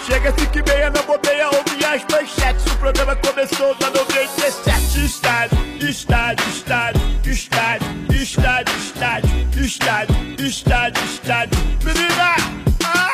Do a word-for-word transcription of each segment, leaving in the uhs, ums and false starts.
Chega cinco e meia, não bobeia, ouve as manchetes. O programa começou na noventa e sete. Estádio, estádio, estádio, estádio, estádio, estádio, estádio, estádio, estádio. Menina! Ah!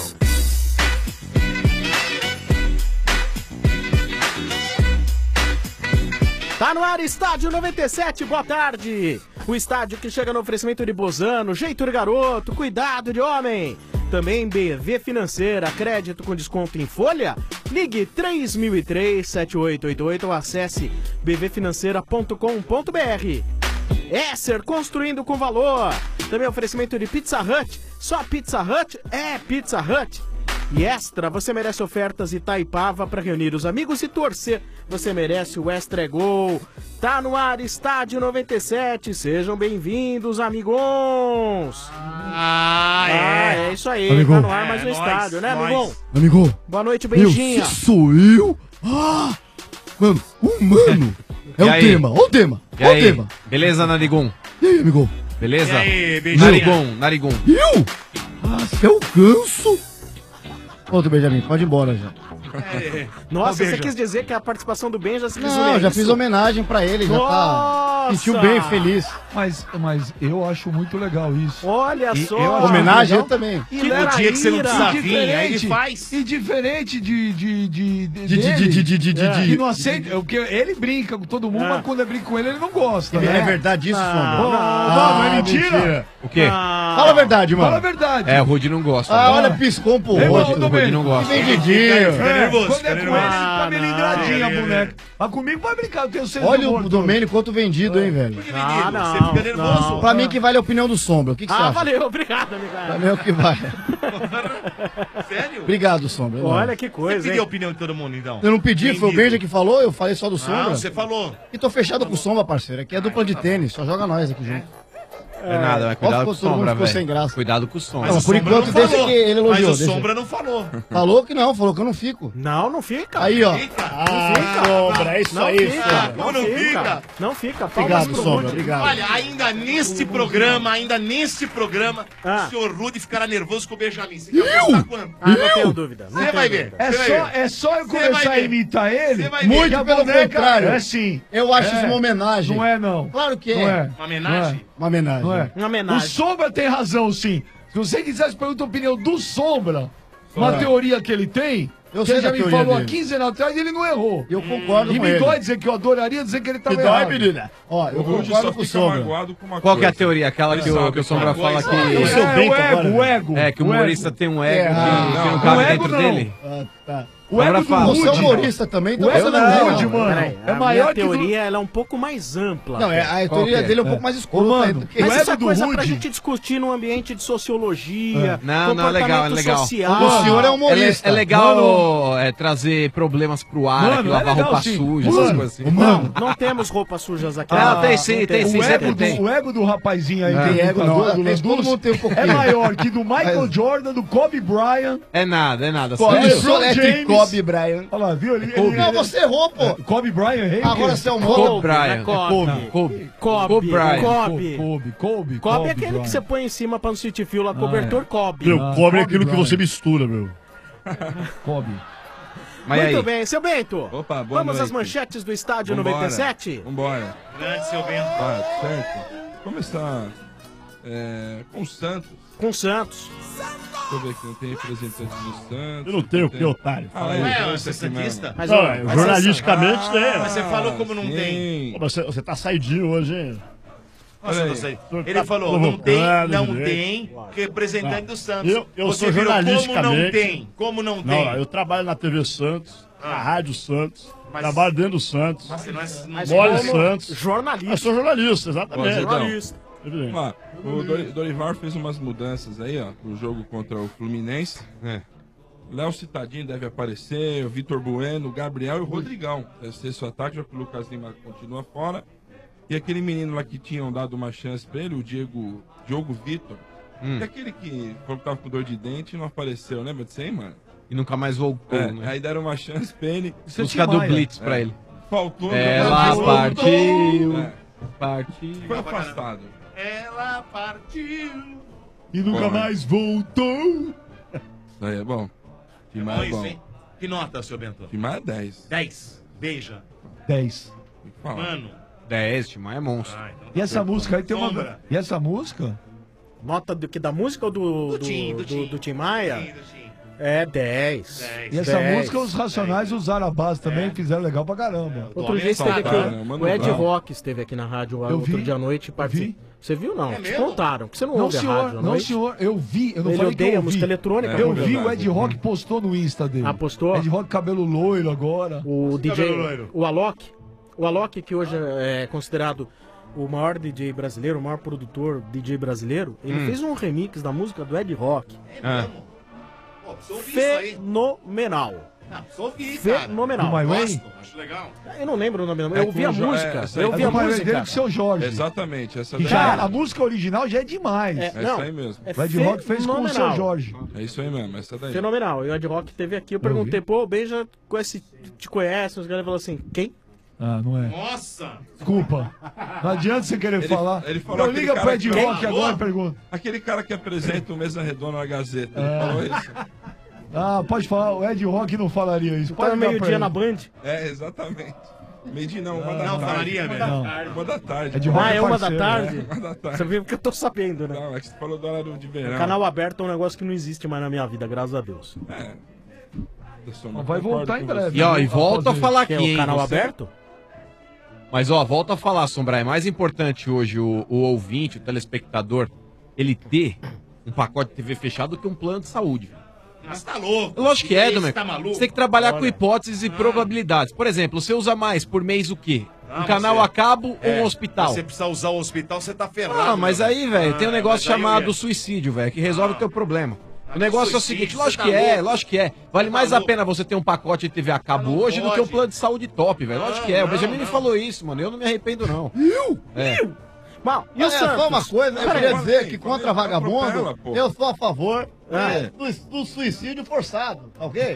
Tá no ar, Estádio noventa e sete, boa tarde. O estádio que chega no oferecimento de Bozano, jeito de garoto, cuidado de homem. Também B V Financeira, crédito com desconto em folha? Ligue três mil e três, sete oito oito oito ou acesse b v financeira ponto com ponto b r. Esser, construindo com valor. Também oferecimento de Pizza Hut. Só Pizza Hut é Pizza Hut. E Extra, você merece ofertas Itaipava para reunir os amigos e torcer. Você merece o Extra é Gol. Tá no ar, Estádio noventa e sete. Sejam bem-vindos, amigons. Ah, é. Ah, é isso aí. Amigão. Tá no ar mais um É, estádio, nós, né, nós. amigão? Amigo. Boa noite, beijinha. Meu, se sou eu? Ah! Mano, humano. É E o aí? tema, ó o tema, E ó o aí? tema. Beleza, Narigum? E aí, amigo? Beleza? E aí, beijinha? Narigum, Narigum. Eu? Ah, se eu canso. Outro Benjamin, pode ir embora já. Nossa, Beijo. você quis dizer que a participação do Ben já se Não, resume já a fiz isso? homenagem pra ele, já tá. Nossa! Sentiu bem, feliz. Mas, mas eu acho muito legal isso. Olha E só! eu acho Homenagem, legal. eu também. E Que leva no dia que você não ira. precisa E vir, aí ele diferente- faz. E diferente de. de, de, de, De- de- dele, de- de- de- de- é, de- que não aceita. Porque ele brinca com todo mundo, Ah. mas quando eu brinco com ele, ele não gosta. É né? verdade isso, Sombra? Não, Ah, não, não é mentira. mentira. O quê? Fala a verdade, mano. Fala a verdade. É, o Rudy não gosta. Ah, né? olha, piscou pro Ei, Rodi. ô, O Rudy não gosta. Que vendidinho. É, nervoso, quando fica é com ele, nervoso. ele fica meio lindradinha, Ah, não. boneca. Mas comigo vai brincar, eu tenho senso Olha de o humor. Domênio quanto vendido, hein, velho. Ah, não, Você fica nervoso? não. Pra mim que vale a opinião do Sombra. O que, que você Ah, acha? valeu, obrigado, amiga. Pra mim é o que vale. Sério? Obrigado, Sombra. Olha que coisa, Você hein? pediu a opinião de todo mundo, então? Eu não pedi, foi o Benja que falou, eu falei só do Sombra. Não, você falou. E tô fechado com o Sombra, parceiro. Aqui é dupla de tênis, só joga nós aqui junto. É nada, mas cuidado com o Ó, todo mundo sombra, ficou sem velho. graça. Cuidado com o sombra. Não, o por Sombra enquanto, não deixa falou. que ele elogiou. Mas o deixa. Sombra não falou. Falou que não, falou que eu não fico. Não, não fica. Aí, ó. Fica. Ah, Sombra, é isso Não aí, fica, Sombra. Como não fica? Não fica. Palmas Obrigado, pro Sombra, Rudy. obrigado. Olha, ainda neste programa, ainda neste programa, Ah. o senhor Rude ficará nervoso com o Benjamin. Você quer Eu? apostar quanto? Ah, não tenho dúvida. Não Você tenho vai dúvida. ver. É Você vai só, ver. é só eu Você vai começar a ver. imitar ele. Você vai ver. Muito que a pelo boneca contrário. É sim. Eu acho É. isso uma homenagem. Não é, não. Claro que é. Não é. Uma homenagem? Uma homenagem. Não é. Uma O homenagem. Sombra tem razão, sim. Se você quiser perguntar a opinião do Sombra, uma Ah. teoria que ele tem, Eu que sei ele já da me teoria falou há dele. quinze anos atrás, ele não errou. Eu concordo E com me ele. dói dizer que eu adoraria dizer que ele Me tava dói, errado. menina. Ó, eu O Rude concordo só com o fica Sombra. magoado com uma Qual que é a coisa. teoria? Aquela que o, que o Sombra fala que... Eu sou É, bem o agora, ego, o né? ego. É, que o humorista tem um ego É, que, ah, que não não. cabe O ego dentro não. dele. Ah, tá. O ego Agora do fala. Você é Rude. humorista também, então O ego você do não Rude, é. mano. Peraí, É a maior minha que do- teoria ela é um pouco mais ampla. Não, é, a Qual teoria que é? dele é um pouco mais escura. Ô, mano, porque- Mas o isso ego é do coisa pra Rude- gente discutir num ambiente de sociologia, Não, não, é legal, é comportamento legal. social. O senhor é É, humorista. é legal é, trazer problemas pro ar, Mano, aqui, é lavar legal, roupa sim. suja, Mano, essas coisas assim. Mano, Não temos roupas sujas aqui. Ah, não. tem sim, Não tem sim, O você ego, tem. do, o ego do rapazinho aí, É. do Tem ego não, lutador, do tem- todo Landulce, mundo tem um pouquinho. é maior que do Michael Mas- Jordan, do Kobe Bryant. É nada, é nada. Kobe, sério. LeBron é que James. Kobe Bryant. Olha lá, viu? Ele, ele, Não, ele- você errou, pô. Kobe Bryant, errei. Agora o você é um Kobe mono. Bryant. Kobe. Kobe. Kobe. Kobe. Kobe Bryant. Kobe. Kobe, Kobe, Kobe é aquele que você põe em cima pra não sentir fio lá, cobertor Kobe. Meu, Meu, Ah, cobre é Kobe aquilo que Bryant. você mistura, meu. Kobe. Mas Muito aí? bem, seu Bento. Opa, boa Vamos noite. às manchetes do Estádio Vambora. noventa e sete? Vambora. Grande seu Bento. Tá, certo. Começar é, com o Santos. Com o Santos. Deixa eu ver aqui, não tem representante do Santos. Eu não tenho o tem- que, otário. Ah, é, Ué, então você é esse aqui santista? mesmo. Mas, Não, ó, é, mas jornalisticamente Ah, tem. Mas você falou como não sim. tem. Pô, mas Você, você tá saidinho hoje, hein? Nossa, Olha não aí. sei. Tu Ele tá falou, não tem, provocando, não direito. tem representante do Santos. Eu- eu Você sou virou, como não jornalisticamente- tem? Como não Não, tem? eu trabalho na T V Santos, na Ah. Rádio Santos, Mas- trabalho dentro do Santos, Mas você não é... Mas Não... moro em como Santos. jornalista. Eu sou jornalista, Ó, exatamente. Zedão. Jornalista. Evidente. Vamos lá. O Dori- Dorival fez umas mudanças aí, ó, pro jogo contra o Fluminense. É. Léo Citadinho deve aparecer, o Vitor Bueno, o Gabriel e o Rodrigão. Deve ser seu ataque, já que o Lucas Lima continua fora. E aquele menino lá que tinham dado uma chance pra ele, o Diego, Diogo Vitor. Hum. E aquele que falou que tava com dor de dente e não apareceu, lembra disso aí, mano? E nunca mais voltou, É, né? aí deram uma chance pra ele. Isso é Música do Maia. Blitz pra É. ele. Faltou. Ela voltou. partiu. É, Partiu. foi afastado. Ela partiu. E nunca Bom, né? mais voltou. Aí, é bom. Tim Maia é isso, bom. hein? Que nota, seu Bento? Tim Maia é dez. dez. Beija. dez. Mano. dez, Tim Maia é monstro. Ah, então E essa música aí tem uma. Sombra. E essa música? Nota do que da música ou do Do do, Tim, do do, Tim. do Tim Maia? Sim, do Tim. É dez. dez. E essa dez. música os Racionais usaram a base também, fizeram legal pra caramba. Outro Homem dia esteve aqui, Saltar, né? Mano o Ed Brown. Rock esteve aqui na rádio Eu outro vi, dia à noite. Particip... vi. Você viu não? É Te mesmo? contaram, que você não, Não, ouve a senhor, rádio à não, noite. senhor, eu vi, eu não Ele falei que odeia eu música vi. eletrônica. É, Eu né? vi, o verdade. Ed Rock postou no Insta dele. Ah, postou? Ed Rock cabelo loiro agora. O D J, cabelo loiro. o Alok, o Alok que hoje é considerado o maior D J brasileiro, o maior produtor D J brasileiro, ele fez um remix da música do Ed Rock. É mesmo? Pô, precisa ouvir isso aí. Fenomenal. Ah, precisa ouvir, cara. Fenomenal. Do My Way? Gosto, acho legal. Eu não lembro o nome da É Eu ouvi com a o Jo- música. é, essa eu aí ouvi É a do My Way música. dele com o seu Jorge. Exatamente, essa Que daí. já, Cara, a música original já é demais. É, É não, isso aí mesmo. é O Ed Rock fez com o seu fenomenal. Jorge. É isso aí mesmo, essa daí. Fenomenal. E o Ed Rock esteve aqui, eu perguntei, pô, o Beija conhece, te conhece, os caras falaram assim, quem? Ah, não é. Nossa! Desculpa. Não adianta você querer Ele- falar. ele falou Não aquele liga pro cara Ed que- Rock Quem? agora e pergunta. Aquele cara que apresenta o Mesa Redonda na Gazeta, ele É. falou isso? Ah, pode falar, o Ed Rock não falaria isso. Tá Pode no ligar pra meio-dia ele. na Band. É, exatamente. Meio-dia não, uma da Não, tarde. falaria, uma velho. da, Não. uma da tarde. É de rock. Ah, é uma da parceiro, tarde? É, uma da tarde. Você viu que eu tô sabendo, né? Não, é que você falou do horário de verão. Canal aberto é um negócio que não existe mais na minha vida, graças a Deus. É. Eu sou- Mas vai concordo voltar com em breve. você. E ó, e volta a falar Que aqui, é hein? o canal você- aberto? Mas ó, volta a falar, Sombra, é mais importante hoje o, o ouvinte, o telespectador, ele ter um pacote de T V fechado do que um plano de saúde. Mas tá louco. Lógico que é, Esse Domênico. Tá maluco? Você tem que trabalhar com Olha. hipóteses e probabilidades. Por exemplo, você usa mais por mês o quê? Ah, Um canal você- a cabo É, ou um hospital? Você precisa usar o hospital, você tá ferrado. Ah, mas meu aí, velho, tem um Ah, negócio mas aí eu chamado ia- suicídio, velho, que resolve o teu problema. O Mas negócio é o suicídio, seguinte, você lógico tá que é, louco. lógico que é. Vale Você mais tá a pena você ter um pacote de T V a cabo Não hoje do que um pode. plano de saúde top, velho. Lógico Não, que é. O não, Benjamin não. falou isso, mano. Eu não me arrependo, não. Viu? É. Bom, e o Olha, Santos? só uma coisa, eu Peraí, queria falei, dizer que falei, contra vagabundo, atropela, pô. eu sou a favor Ah. é, do, do suicídio forçado, tá ok?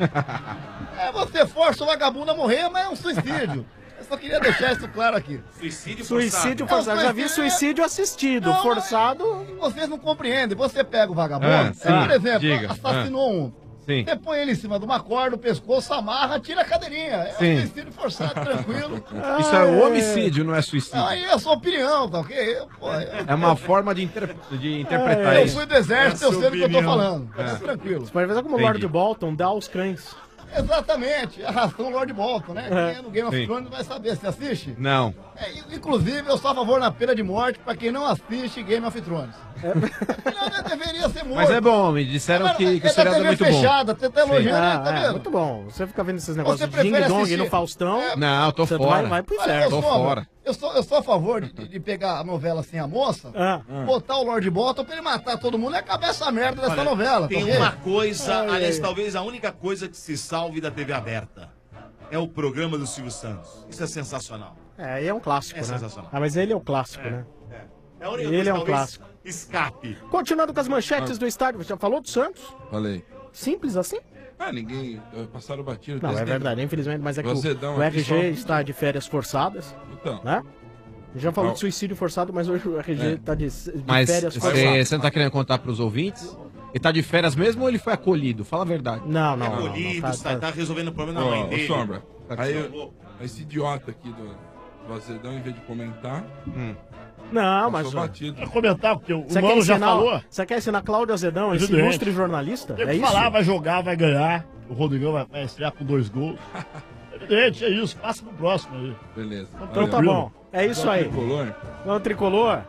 É, você força o vagabundo a morrer, mas é um suicídio. Eu só queria deixar isso claro aqui. Suicídio Suicídio forçado. forçado. Não, Já vi suicídio é- suicídio assistido, Não, forçado. Vocês não compreendem. Você pega o vagabundo, Ah, sim, por exemplo, diga. assassinou um. Sim. Você põe ele em cima de uma corda, o pescoço, amarra, tira a cadeirinha. É Sim. um suicídio forçado, tranquilo. Isso é o homicídio, não é Não, suicídio. aí é a sua opinião, tá ok? Eu, pô, eu, É uma forma de, interpre- de interpretar eu isso. fui do exército, eu Essa sei do que eu tô opinião. falando. Tá tranquilo. Você pode fazer como o Entendi. Lord Bolton, dá aos cães. Exatamente, a ração Lord Bolton, né? É. Quem é no Game of Sim. Thrones vai saber. Você assiste? Não. É, in- inclusive, eu sou a favor na pena de morte pra quem não assiste Game of Thrones. Não, não deveria ser morto. Mas é bom, me disseram Agora, que, que é o seriado da é T V muito bom. fechada, você tá elogiando, Ah, tá é, vendo? muito bom. Você fica vendo esses Você negócios de prefere Ding Dong assistir- no Faustão. É. Não, eu tô Você fora. vai, vai pro Olha, inferno. eu, Tô sou, fora. eu, sou, eu sou a favor de, de pegar a novela assim, a moça, Ah, botar o Lord Bolton pra ele matar todo mundo e acabar essa merda dessa Olha, novela, Tem tá ok? uma coisa, Ai, aliás, ai. talvez a única coisa que se salve da T V aberta. É o programa do Silvio Santos. Isso é sensacional. é, aí é um clássico, É né? sensacional. Ah, mas ele é o clássico, né? É a única Ele coisa, é um talvez, clássico. escape. Continuando com as manchetes do estádio, você já falou do Santos? Falei. Simples assim? Ah, ninguém. eh, Passaram batido. Não, é Presidente. verdade, infelizmente, mas é que O o, Azedão o aqui R G só- está de férias forçadas, Então. né? Já falou Ah, de suicídio forçado, mas hoje o R G É. está de, de Mas férias você forçadas. você não tá querendo contar pros ouvintes? Ele tá de férias mesmo ou ele foi acolhido? Fala a verdade. Não, não, não, não, Acolhido, tá- tá, tá- tá resolvendo o problema da Ó, mãe ô, dele. Sombra. Aí Tá eu- louco. esse idiota aqui do, do Azedão, em vez de comentar, Não, mas... passou batido. Pra comentar, porque o Você quer, Mano já ensinar, falou. você quer ensinar Cláudio Azedão, esse Presidente. ilustre jornalista? Tem É que isso? falar, vai jogar, vai ganhar. O Rodrigão vai, vai estrear com dois gols. Evidente, é isso. Passa pro próximo aí. Beleza. Então tá bom. É isso aí. Tricolor. Vamos tricolor?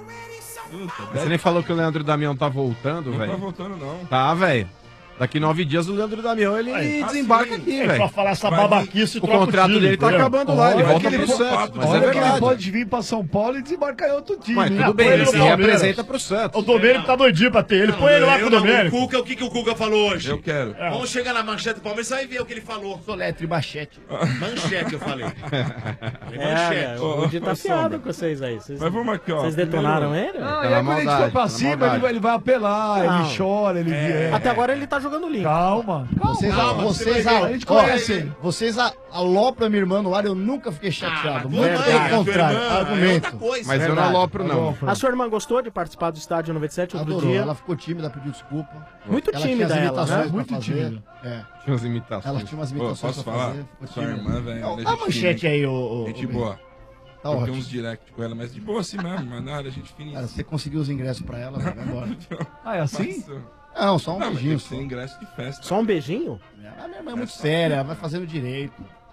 Puta, Você nem falou que o Leandro Damião tá voltando, não tá velho? voltando, não. Tá, velho. Daqui nove dias o Leandro Damião ele Aí, desembarca assim, aqui, É pra velho. falar essa Vai babaquice e O troca contrato time, dele tá entendeu? acabando lá, ele Olha volta que ele pro po- Santos. Mas é Olha que ele verdade. pode vir pra São Paulo e desembarcar em outro time. Mas hein? tudo bem, Põe ele no se Palmeiras. representa pro Santos. O Domênico tá doidinho pra ter ele. Põe ele lá com o Eu não, Domênico. O Cuca, o que, que o Cuca falou hoje? Eu quero. É. Vamos chegar na manchete do Palmeiras, você vai ver o que ele falou. Soletre Machete. Manchete, eu falei. É, Manchete. o Didi tá Ô, afiado Sombra. com vocês aí. Vocês, Mas vamos aqui, ó. vocês detonaram Primeiro- ele? Não, Tá e na aí quando a gente maldade, for pra tá na cima, ele maldade. vai, ele vai apelar, Não. ele chora, ele vier. Até agora ele tá jogando limpo. Calma. Vocês, Calma, vocês, você vai ver. a, A gente ó, conhece ele. vocês a- alopram minha irmã no ar, eu nunca fiquei chateado. Ah, Muito mas pelo tua contrário, irmã é argumento. outra coisa. Mas eu não Verdade. alopro, não. A sua irmã gostou de participar do Estádio noventa e sete outro Adorou, dia? ela ficou tímida, pediu desculpa. Muito ela tímida tinha as ela, imitações né? pra Muito fazer. tímida. É. Tinha umas imitações. Ela tinha umas Pô, imitações posso pra falar? fazer. ficou Sua tímida. irmã, velho. Não, ela é dá a gente manchete fina. aí, ô. ô Gente ô, boa. Tá Eu tenho ótimo. uns direct com ela, mas de boa assim mesmo, mas nada, a gente finíssima. Cara, você conseguiu os ingressos pra ela, vai embora. Ah, é assim? Não, só um Não, mas beijinho. tem que ser só. ingresso de festa. Só um beijinho? A minha irmã é muito séria, ela vai fazendo direito.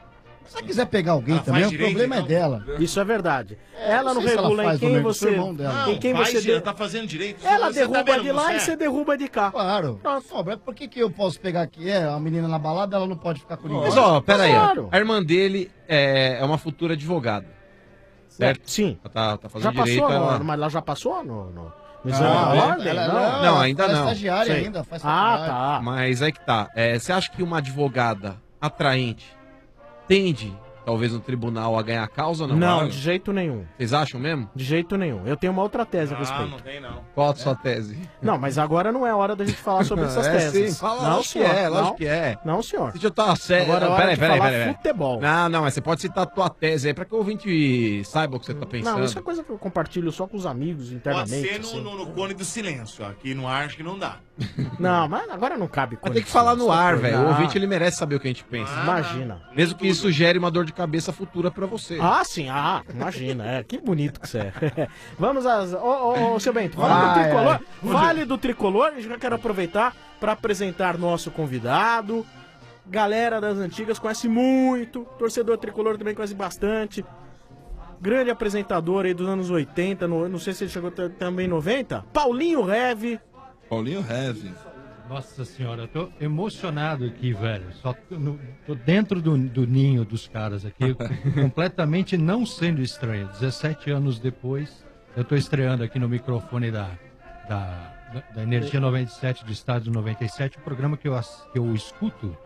Se ela quiser pegar alguém Ela também, faz o direito, problema então? é dela. Isso é verdade. ela não não sei se ela regula em faz quem também, você. sou irmão dela. Em quem Não, você. faz, de- tá fazendo direito. Ela Você tá derruba vendo de lá como e você você é? derruba de cá. Claro. Pô, por que, que eu posso pegar aqui? É, a menina na balada, ela não pode ficar com ninguém. Mas ó, pera aí. ó. Claro. A irmã dele é, é uma futura advogada. Certo? Sim. Ela tá, tá Já fazendo direito. passou? Ela... No, mas ela já passou no. no... no Ah, exame da ela- ordem? ela- Não. ela- Não, ainda ela é não. estagiária Sei. ainda, faz Ah, faculdade. tá. Mas aí que tá. É, você acha que uma advogada atraente tende, talvez no tribunal, a ganhar a causa ou não? Não, Ah, de jeito nenhum. Vocês acham mesmo? De jeito nenhum. Eu tenho uma outra tese a Ah, respeito. não tem não. Qual a sua tese? Não, mas agora não é hora da gente falar sobre essas é, teses. sim, fala, não, lógico que senhor. é, lógico não, que é. não, senhor. Deixa eu estar sério. Agora é hora Peraí, de peraí, falar peraí. futebol. Não, não, mas você pode citar a tua tese aí pra que o ouvinte saiba o que você tá pensando. Não, isso é coisa que eu compartilho só com os amigos Pode internamente. ser no, assim. no, no cone do silêncio. Aqui no ar acho que não dá. Não, mas agora não cabe. Mas tem que falar no ar, velho. O Não. ouvinte ele merece saber o que a gente pensa. Imagina. Mesmo que isso gere uma dor de cabeça futura pra você. Ah, sim, ah, imagina, é, que bonito que você é. Vamos às. Ô, ô, ô, seu Bento, fale do Ai, tricolor. ai. Fale do tricolor, eu já quero aproveitar para apresentar nosso convidado. Galera das antigas conhece muito, torcedor tricolor também conhece bastante. Grande apresentador aí dos anos oitenta, no, não sei se ele chegou t- também em noventa. Paulinho Reve. Paulinho Reze. Nossa senhora, eu tô emocionado aqui, velho. Só tô, no- tô dentro do, do ninho dos caras aqui, completamente não sendo estranho. dezessete anos depois, eu tô estreando aqui no microfone da, da, da Energia noventa e sete, do Estádio noventa e sete, um programa que eu, ass- que eu escuto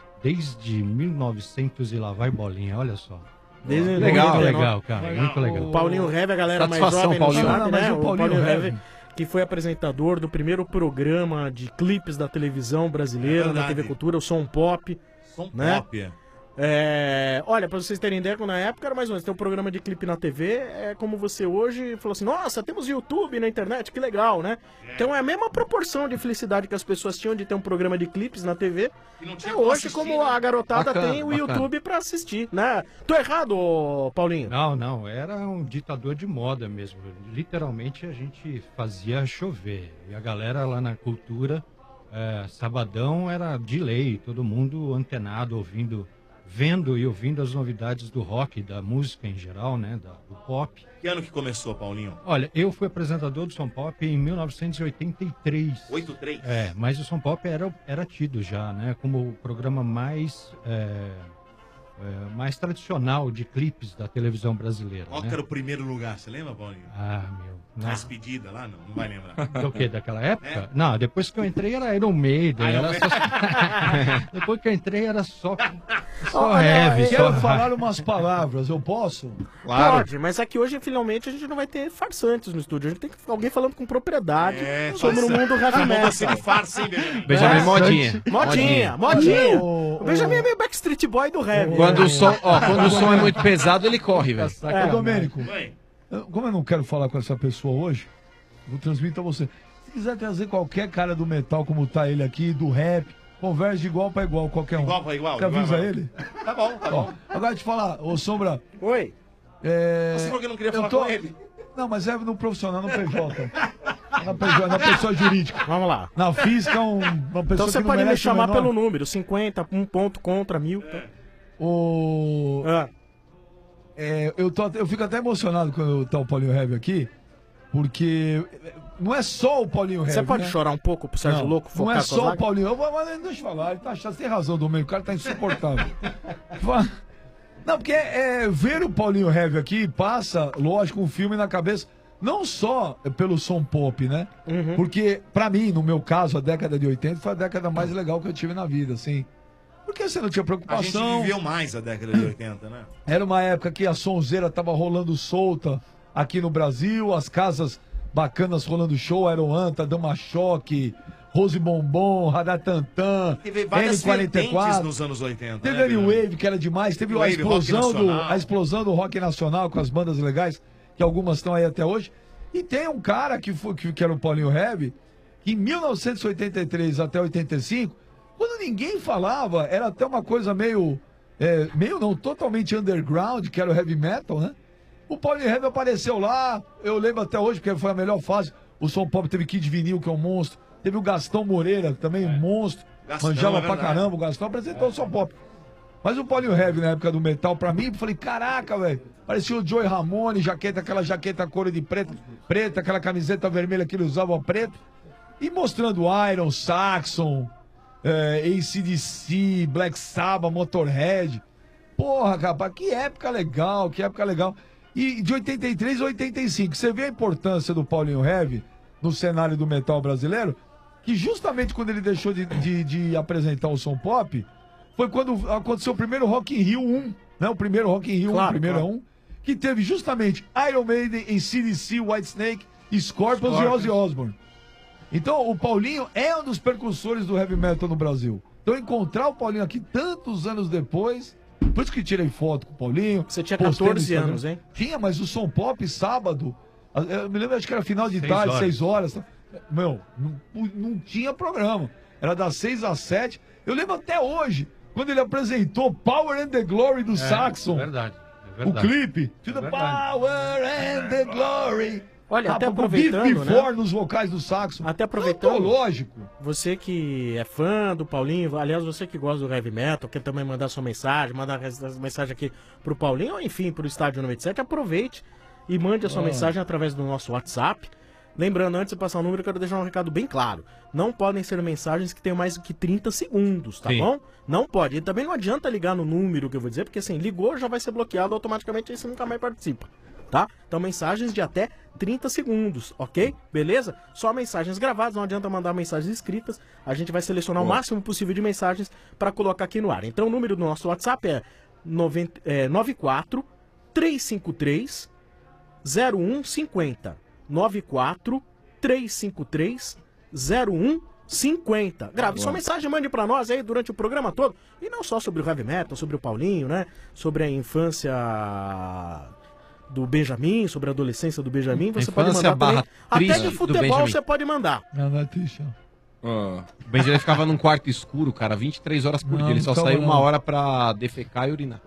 desde mil e novecentos e lá vai bolinha, olha só. Desde Legal, muito legal. legal, cara, muito legal. O Paulinho Reve, a galera mais Satisfação, jovem, não Paulinho. sabe, Não, mas né? o Paulinho Reve, Reve. que foi apresentador do primeiro programa de clipes da televisão brasileira, É da verdade. T V Cultura, o Som Pop. Som Né? pop. É, olha, pra vocês terem ideia, na época era mais ou menos, tem um programa de clipe na T V, é como você hoje falou assim, nossa, temos YouTube na internet, que legal, né? Então é a mesma proporção de felicidade que as pessoas tinham de ter um programa de clipes na T V, E não tinha é como hoje assistir, como né? a garotada Bacana, tem o bacana. YouTube pra assistir, né? Tô errado, ô, Paulinho? Não, não, era um ditador de moda mesmo. Literalmente a gente fazia chover. E a galera lá na cultura, é, sabadão era de lei, todo mundo antenado, ouvindo, vendo e ouvindo as novidades do rock, da música em geral, né, da- do pop. Que ano que começou, Paulinho? Olha, eu fui apresentador do Som Pop em mil novecentos e oitenta e três. oito três? É, mas o Som Pop era, era tido já, né, como o programa mais, é, é, mais tradicional de clipes da televisão brasileira. Qual né? que era o primeiro lugar? Você lembra, Paulinho? Ah, meu. Não. As pedidas lá? Não, não vai lembrar. Do que? Daquela época? É. Não, depois que eu entrei era Iron Maiden. Iron Era só... depois que eu entrei era só, só Olha, heavy. eu Só... Quero falar umas palavras, eu posso? Pode, mas é que hoje, finalmente, a gente não vai ter farsantes no estúdio. A gente tem que alguém falando com propriedade É, sobre o farsa. mundo heavy Vamos metal. ser de farsa, hein, Benjamin? Benjamin, É. modinha. Modinha, modinha. Ô, O Benjamin é meio Backstreet Boy do heavy. Quando o som, ó, quando o som é muito pesado, ele corre, velho. Ô, Domênico, Oi. eu- como eu não quero falar com essa pessoa hoje, vou transmitir a você. Se quiser trazer qualquer cara do metal, como tá ele aqui, do rap, converse de igual pra igual, qualquer um. Igual pra igual, Você igual, avisa igual. ele? Tá bom, tá Ó, bom. agora te falar, ô Sombra, Oi. é... Você falou que não queria eu falar tô- com ele. Não, mas é no profissional, no P J. Na, P J, na pessoa jurídica. Vamos lá. Na física, um, uma pessoa Então você que não pode me merece o chamar menor. pelo número, cinquenta, um ponto contra, mil. O... Ah, É, eu, tô, eu fico até emocionado quando tá o Paulinho Heavy aqui, porque não é só o Paulinho Heavy. você pode né? chorar um pouco pro Sérgio Não, Louco não focar é suas só o lágrimas? Paulinho. Eu, mas deixa eu falar, ele tá achando, você tem razão, Domênico, o cara tá insuportável. Fala- Não, porque é, ver o Paulinho Heavy aqui passa, lógico, um filme na cabeça, não só pelo som pop, né? Uhum. Porque, pra mim, no meu caso, a década de oitenta foi a década mais legal que eu tive na vida, assim. Porque você não tinha A gente preocupação. viveu mais a década de oitenta, né? Era uma época que a sonzeira tava rolando solta aqui no Brasil, as casas bacanas rolando show, Aeroanta, Dama Choque, Rose Bombom, Radatantã, Teve várias N quarenta e quatro. vertentes nos anos oitenta. Teve né, a New Bernardo? Wave, que era demais. Teve a Wave, explosão, rock do, nacional. a explosão do rock nacional com as bandas legais, que algumas estão aí até hoje. E tem um cara que, foi, que, que era o Paulinho Heavy, que em mil novecentos e oitenta e três até oitenta e cinco, quando ninguém falava, era até uma coisa meio, é, meio não, totalmente underground, que era o heavy metal, né? O Paulinho Heavy apareceu lá, eu lembro até hoje, porque foi a melhor fase. O Som Pop teve Kid Vinil, que é um monstro. Teve o Gastão Moreira, também um monstro. Gastão, Manjava é pra verdade. caramba, o Gastão apresentou o Som Pop. Mas o Paulinho Heavy, na época do metal, pra mim, eu falei, caraca, velho. Parecia o Joey Ramone, jaqueta, aquela jaqueta cor de preto, preta, aquela camiseta vermelha que ele usava preto. E mostrando Iron, Saxon, é, A C D C, Black Sabbath, Motorhead. Porra, rapaz, que época legal, que época legal. E de oitenta e três a oitenta e cinco, você vê a importância do Paulinho Heavy no cenário do metal brasileiro, que justamente quando ele deixou de, de, de apresentar o som pop, foi quando aconteceu o primeiro Rock in Rio um, né? O primeiro Rock in Rio Claro, um, o primeiro claro. é um, que teve justamente Iron Maiden, A C D C, Whitesnake, Scorpions, Scorpions. e Ozzy Osbourne. Então, o Paulinho é um dos percussores do heavy metal no Brasil. Então, encontrar o Paulinho aqui tantos anos depois, por isso que tirei foto com o Paulinho. Você tinha postei no catorze Instagram. anos, hein? Tinha, mas o Som Pop, sábado, eu me lembro, acho que era final de Seis tarde, horas. seis horas. Meu, não, não tinha programa. Era das seis às sete. Eu lembro até hoje, quando ele apresentou Power and the Glory do Saxon. É verdade. É O verdade. clipe. To the É verdade. Power and the Glory. Olha, até Ah, com o aproveitando, Beat Before né? nos vocais do saxo. Até aproveitando. Lógico. Você que é fã do Paulinho, aliás, você que gosta do heavy metal, quer também mandar sua mensagem, mandar essa mensagem aqui pro Paulinho, ou enfim, pro Estádio noventa e sete, aproveite e mande a sua Ah. mensagem através do nosso WhatsApp. Lembrando, antes de passar o número, eu quero deixar um recado bem claro. Não podem ser mensagens que tenham mais do que trinta segundos, tá Sim. bom? Não pode. E também não adianta ligar no número que eu vou dizer, porque assim, ligou já vai ser bloqueado automaticamente e você nunca mais participa, tá? Então mensagens de até trinta segundos, ok? Beleza? Só mensagens gravadas, não adianta mandar mensagens escritas. A gente vai selecionar o Boa. máximo possível de mensagens para colocar aqui no ar. Então o número do nosso WhatsApp é, noventa, é nove quatro três cinco três zero um cinco zero. nove quatro três cinco três zero um cinco zero. Grave sua mensagem, mande pra nós aí durante o programa todo. E não só sobre o heavy metal, sobre o Paulinho, né? Sobre a infância do Benjamin, sobre a adolescência do Benjamin. Você pode Infância mandar também. barra Até triste de do futebol Benjamin. você pode mandar. Não, não é triste, não. Ó, O Benjamin ficava num quarto escuro, cara, vinte e três horas por Não, dia. Ele só não tava saiu uma não. hora pra defecar e urinar.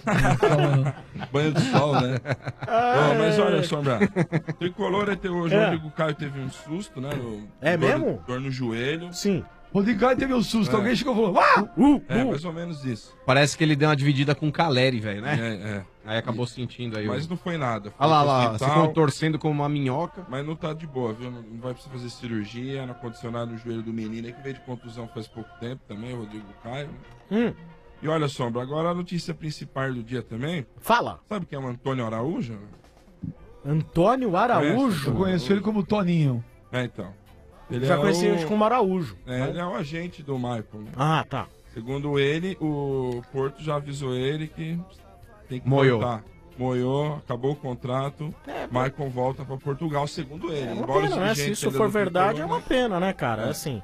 banho de sol, né? Ó, mas olha, Sombra, Tricolor até hoje, É. o Rodrigo Caio teve um susto, né? No, É dor, mesmo? Dor no joelho. Sim. Rodrigo Caio teve um susto. É. Alguém chegou e falou: Ah! Uh, É, uh. mais ou menos isso. Parece que ele deu uma dividida com o Caleri, velho, né? É, é. Aí acabou sentindo aí. Mas o... não foi nada. Foi Olha lá, pro lá, se hospital, contorcendo como uma minhoca. Mas não tá de boa, viu? Não não vai precisar fazer cirurgia, não condicionar no joelho do menino aí que veio de contusão faz pouco tempo também, o Rodrigo Caio. Hum. E olha, Sombra, agora a notícia principal do dia também. Fala. Sabe quem é o Antônio Araújo? Antônio Araújo. Eu conheço ele como Toninho. É, então. Ele Já é conheci o... ele como Araújo. É, ele é o agente do Michael, né? Ah, tá. Segundo ele, o Porto já avisou ele que tem que Moiou. voltar. Moiou, acabou o contrato. É, Michael volta para Portugal, segundo ele. É uma Embora os pena, né? Se dirigentes isso ainda for do verdade, é Tricolor, uma pena, né, cara? É. Assim,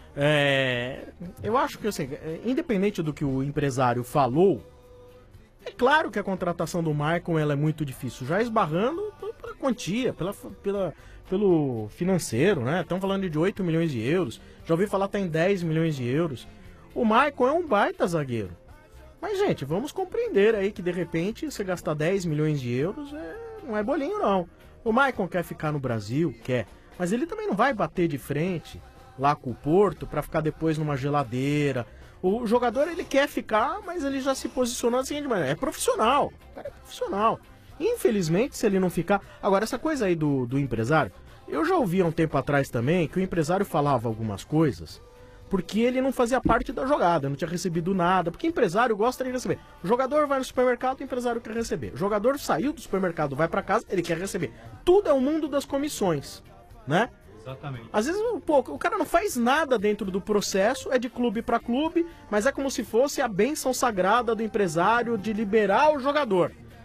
é, eu acho que, assim, é, independente do que o empresário falou, é claro que a contratação do Maicon ela é muito difícil, já esbarrando p- pela quantia, pela, pela, pelo financeiro, né? Estão falando de oito milhões de euros, já ouvi falar que tá em dez milhões de euros. O Maicon é um baita zagueiro. Mas, gente, vamos compreender aí que, de repente, você gastar dez milhões de euros é, não é bolinho, não. O Maicon quer ficar no Brasil, quer. Mas ele também não vai bater de frente lá com o Porto pra ficar depois numa geladeira. O jogador, ele quer ficar, mas ele já se posicionou assim de maneira. É profissional. O cara é profissional. Infelizmente, se ele não ficar... Agora, essa coisa aí do, do empresário, eu já ouvi há um tempo atrás também que o empresário falava algumas coisas porque ele não fazia parte da jogada, não tinha recebido nada, porque empresário gosta de receber. O jogador vai no supermercado, o empresário quer receber. O jogador saiu do supermercado, vai pra casa, ele quer receber. Tudo é o mundo das comissões, né? Exatamente. Às vezes, pô, o cara não faz nada dentro do processo, é de clube pra clube, mas é como se fosse a bênção sagrada do empresário de liberar o jogador.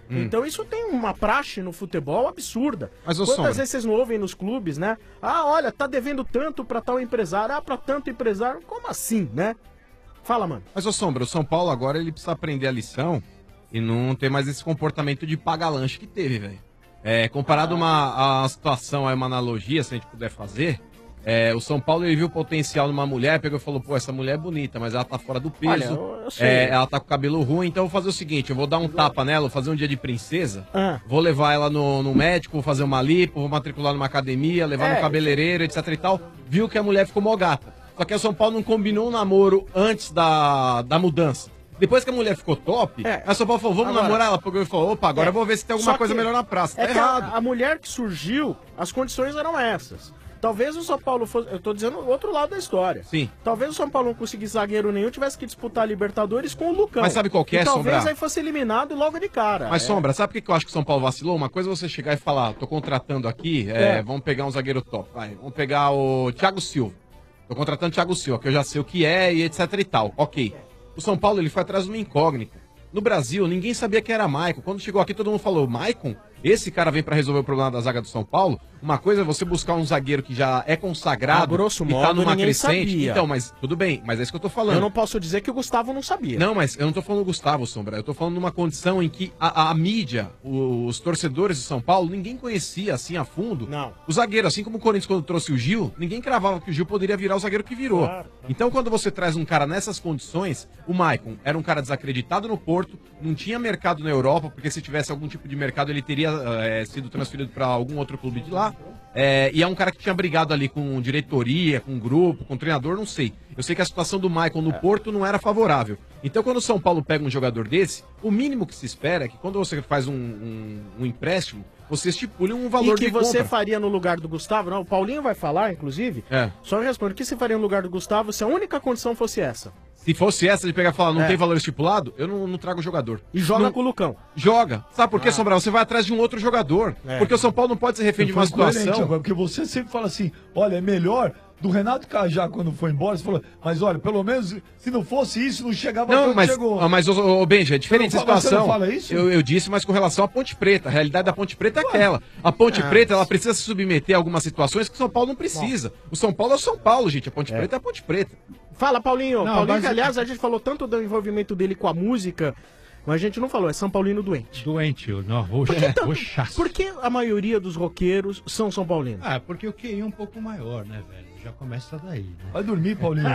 Hum. Então isso tem uma praxe no futebol absurda. Mas, ô, Quantas Sombra, vezes vocês não ouvem nos clubes, né? Ah, olha, tá devendo tanto pra tal empresário, ah, pra tanto empresário. Como assim, né? Fala, mano. Mas, ô Sombra, o São Paulo agora ele precisa aprender a lição e não ter mais esse comportamento de paga-lanche que teve, velho. É, comparado uma, a situação, a uma analogia, se a gente puder fazer, é, o São Paulo ele viu o potencial numa mulher, pegou e falou, pô, essa mulher é bonita, mas ela tá fora do peso, Olha, eu- eu sei. é, ela tá com o cabelo ruim, então eu vou fazer o seguinte, eu vou dar um tapa nela, vou fazer um dia de princesa, Ah. vou levar ela no, no médico, vou fazer uma lipo, vou matricular numa academia, levar É. no cabeleireiro, etc e tal, viu que a mulher ficou mó gata. Só que o São Paulo não combinou um namoro antes da, da mudança. Depois que a mulher ficou top, É. aí o São Paulo falou, vamos Agora- namorar. Ela pegou e falou, opa, agora É. eu vou ver se tem alguma Só coisa que- melhor na praça. É Tá que a, errado. a mulher que surgiu, as condições eram essas. Talvez o São Paulo fosse. Eu tô dizendo o outro lado da história. Sim. Talvez o São Paulo não conseguisse zagueiro nenhum, tivesse que disputar a Libertadores com o Lucão. Mas sabe qual que é, e talvez Sombra? aí fosse eliminado logo de cara. Mas, É. Sombra, sabe por que que eu acho que o São Paulo vacilou? Uma coisa é você chegar e falar, tô contratando aqui, é, É. vamos pegar um zagueiro top, vai, vamos pegar o Thiago Silva. Tô contratando o Thiago Silva, que eu já sei o que é e etc e tal. Ok. O São Paulo, ele foi atrás de uma incógnita. No Brasil, ninguém sabia quem era Maicon. Quando chegou aqui, todo mundo falou, Maicon? Esse cara vem pra resolver o problema da zaga do São Paulo? Uma coisa é você buscar um zagueiro que já é consagrado A grosso e tá modo, numa ninguém crescente. sabia. Então, mas tudo bem, mas é isso que eu tô falando. Eu não posso dizer que o Gustavo não sabia. Não, mas eu não tô falando do Gustavo, Sombra. Eu tô falando numa condição em que a, a- a mídia, o- os torcedores de São Paulo, ninguém conhecia assim a fundo. Não. O zagueiro, assim como o Corinthians quando trouxe o Gil, ninguém cravava que o Gil poderia virar o zagueiro que virou. Claro. Então, quando você traz um cara nessas condições, o Maicon era um cara desacreditado no Porto, não tinha mercado na Europa, porque se tivesse algum tipo de mercado, ele teria eh, sido transferido para algum outro clube de lá. É, e é um cara que tinha brigado ali com diretoria, com grupo, com treinador, não sei. Eu sei que a situação do Maicon no Porto não era favorável. Então, quando o São Paulo pega um jogador desse, o mínimo que se espera é que quando você faz um, um- um empréstimo, você estipule um valor E que de você compra. faria no lugar do Gustavo? Não, o Paulinho vai falar, inclusive. É. Só me responde, o que você faria no lugar do Gustavo se a única condição fosse essa? Se fosse essa de pegar e falar, não É. tem valor estipulado, eu não, não trago o jogador. E joga Não- com o Lucão. Joga. Sabe por quê, Ah. Sombral? Você vai atrás de um outro jogador. É. Porque o São Paulo não pode ser refém de uma Foi coerente situação. agora, porque você sempre fala assim, olha, é melhor do Renato Cajá quando foi embora, você falou, mas olha, pelo menos se não fosse isso, não chegava Não, quando mas, chegou. ah, mas ô, ô, Benja, é diferente Você a não fala- situação. você não fala isso? Eu, eu disse, mas com relação à Ponte Preta. A realidade da Ponte Preta é aquela. A Ponte Ah, Preta, ela precisa se submeter a algumas situações que o São Paulo não precisa. O São Paulo é o São Paulo, gente. A Ponte Preta é a Ponte Preta. Fala, Paulinho. Não, Paulinho, mas- que, aliás, a gente falou tanto do envolvimento dele com a música, mas a gente não falou, é São Paulino doente. Doente, não, roxa, Então, roxaço. por que a maioria dos roqueiros são São Paulinos? Ah, porque o Q I é um pouco maior, né, velho? Já começa daí. Né? Vai dormir, Paulinho.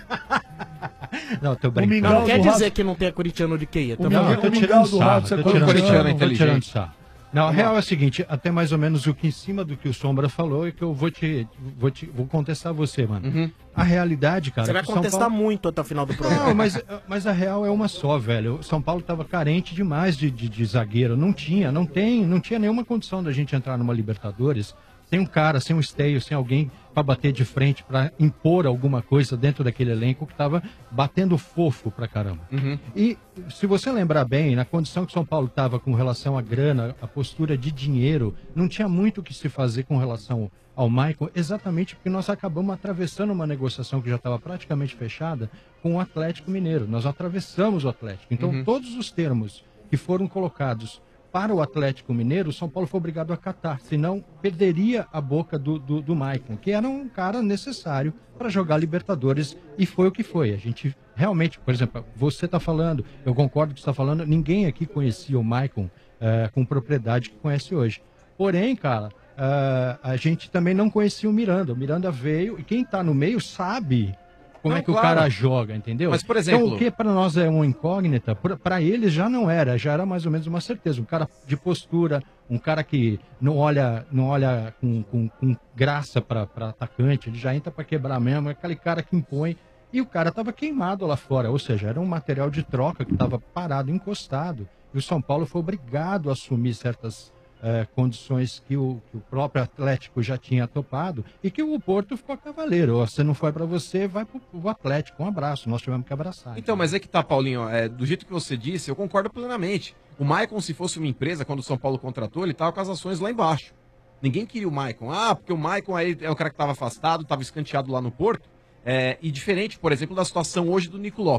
Não, tô brincando. Mingau Não, não quer do dizer Rato- que não tem corintiano de Q I. O Também. Não, eu tô o tirando Mingau do sarro, Rato, você tô é tirando corintiano sarro, tô inteligente. tirando sarro. Não, a real é o seguinte, até mais ou menos o que em cima do que o Sombra falou é que eu vou te, vou te, vou contestar você, mano. Uhum. A realidade, cara... Você vai é que o São contestar Paulo- muito até o final do programa. Não, mas, mas a real é uma só, velho. O São Paulo estava carente demais de, de, de zagueiro. Não tinha, não tem, não tinha nenhuma condição da gente entrar numa Libertadores sem um cara, sem um esteio, sem alguém para bater de frente, para impor alguma coisa dentro daquele elenco que estava batendo fofo pra caramba. Uhum. E se você lembrar bem, na condição que São Paulo estava com relação à grana, a postura de dinheiro, não tinha muito o que se fazer com relação ao Maicon, exatamente porque nós acabamos atravessando uma negociação que já estava praticamente fechada com o Atlético Mineiro. Nós atravessamos o Atlético. Então, Uhum. todos os termos que foram colocados para o Atlético Mineiro, o São Paulo foi obrigado a acatar, senão perderia a boca do, do, do Maicon, que era um cara necessário para jogar Libertadores, e foi o que foi. A gente realmente, por exemplo, você está falando, eu concordo com o que você está falando, ninguém aqui conhecia o Maicon eh, com propriedade que conhece hoje. Porém, cara, eh, a gente também não conhecia o Miranda. O Miranda veio, e quem está no meio sabe como Não, é que claro. o cara joga, entendeu? Mas, por exemplo- Então, o que para nós é uma incógnita, para eles já não era, já era mais ou menos uma certeza. Um cara de postura, um cara que não olha, não olha com, com, com graça para atacante, ele já entra para quebrar mesmo, é aquele cara que impõe. E o cara estava queimado lá fora, ou seja, era um material de troca que estava parado, encostado. E o São Paulo foi obrigado a assumir certas eh, condições que o, que o próprio Atlético já tinha topado e que o Porto ficou cavaleiro. Ó, se não foi para você, vai para o Atlético. Um abraço, nós tivemos que abraçar. Então, mas é que tá, Paulinho, é, do jeito que você disse, eu concordo plenamente. O Maicon, se fosse uma empresa, quando o São Paulo contratou, ele tava com as ações lá embaixo. Ninguém queria o Maicon. Ah, porque o Maicon aí é o cara que tava afastado, tava escanteado lá no Porto. É, e diferente, por exemplo, da situação hoje do Nico Lopes.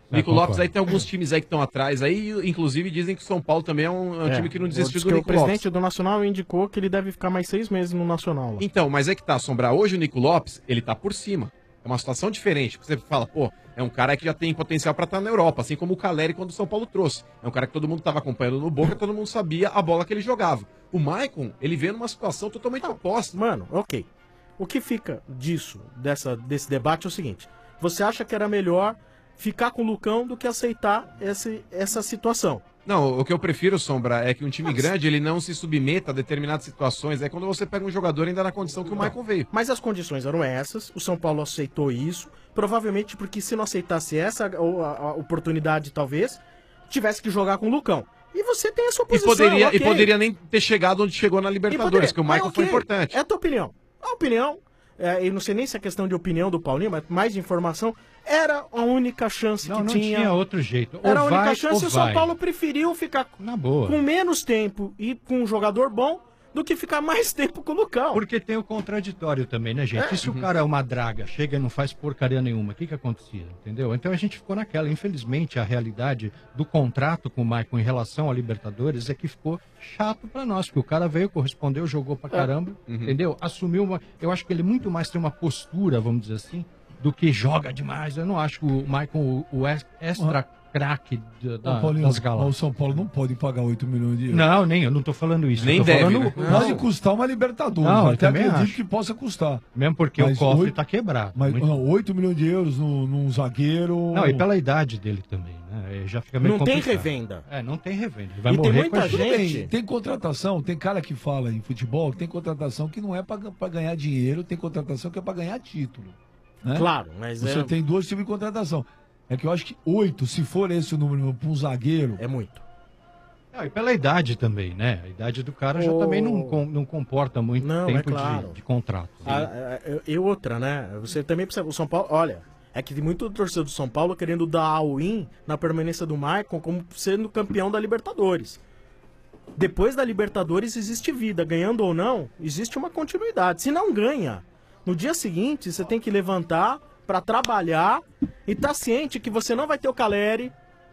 O Nico Lopes aí tem alguns times aí que estão atrás aí, inclusive dizem que o São Paulo também é um, é um É, time que não desistiu diz do que Nico o presidente Lopes. do Nacional indicou que ele deve ficar mais seis meses no Nacional. Lá. Então, mas é que tá, Sombra, hoje o Nico Lopes, ele tá por cima. É uma situação diferente. Você fala, pô, é um cara que já tem potencial pra estar na Europa, assim como o Caleri quando o São Paulo trouxe. É um cara que todo mundo tava acompanhando no Boca, todo mundo sabia a bola que ele jogava. O Maicon, ele veio numa situação totalmente oposta. Mano, ok. O que fica disso, dessa, desse debate é o seguinte. Você acha que era melhor ficar com o Lucão do que aceitar esse, essa situação? Não, o que eu prefiro, Sombra, é que um time grande, ele não se submeta a determinadas situações. É quando você pega um jogador ainda na condição que o Maicon veio. Mas as condições eram essas, o São Paulo aceitou isso, provavelmente porque se não aceitasse essa ou a, a oportunidade, talvez, tivesse que jogar com o Lucão. E você tem a sua E posição, poderia, ok. e poderia nem ter chegado onde chegou na E Libertadores, poderia- que o Maicon mas, foi ok, importante. É a tua opinião. A opinião, é, eu não sei nem se é questão de opinião do Paulinho, mas mais de informação, era a única chance Não, que não tinha. tinha outro jeito. Ou Era a única vai, chance ou e o São vai. Paulo preferiu ficar Na boa. com menos tempo e com um jogador bom do que ficar mais tempo com o Lucão. Porque tem o contraditório também, né, gente? E se o cara é uma draga, chega e não faz porcaria nenhuma, o que que acontecia? Entendeu? Então a gente ficou naquela. Infelizmente, a realidade do contrato com o Maicon em relação à Libertadores é que ficou chato pra nós, porque o cara veio, correspondeu, jogou pra caramba, Uhum. entendeu? Assumiu uma... Eu acho que ele muito mais tem uma postura, vamos dizer assim, do que joga demais. Eu não acho que o Maicon, o, o ex- extra craque da, da, Ô, Paulinho, das o galáxias. São Paulo não pode pagar oito milhões de euros. Não, nem, eu não tô falando isso. Nem eu tô deve, falando, né? Pode custar uma Libertadores. Não, eu até também acredito acho. que possa custar. Mesmo porque Mas o cofre oito- tá quebrado. Mas Muito- não, oito milhões de euros num, num zagueiro. Não, e pela idade dele também, né? Já fica meio Não tem complicado. revenda. É, não tem revenda. Ele vai E tem morrer muita com a Tudo gente- bem, tem contratação, tem cara que fala em futebol, que tem contratação que não é pra pra ganhar dinheiro, tem contratação que é pra ganhar título. Né? Claro, mas Você é, tem dois tipos de contratação. É que eu acho que oito, se for esse o número para um zagueiro. é muito. Ah, e pela idade também, né? A idade do cara já Ô. também não, com- não comporta muito Não, é tempo claro. de, de contrato. A- a- e outra, né? Você também precisa. O São Paulo, olha, é que tem muito torcedor do São Paulo querendo dar all-in na permanência do Maicon como sendo campeão da Libertadores. Depois da Libertadores existe vida, ganhando ou não, existe uma continuidade. Se não ganha, no dia seguinte você tem que levantar pra trabalhar e tá ciente que você não vai ter o Caleri,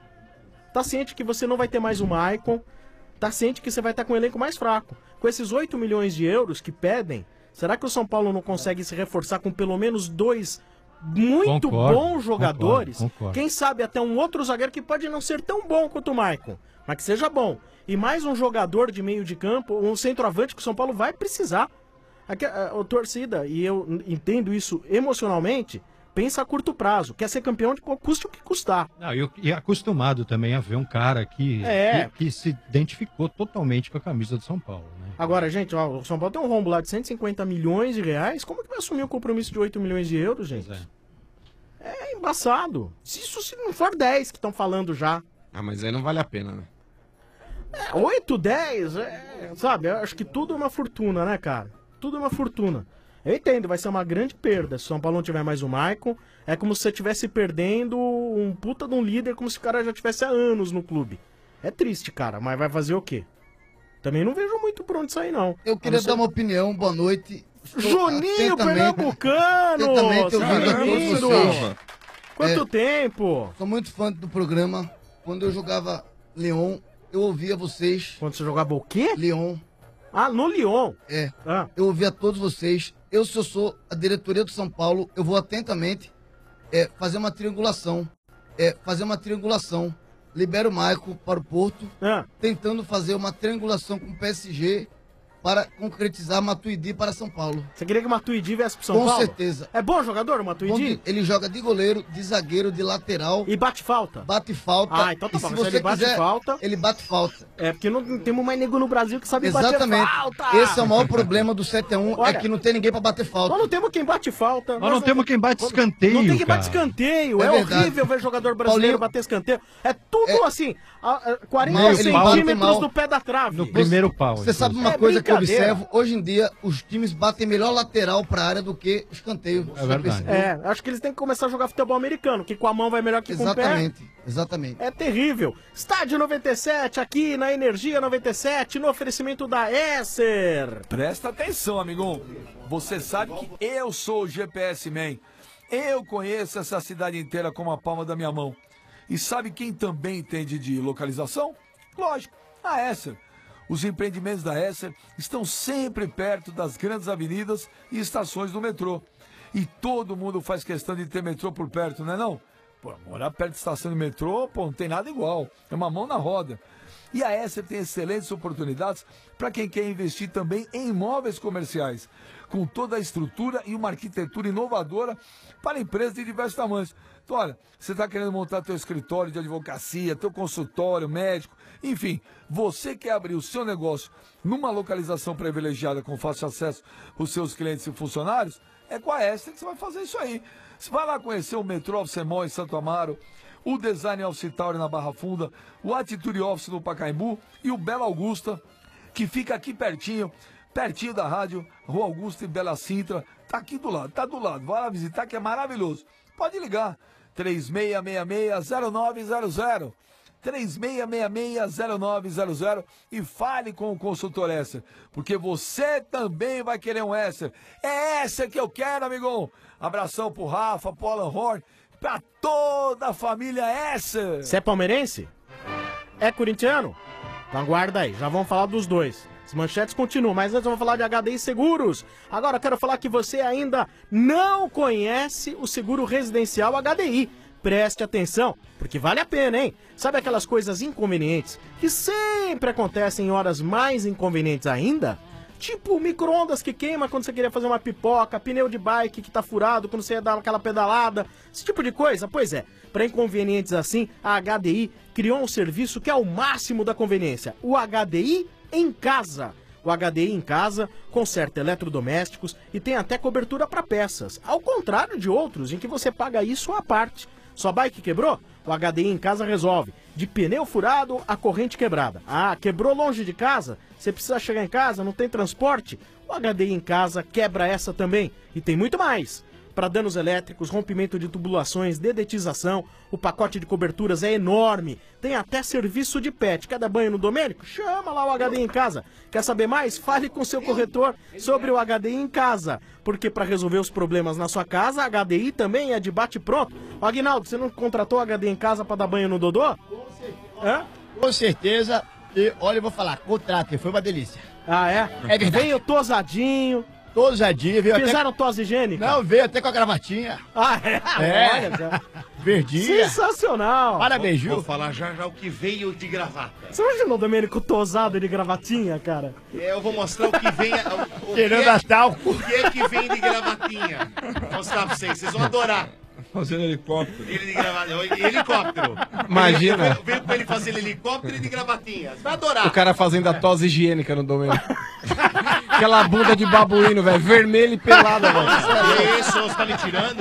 tá ciente que você não vai ter mais o Maicon, tá ciente que você vai estar com um elenco mais fraco. Com esses oito milhões de euros que pedem, será que o São Paulo não consegue se reforçar com pelo menos dois muito Concordo, bons jogadores? concordo, concordo. Quem sabe até um outro zagueiro que pode não ser tão bom quanto o Maicon, mas que seja bom. E mais um jogador de meio de campo, um centroavante que o São Paulo vai precisar. Aqui, a, a torcida, e eu entendo isso emocionalmente, pensa a curto prazo, quer ser campeão de custe o que custar. Não, e, e acostumado também a ver um cara que, É. que, que se identificou totalmente com a camisa do São Paulo, né? Agora, gente, ó, o São Paulo tem um rombo lá de cento e cinquenta milhões de reais. Como que vai assumir um compromisso de oito milhões de euros, gente? Pois é. É embaçado. Se isso se não for dez que estão falando já. Ah, mas aí não vale a pena, né? É, oito, dez, é, sabe? Eu acho que tudo é uma fortuna, né, cara? Tudo é uma fortuna. Eu entendo, vai ser uma grande perda. Se o São Paulo não tiver mais o Maicon, é como se você estivesse perdendo um puta de um líder, como se o cara já tivesse há anos no clube. É triste, cara, mas vai fazer o quê? Também não vejo muito por onde sair, não. Eu queria dar uma opinião, boa noite. Estou Juninho atentamente- Pernambucano! atentamente ouvindo a Seja todos bem-vindo! vocês. Quanto É. tempo? Sou muito fã do programa. Quando eu jogava Leon, eu ouvia vocês. Quando você jogava o quê? Leon. Ah, no Lyon. É. Ah. Eu ouvia todos vocês. Eu, se eu sou a diretoria do São Paulo, eu vou atentamente é, fazer uma triangulação. É, fazer uma triangulação. Libero o Maicon para o Porto, Ah. tentando fazer uma triangulação com o P S G para concretizar Matuidi para São Paulo. Você queria que o Matuidi viesse pro São Com Paulo? certeza. É bom jogador o Bom Matuidi? de- Ele joga de goleiro, de zagueiro, de lateral. E bate falta? Bate falta. Ah, então tá E bom. se Se você ele bate quiser, falta... ele bate falta. É, porque não temos mais nego no Brasil que sabe Exatamente. bater falta. Esse é o maior problema do sete a um, é Olha, que não tem ninguém pra bater falta. Nós não temos quem bate falta. Nós não temos quem bate escanteio, Não tem quem cara. bate escanteio. É, É verdade. horrível ver jogador brasileiro Paulinho- bater escanteio. É tudo assim, a- a quarenta Mal, ele bate centímetros mal. do pé da trave. No primeiro pau. Você sabe inclusive. uma É coisa que eu brincadeira. observo? Hoje em dia, os times batem melhor lateral pra área do que escanteio. Você já verdade. percebeu? É, acho que eles têm que começar a jogar futebol americano, que com a mão vai melhor que com o pé. Exatamente, exatamente. É terrível. Estádio noventa e sete, aqui na Energia noventa e sete, no oferecimento da Esser. Presta atenção, amigão. Você sabe que eu sou o G P S Man. Eu conheço essa cidade inteira como a palma da minha mão. E sabe quem também entende de localização? Lógico, a Esser. Os empreendimentos da Esser estão sempre perto das grandes avenidas e estações do metrô. E todo mundo faz questão de ter metrô por perto, não é não? Pô, morar perto de estação de metrô, pô, não tem nada igual. É uma mão na roda. E a Esser tem excelentes oportunidades para quem quer investir também em imóveis comerciais, com toda a estrutura e uma arquitetura inovadora para empresas de diversos tamanhos. Então, olha, você está querendo montar teu escritório de advocacia, teu consultório médico, enfim, você quer abrir o seu negócio numa localização privilegiada com fácil acesso para os seus clientes e funcionários, é com a Esser que você vai fazer isso aí. Você vai lá conhecer o Metrô Office Mall em Santo Amaro, o Design Office Tower na Barra Funda, o Attitude Office no Pacaembu e o Bela Augusta, que fica aqui pertinho, pertinho da rádio, Rua Augusta e Bela Sintra, tá aqui do lado, tá do lado, vai lá visitar que é maravilhoso. Pode ligar, três seis seis seis, zero nove zero zero, três seis seis seis, zero nove zero zero e fale com o consultor Esser, porque você também vai querer um Esser. É Esser que eu quero, amigão. Abração pro Rafa, pro Alan Horn, pra toda a família Esser. Você é palmeirense? É corintiano? Então aguarda aí, já vamos falar dos dois. As manchetes continuam, mas antes vamos falar de H D I Seguros. Agora eu quero falar que você ainda não conhece o seguro residencial H D I. Preste atenção, porque vale a pena, hein? Sabe aquelas coisas inconvenientes que sempre acontecem em horas mais inconvenientes ainda? Tipo micro-ondas que queima quando você queria fazer uma pipoca, pneu de bike que tá furado quando você ia dar aquela pedalada, esse tipo de coisa. Pois é, para inconvenientes assim, a H D I criou um serviço que é o máximo da conveniência, o H D I em casa. O H D I em casa conserta eletrodomésticos e tem até cobertura para peças, ao contrário de outros em que você paga isso à parte. Sua bike quebrou? O H D I em casa resolve. De pneu furado a corrente quebrada. Ah, quebrou longe de casa? Você precisa chegar em casa, não tem transporte? O H D I em casa quebra essa também. E tem muito mais. Para danos elétricos, rompimento de tubulações, dedetização, o pacote de coberturas é enorme. Tem até serviço de pet. Quer dar banho no Domênico? Chama lá o H D I em casa. Quer saber mais? Fale com seu corretor sobre o H D I em casa. Porque para resolver os problemas na sua casa, a H D I também é de bate-pronto. Ô, Aguinaldo, você não contratou o H D I em casa para dar banho no Dodô? Com certeza. Hã? Com certeza. E olha, eu vou falar, contratem, foi uma delícia. Ah, é? É verdade. Veio tosadinho. Tosadinho, veio Fizeram até... tosse higiênica? Não, veio até com a gravatinha. Ah, é? É. Olha só. Verdinha. Sensacional. Parabéns, Vou Gil. falar já já o que veio de gravata. Você imaginou o Domênico tosado de gravatinha, cara? É, eu vou mostrar o que vem. O, o Cheirando que é, a talco. O que é que vem de gravatinha? Vou mostrar pra vocês, vocês vão adorar. Fazendo helicóptero. Ele de gravatinha, helicóptero. Imagina. Eu veio com ele fazendo helicóptero e de gravatinha. Você vai adorar. O cara fazendo a tosse higiênica no Domênico. Aquela bunda de babuíno, velho, vermelho e pelada, velho. Isso, você tá me tirando?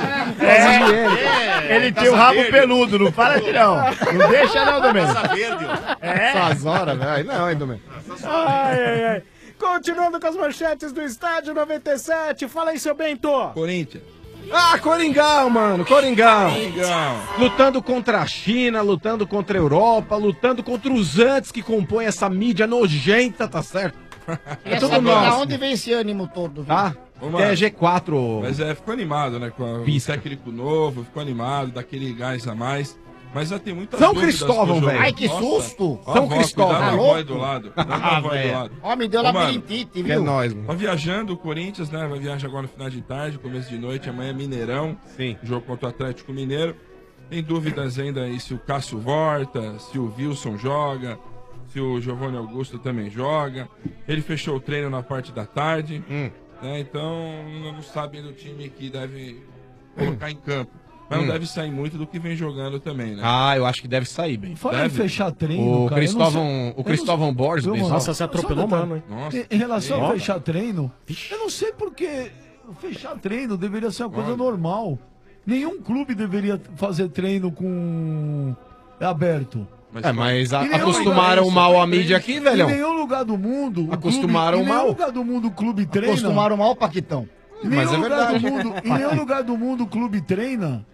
É, É, ele Taça tem o rabo verde. peludo, não fala de não. Não deixa não, Domênico. Taça verde, ó. É. Essas horas, velho. Não, hein, Domênico. Ai, ai, ai. Continuando com as manchetes do Estádio noventa e sete. Fala aí, seu Bento. Corinthians. Ah, Coringão, mano, Coringão. Legal. Lutando contra a China, lutando contra a Europa, lutando contra os antes que compõem essa mídia nojenta, tá certo? É tudo tudo nosso. Da onde vem esse ânimo todo? viu? Tá? Ô, Que mano. é G quatro. Mas é, ficou animado, né? Com o Pisca. técnico novo, ficou animado, daquele gás a mais. Mas já tem muitas São dúvidas Cristóvão, pro jogo. velho. Ai, que Nossa. susto. Ó, São a avó, Cristóvão. cuidado Tá com a voz louco? do lado. Cuidado com a voz do velho. lado. Ó, me deu Ô, mano, labirintite, É viu? nóis, mano. Tá viajando o Corinthians, né? Vai viajar agora no final de tarde, começo de noite. Amanhã é Mineirão. Sim. Jogo contra o Atlético Mineiro. Tem dúvidas ainda aí se o Cássio volta, se o Wilson joga, se o Giovanni Augusto também joga. Ele fechou o treino na parte da tarde. Hum. Né? Então não sabe do time que deve colocar em campo. Mas Hum. não deve sair muito do que vem jogando também, né? Ah, eu acho que deve sair, bem. Fala em Deve. fechar treino, O cara. eu não Cristóvão, sei- o eu Cristóvão não- Borges, Viu, bem, mano? Nossa, você atropelou, Só um mano, hein? Nossa. Em, em relação Ó. a fechar treino, eu não sei porque fechar treino deveria ser uma coisa Olha. normal. Nenhum clube deveria fazer treino com aberto. Mas, É, mas a- E nenhum acostumaram lugar- mal a mídia aqui, velhão. Em nenhum lugar do mundo. o Acostumaram clube, Em mal. nenhum lugar do mundo o clube treina. Acostumaram mal o Paquitão. Em nenhum, Mas é lugar do verdade. mundo, em nenhum lugar do mundo o clube treina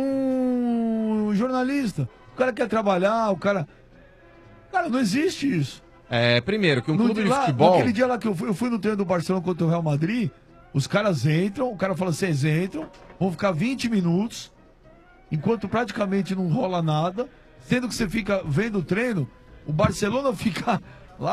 com um jornalista. O cara quer trabalhar, o cara. Cara, não existe isso. É, primeiro, que um No clube dia de lá- futebol... Naquele dia lá que eu fui, eu fui no treino do Barcelona contra o Real Madrid, os caras entram, o cara fala, vocês entram, vão ficar vinte minutos, enquanto praticamente não rola nada, Sendo que você fica vendo o treino, o Barcelona fica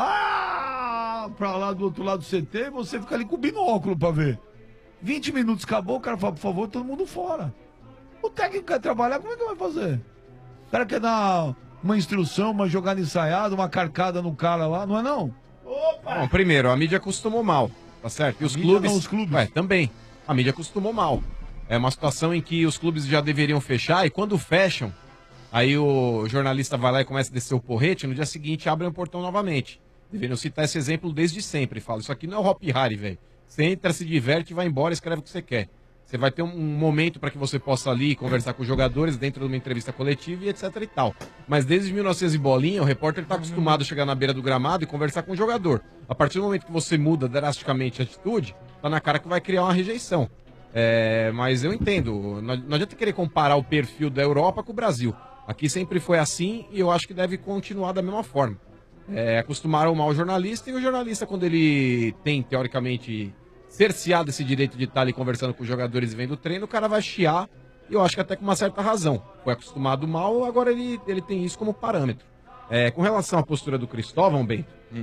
lá pra lá do outro lado do C T e você fica ali com o binóculo pra ver. vinte minutos acabou, o cara fala, por favor, todo mundo fora. O técnico quer trabalhar, como é que vai fazer? O cara quer dar uma instrução, uma jogada ensaiada, uma carcada no cara lá, não é não? Bom, primeiro, a mídia acostumou mal, tá certo? E os A mídia clubes... não, os clubes. Ué, também. A mídia acostumou mal. É uma situação em que os clubes já deveriam fechar e quando fecham, aí o jornalista vai lá e começa a descer o porrete, no dia seguinte abrem o portão novamente. Deveriam citar esse exemplo desde sempre. Fala, isso aqui não é o Hop Harry, velho. Você entra, se diverte, vai embora, escreve o que você quer. Você vai ter um, um momento para que você possa ali conversar com os jogadores dentro de uma entrevista coletiva e etc e tal. Mas desde mil e novecentos e bolinha, o repórter está acostumado a chegar na beira do gramado e conversar com o jogador. A partir do momento que você muda drasticamente a atitude, tá na cara que vai criar uma rejeição. É, mas eu entendo, não, não adianta querer comparar o perfil da Europa com o Brasil. Aqui sempre foi assim e eu acho que deve continuar da mesma forma. É, acostumaram mal o jornalista e o jornalista, quando ele tem, teoricamente, cerceado esse direito de estar ali conversando com os jogadores e vendo o treino, o cara vai chiar, e eu acho que até com uma certa razão. Foi acostumado mal, agora ele, ele tem isso como parâmetro. É, com relação à postura do Cristóvão, Bento, hum.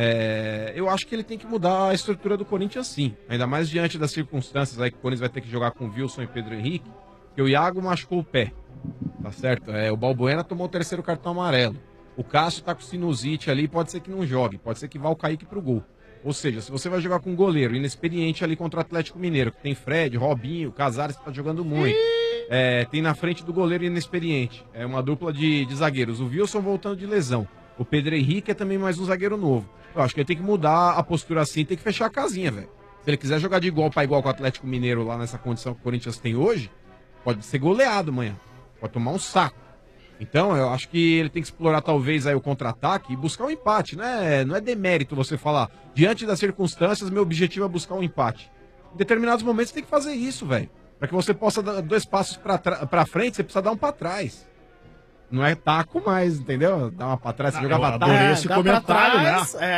é, eu acho que ele tem que mudar a estrutura do Corinthians sim, ainda mais diante das circunstâncias aí que o Corinthians vai ter que jogar com o Wilson e Pedro Henrique, que o Iago machucou o pé, tá certo? É, o Balbuena tomou o terceiro cartão amarelo. O Cássio tá com sinusite ali, pode ser que não jogue, pode ser que vá o Kaique pro gol. Ou seja, se você vai jogar com um goleiro inexperiente ali contra o Atlético Mineiro, que tem Fred, Robinho, Casares que tá jogando muito, é, tem na frente do goleiro inexperiente, é uma dupla de, de zagueiros, o Wilson voltando de lesão, o Pedro Henrique é também mais um zagueiro novo. Eu acho que ele tem que mudar a postura assim, tem que fechar a casinha, velho. Se ele quiser jogar de igual para igual com o Atlético Mineiro lá nessa condição que o Corinthians tem hoje, pode ser goleado amanhã, pode tomar um saco. Então, eu acho que ele tem que explorar talvez aí o contra-ataque e buscar um empate, né? Não é demérito você falar, diante das circunstâncias, meu objetivo é buscar um empate. Em determinados momentos você tem que fazer isso, velho. Para que você possa dar dois passos pra, pra frente, você precisa dar um pra trás. Não é taco mais, entendeu? Dá uma pra trás, você jogava taco. Adorei esse comentário, né?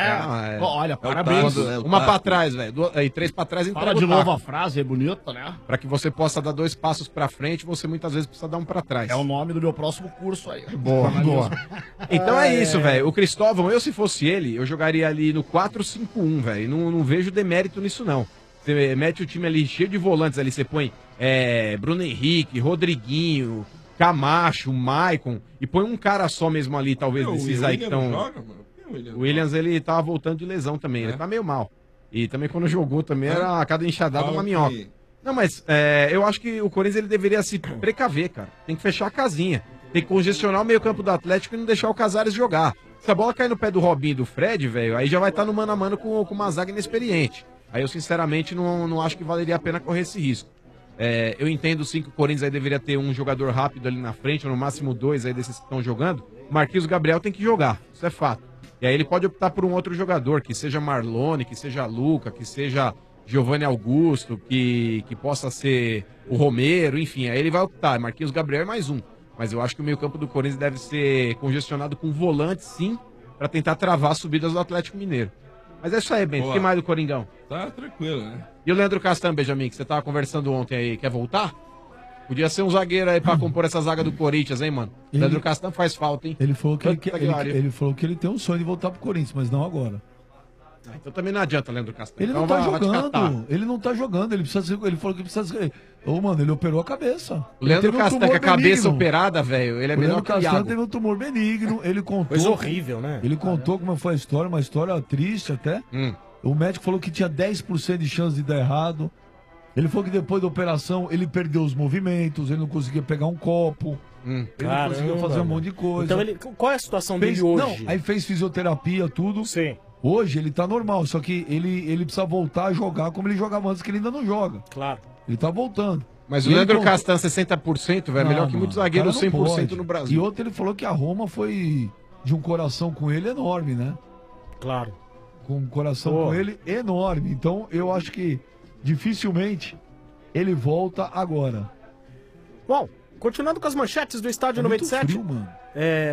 É. É. Olha, parabéns. Uma pra trás, velho. E três pra trás, entrega Fala de o novo taco. a frase, é bonita, né? Para que você possa dar dois passos pra frente, você muitas vezes precisa dar um pra trás. É o nome do meu próximo curso aí. Boa, boa. Então é isso, velho. O Cristóvão, eu se fosse ele, eu jogaria ali no quatro cinco um, velho. Não, não vejo demérito nisso, não. Você mete o time ali cheio de volantes ali, você põe é, Bruno Henrique, Rodriguinho, Camacho, Maicon, e põe um cara só mesmo ali, talvez, Meu, desses o aí que William estão... não joga, mano? Por que o William O Williams, ele tava voltando de lesão também, É? ele tá meio mal. E também quando jogou também era a cada enxadada Fala uma que- minhoca. Não, mas é, eu acho que o Corinthians ele deveria se precaver, cara. Tem que fechar a casinha. Tem que congestionar o meio campo do Atlético e não deixar o Casares jogar. Se a bola cair no pé do Robinho e do Fred, velho, aí já vai estar no mano a mano com, com uma zaga inexperiente. Aí eu, sinceramente, não, não acho que valeria a pena correr esse risco. É, eu entendo sim que o Corinthians aí deveria ter um jogador rápido ali na frente, ou no máximo dois aí desses que estão jogando. Marquinhos Gabriel tem que jogar, isso é fato. E aí ele pode optar por um outro jogador, que seja Marlone, que seja Luca, que seja Giovanni Augusto, que, que possa ser o Romero, enfim, aí ele vai optar. Marquinhos Gabriel é mais um. Mas eu acho que o meio-campo do Corinthians deve ser congestionado com volante, sim, para tentar travar as subidas do Atlético Mineiro. Mas é isso aí, Bento. O que mais do Coringão? Tá tranquilo, né? E o Leandro Castan, Benjamin, que você tava conversando ontem aí, quer voltar? Podia ser um zagueiro aí pra compor essa zaga do Corinthians, hein, mano? Ele- Leandro Castan faz falta, hein? Ele falou, que ele, Puta quer- que ele, pariu. ele falou que ele tem um sonho de voltar pro Corinthians, mas não agora. Ah, então também não adianta, Leandro Castan. Ele então não tá vai- vai te catar. jogando. Ele não tá jogando. Ele precisa ser, ele falou que precisa ser. Ô, mano, ele operou a cabeça. O Leandro Ele teve um Castan, tumor com a cabeça benigno. operada, velho, ele é O menor Leandro que o Castan Iago. teve um tumor benigno. Ele contou. Coisa horrível, né? Ele contou como foi a história, uma história triste até. Hum. O médico falou que tinha dez por cento de chance de dar errado. Ele falou que depois da operação ele perdeu os movimentos, ele não conseguia pegar um copo. Hum. Ele não conseguia fazer um monte de coisa. Então, ele, qual é a situação Fez- dele hoje? Não, aí fez fisioterapia, tudo. Sim. Hoje ele tá normal, só que ele, ele precisa voltar a jogar como ele jogava antes, que ele ainda não joga. Claro. Ele tá voltando. Mas E o ele Leandro contou- Castan, sessenta por cento, velho, é melhor Não, que mano, muitos zagueiros o cem cara não por cento pode. no E Brasil. outro, ele falou que a Roma foi de um coração com ele enorme, né? Claro. Com um coração Pô. com ele enorme. Então eu acho que dificilmente ele volta agora. Bom, continuando com as manchetes do Estádio É noventa muito e sete. frio, mano. É.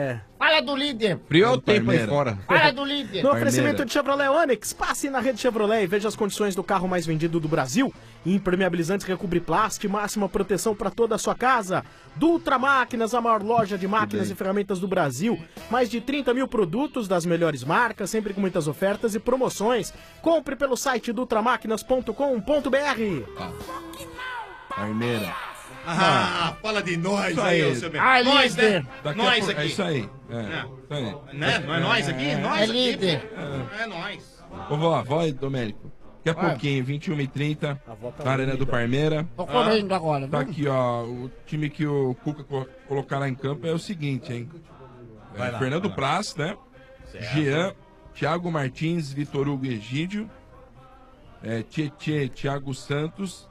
Fala do líder. Frio é o tempo aí fora. Fala do líder. No oferecimento de Chevrolet Onix, passe na rede Chevrolet e veja as condições do carro mais vendido do Brasil. Impermeabilizantes recobre plástico, máxima proteção para toda a sua casa. Dutra Máquinas, a maior loja de máquinas e ferramentas do Brasil. Mais de trinta mil produtos das melhores marcas, sempre com muitas ofertas e promoções. Compre pelo site dutramáquinas ponto com ponto br. Parmeira. Ah, fala de nós Isso aí, aí. ô seu bem. Ah, Nós, líder. né? Daqui a Nós pouco- aqui. É isso aí. É, É. isso aí. Né? Não é nós aqui? Nós É aqui. líder. É nós. Ô, vó, vó e Domênico. Daqui a Vai. pouquinho, vinte e uma e trinta, na Arena do Parmeira. Tô comendo agora, Tá viu? aqui, ó. O time que o Cuca co- colocará em campo é o seguinte, hein? É, Vai lá, Fernando vai lá. Praz, né? Jean, Thiago Martins, Vitor Hugo e Egídio. É, Tietê, Thiago Santos.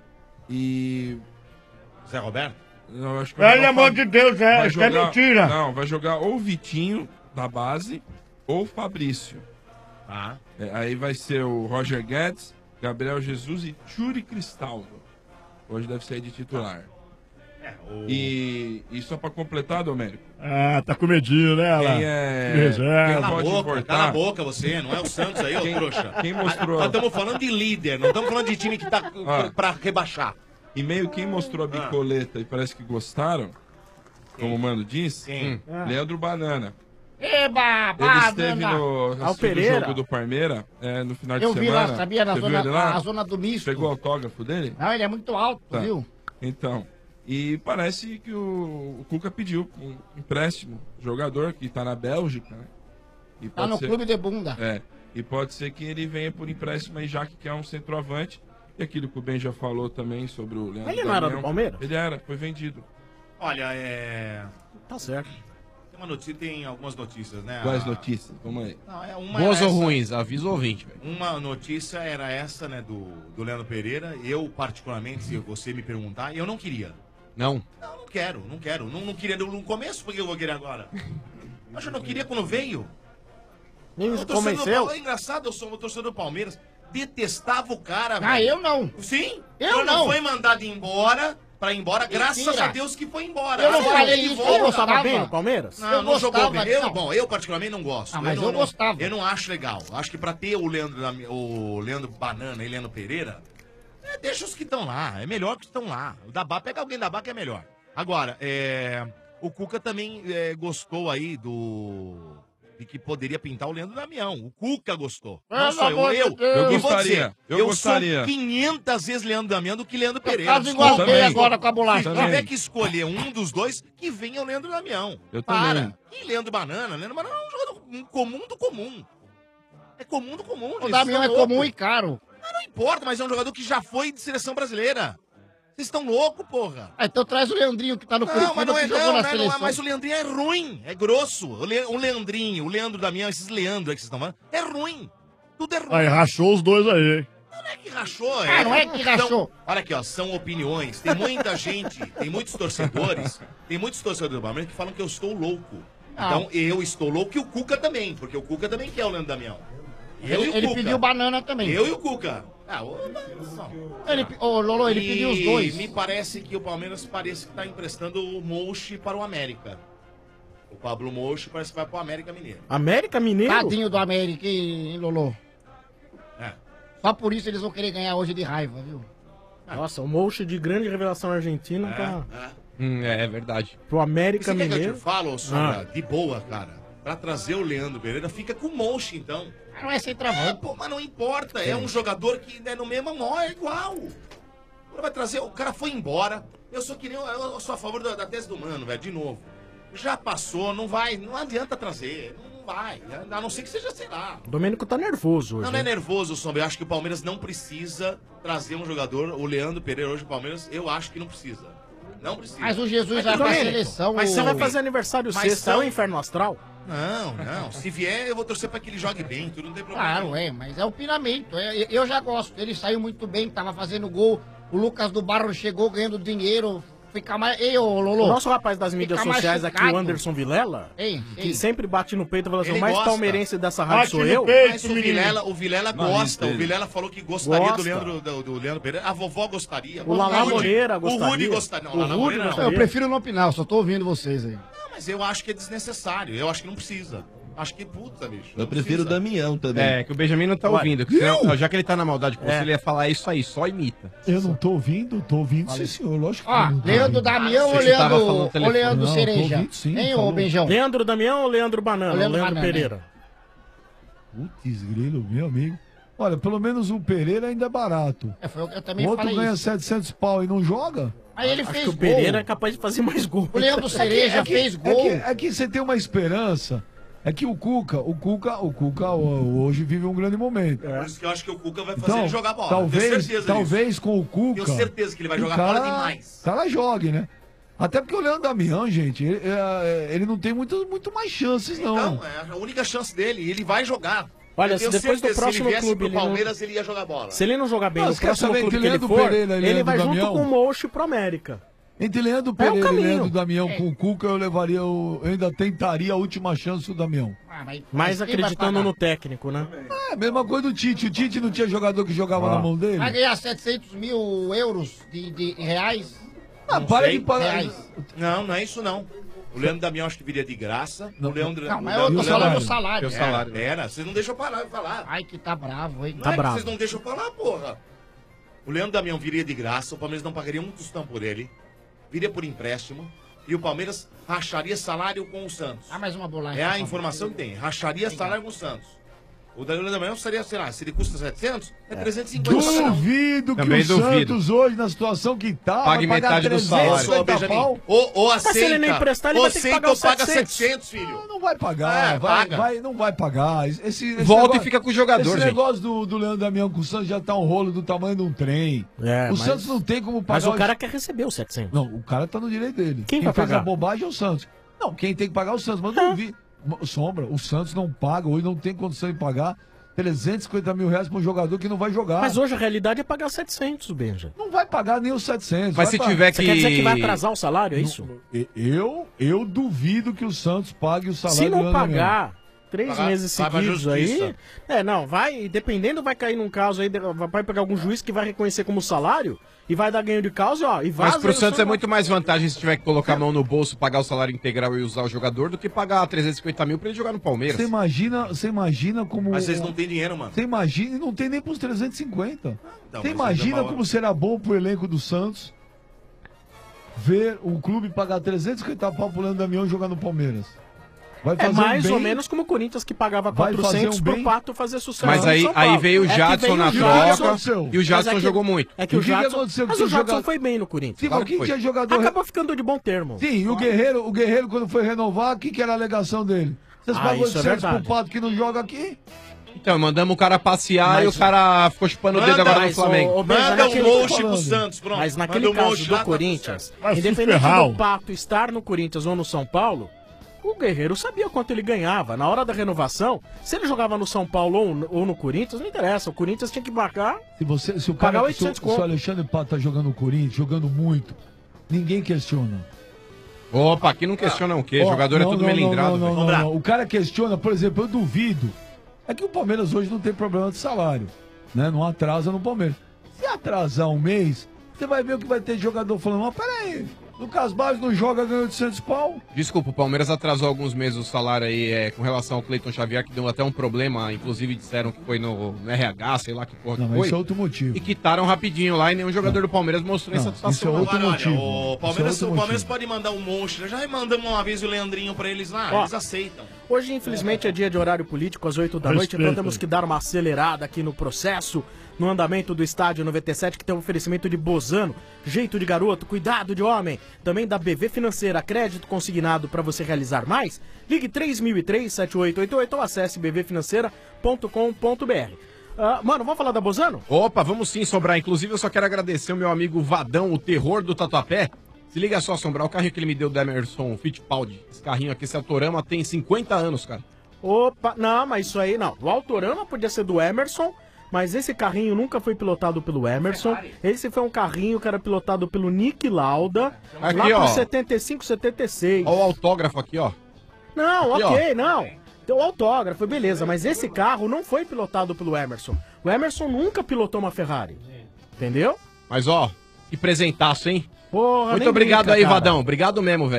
E. Zé Roberto? Eu acho que Pelo vai- amor de Deus, é, vai isso é jogar- mentira. Não, vai jogar ou o Vitinho, da base, ou o Fabrício. Ah. É, aí vai ser o Roger Guedes, Gabriel Jesus e Churi Cristaldo. Hoje deve ser de titular. o- E, e só pra completar, Domênico. Ah, tá com medinho, né, Alain? Quem é. Que reserva. Quem Cala a pode boca, importar. cala a boca você, não é o Santos aí, ô Quem- trouxa. quem mostrou- Nós estamos falando de líder, não estamos falando de time que tá Ah. pra rebaixar. E meio quem mostrou a bicoleta e parece que gostaram, como o Mano disse, Quem? hum, Leandro Banana. Eba, Ele esteve banana. no Ao assistindo o Pereira. jogo do Parmeira é, no final de Eu vi semana. lá, sabia? Na Você viu zona, ele lá? a zona do misto. Pegou o autógrafo dele? Não, ele é muito alto, Tá. viu? Então, e parece que o, o Cuca pediu um empréstimo, jogador que tá na Bélgica, né? E Tá pode no ser- clube de bunda. É, e pode ser que ele venha por empréstimo aí, já que quer um centroavante. E aquilo que o Ben já falou também sobre o Leandro Ele não era Damião. do Palmeiras? Ele era, foi vendido. Olha, é. Tá certo. Tem uma notícia, tem algumas notícias, né? Quais A- notícias? Vamos aí. Não, é uma Boas era ou essa- ruins? Avisa o ouvinte, velho. Uma notícia era essa, né, do, do Leandro Pereira. Eu, particularmente, se você me perguntar, eu não queria. Não. Não, não quero, não quero. Não, não queria no no começo, porque eu vou querer agora. Mas eu não queria quando veio. Nem Eu me torcedor do convenceu. Palmeiras, é engraçado, eu sou um torcedor do Palmeiras. Detestava o cara, Ah, velho. eu não. Sim. Eu Quando não. foi mandado embora, pra ir embora, graças Mentira. a Deus que foi embora. Eu não Agora falei ele isso, volta. eu Você gostava. tava bem no Palmeiras? Não, Eu não jogou gostava, bem. Eu, não. bom, eu particularmente não gosto. Ah, mas não, eu não- gostava. Eu não acho legal. Acho que pra ter o Leandro, Dami- o Leandro Banana e Leandro Pereira, é, deixa os que estão lá. É melhor que estão lá. O Dabá, pega alguém da Dabá que é melhor. Agora, é, o Cuca também é, gostou aí do... de que poderia pintar o Leandro Damião. O Cuca gostou. Não Pelo sou eu. amor de Eu, Deus. Eu e vou gostaria, dizer, eu eu gostaria. sou quinhentas vezes Leandro Damião do que Leandro Pereira. Quase Desculpa. igual também. agora com a Se bolacha. Também. tiver que escolher um dos dois, que venha o Leandro Damião. Eu Para. também. E Leandro Banana? Leandro Banana é um jogador comum do comum. É comum do comum. O gente. Damião é Vocês tão comum louco. e caro. Mas não importa, mas é um jogador que já foi de seleção brasileira. Vocês estão loucos, porra. Ah, então traz o Leandrinho que tá no Não, Curitiba mas não é, que jogou não, na não, é, não seleção. é, mas o Leandrinho é ruim, é grosso. O, Le, o Leandrinho, o Leandro Damião, esses Leandro aí que vocês estão falando, é ruim. Tudo é ruim. Aí, rachou os dois aí, hein? Não é que rachou, Ah, não é que rachou. São- olha aqui, ó, são opiniões. Tem muita gente, tem muitos torcedores, tem muitos torcedores do Palmeiras que falam que eu estou louco. Ah. Então eu estou louco e o Cuca também, porque o Cuca também quer o Leandro Damião. Eu Ele, e o ele Cuca. pediu banana também. Eu e o Cuca. Ah, ô, não. Ele, ô, Lolo, ele E pediu os dois. me parece que o Palmeiras parece que está emprestando o Mouche para o América. O Pablo Mouche parece que vai para o América Mineiro. América Mineiro? Tadinho do América, hein, Lolo? É. Só por isso eles vão querer ganhar hoje de raiva, viu? Nossa, o Mouche de grande revelação argentina É, tá é. Hum, é, é verdade. pro América Você quer que eu Mineiro. te falo, Sombra, Ah. de boa, cara? Pra trazer o Leandro Pereira, fica com o Mouche, então. Ah, não é É, centroavante. pô, mas não importa. É um jogador que é no mesmo mó, é igual. Agora vai trazer, o cara foi embora. Eu sou que nem, eu, eu sou a favor da, da tese do Mano, velho, de novo. Já passou, não vai, não adianta trazer. Não vai. A não ser que seja, sei lá. O Domênico tá nervoso hoje. Não, não é hein? nervoso, Sombra. Eu acho que o Palmeiras não precisa trazer um jogador. O Leandro Pereira hoje, o Palmeiras, eu acho que não precisa. Não precisa. Mas o Jesus Mas vai pra Domênico, seleção. Mas o- você vai fazer aniversário Mas sexta, é são- o inferno astral? Não, não. Se vier, eu vou torcer pra que ele jogue bem, tudo não tem problema. Claro, é, mas é opinamento. É, eu já gosto. Ele saiu muito bem, tava fazendo gol. O Lucas do Barro chegou ganhando dinheiro. Fica mais. Ei, ô, Lolo. O nosso rapaz das mídias Fica sociais aqui, machucado. o Anderson Vilela, Ei, que ei. sempre bate no peito e fala assim: Ele o mais gosta. palmeirense dessa rádio Bate sou no eu. peito. Mas o menino. Vilela, o Vilela Não, gosta. isso O Vilela falou que gostaria Gosta. do Leandro, do, do Leandro Pereira. A vovó gostaria. O Lala Rudy- Moreira O gostaria. Rudy gostaria. Não, O o Lala Rudy Moreira não. gostaria. Eu prefiro não opinar, só tô ouvindo vocês aí. Não, mas eu acho que é desnecessário. Eu acho que não precisa. Acho que, puta, bicho. Eu prefiro o Damião também. É, que o Benjamin não tá Ué, ouvindo. que senão, já que ele tá na maldade com você, É. ele ia falar isso aí, só imita. Eu não tô ouvindo, tô ouvindo, sim, senhor. Lógico que Ó, eu não tô Leandro ouvindo. Damião ou Você tava falando no Leandro, ou telefone. Leandro Não, tô Cereja? ouvindo, sim, Hein, falou. ô Benjão? Leandro Damião ou Leandro Banana? O Leandro Leandro Banana, Pereira. Putz, grilo, meu amigo. Olha, pelo menos o Pereira ainda é barato. É, foi o que eu também O outro falei ganha isso. setecentos pau e não joga? Aí ele Acho fez que o gol. Pereira é capaz de fazer mais gol. O Leandro Cereja É que- fez é gol. que, é que você tem uma esperança. É que o Cuca, o Cuca, o Cuca ó, hoje vive um grande momento. Por isso que eu acho que o Cuca vai fazer Então, ele jogar bola. talvez, Tenho certeza talvez disso. com o Cuca. Tenho certeza que ele vai o jogar cara, bola demais. O cara jogue, né? Até porque o Leandro Damião, gente, ele, é, ele não tem muito, muito mais chances, não. Então, é a única chance dele. E ele vai jogar. Olha, Eu se tenho depois do certeza, próximo se ele viesse clube pro ele não- Palmeiras, ele ia jogar bola. Se ele não jogar bem Não, no você quer próximo saber clube que que ele Leandro for, Pereira e ele Leandro vai junto Damião? com o Mocho pro América. Entre Leandro É o Pereira e caminho. Leandro Damião com o Cuca, eu levaria, o, eu ainda tentaria a última chance do Damião. Ah, mas- Mais mas quem vai acreditando pagar? no técnico, né? É, mesma coisa do Tite. O Tite não tinha jogador que jogava na mão dele? Vai ganhar setecentos mil euros de, de reais? Ah, Não para sei. de pagar. Reais. Não, não é isso não. O Leandro Damião acho que viria de graça. o Leandro, Não, mas o eu tô Leandro- falando do salário. Pera, Salário. Pera, vocês não deixam eu parar, falar. Ai, que tá bravo, hein? Não é que vocês não deixam eu falar, porra. O Leandro Damião viria de graça, o Palmeiras não pagaria um tostão por ele. Viria por empréstimo. E o Palmeiras racharia salário com o Santos. Ah, mais uma bolagem. É a informação que tem. Racharia salário com o Santos. O Leandro Damião seria, sei lá, se ele custa setecentos, é trezentos e cinquenta. Duvido que Também o duvido. Santos hoje, na situação que tá, Pague vai pagar metade do trezentos salário. Ô, pau. Benjamin, ou, ou Mas se aceita, ele não emprestar, ele ou vai ter que aceita pagar ou os paga setecentos. setecentos, filho. Não vai pagar, É, vai, paga. vai- não vai pagar. Esse, esse Volta e negócio- fica com o jogador, Esse gente. negócio do, do Leandro Damião com o Santos já tá um rolo do tamanho de um trem. É, o mas- Santos não tem como pagar. Mas o os- cara quer receber os setecentos. Não, o cara tá no direito dele. Quem vai fez pagar? a bobagem é o Santos. Não, quem tem que pagar é o Santos. Mas não vi. Sombra, o Santos não paga, hoje não tem condição de pagar trezentos e cinquenta mil reais pra um jogador que não vai jogar. Mas hoje a realidade é pagar setecentos, Benja. Não vai pagar nem os setecentos. Mas vai se pagar. tiver Você que... quer dizer que vai atrasar o salário, é isso? Eu, eu duvido que o Santos pague o salário Se do não Leandro Damião. pagar três Pagar- meses vai pra seguidos aí. justiça. É, não, vai. Dependendo, vai cair num caso aí, vai pegar algum juiz que vai reconhecer como salário e vai dar ganho de causa, ó. E Mas vaza pro aí o Santos seu- é muito mais vantagem se tiver que colocar a mão no bolso, pagar o salário integral e usar o jogador do que pagar trezentos e cinquenta mil pra ele jogar no Palmeiras. Você imagina, você imagina como. Mas vocês não têm dinheiro, mano. Você imagina e não tem nem pros trezentos e cinquenta. Então, Você mas imagina ainda como será bom pro elenco do Santos ver o clube pagar trezentos e cinquenta pau pro Leandro Damião jogar no Palmeiras. Vai É fazer mais um bem, ou menos como o Corinthians que pagava Vai fazer quatrocentos um pro bem. Pato fazer sucesso. Mas no aí- São aí Paulo. veio o É que Jadson veio na o troca, Jadson. e o Jadson Mas é que- jogou muito. É que E o o que que Jadson, aconteceu? mas Que o o Jadson jogador- foi bem no Corinthians. Sim, mas o que tinha jogador. Acabou ficando de bom termo. Sim, o Guerreiro, o Guerreiro, quando foi renovar, o que, que era a alegação dele? Vocês Ah, pagam isso é oitocentos pro verdade. Pato que não joga aqui? Então, mandamos o cara passear Mas- e o cara ficou chupando o dedo Manda, agora no mas, Flamengo. ô, ô, Benja, Manda naquele- um monte pro Santos, pronto. Mas naquele Manda um caso monte do lá, tá Corinthians, Vai se independente ferrar. do Pato estar no Corinthians ou no São Paulo, o Guerreiro sabia quanto ele ganhava. Na hora da renovação, se ele jogava no São Paulo ou no, ou no Corinthians, não interessa. O Corinthians tinha que pagar. Se, você, se o Pagar cara, oitocentos se, o- se o Alexandre Pato tá jogando no Corinthians, jogando muito, ninguém questiona. Opa, aqui não questiona o quê? Ó, Jogador é não, tudo não, melindrado. não, não, velho. não, não. O cara questiona, por exemplo, eu duvido. É que o Palmeiras hoje não tem problema de salário, né? Não atrasa no Palmeiras. Se atrasar um mês, você vai ver o que vai ter de jogador falando, mas peraí, Lucas Barros não joga, ganha oitocentos pau. Desculpa, o Palmeiras atrasou alguns meses o salário aí é, com relação ao Cleiton Xavier, que deu até um problema, inclusive disseram que foi no, no R H, sei lá que porra Não, que mas foi. isso é outro motivo. E quitaram rapidinho lá e nenhum jogador do Palmeiras mostrou Não, insatisfação. isso é outro Agora, motivo. olha, o Palmeiras, Isso é o outro Palmeiras motivo. pode mandar um monstro. Já mandamos uma vez o Leandrinho pra eles lá, Ó. eles aceitam. Hoje, infelizmente, é dia de horário político, às oito da noite, então Respeito. temos que dar uma acelerada aqui no processo, no andamento do estádio noventa e sete, que tem um oferecimento de Bozano, jeito de garoto, cuidado de homem, também da B V Financeira, crédito consignado para você realizar mais. Ligue três mil e três, sete oito oito oito ou acesse b v financeira ponto com ponto b r. Ah, mano, vamos falar da Bozano? Opa, vamos sim, Sombrar. Inclusive, eu só quero agradecer o meu amigo Vadão, o terror do Tatuapé. Se liga só, Sombrar, o carrinho que ele me deu do Emerson Fittipaldi. Esse carrinho aqui, esse Autorama, tem cinquenta anos, cara. Opa, não, mas isso aí não. O Autorama podia ser do Emerson, mas esse carrinho nunca foi pilotado pelo Emerson. Esse foi um carrinho que era pilotado pelo Nick Lauda, Aqui, lá ó. por setenta e cinco, setenta e seis. Olha o autógrafo aqui, ó. Não, Aqui, ok, não. Tem o autógrafo, beleza, mas esse carro não foi pilotado pelo Emerson. O Emerson nunca pilotou uma Ferrari. Entendeu? Mas, ó, que presentaço, hein? Porra, Muito nem obrigado brinca, aí, cara. Vadão. Obrigado mesmo, velho.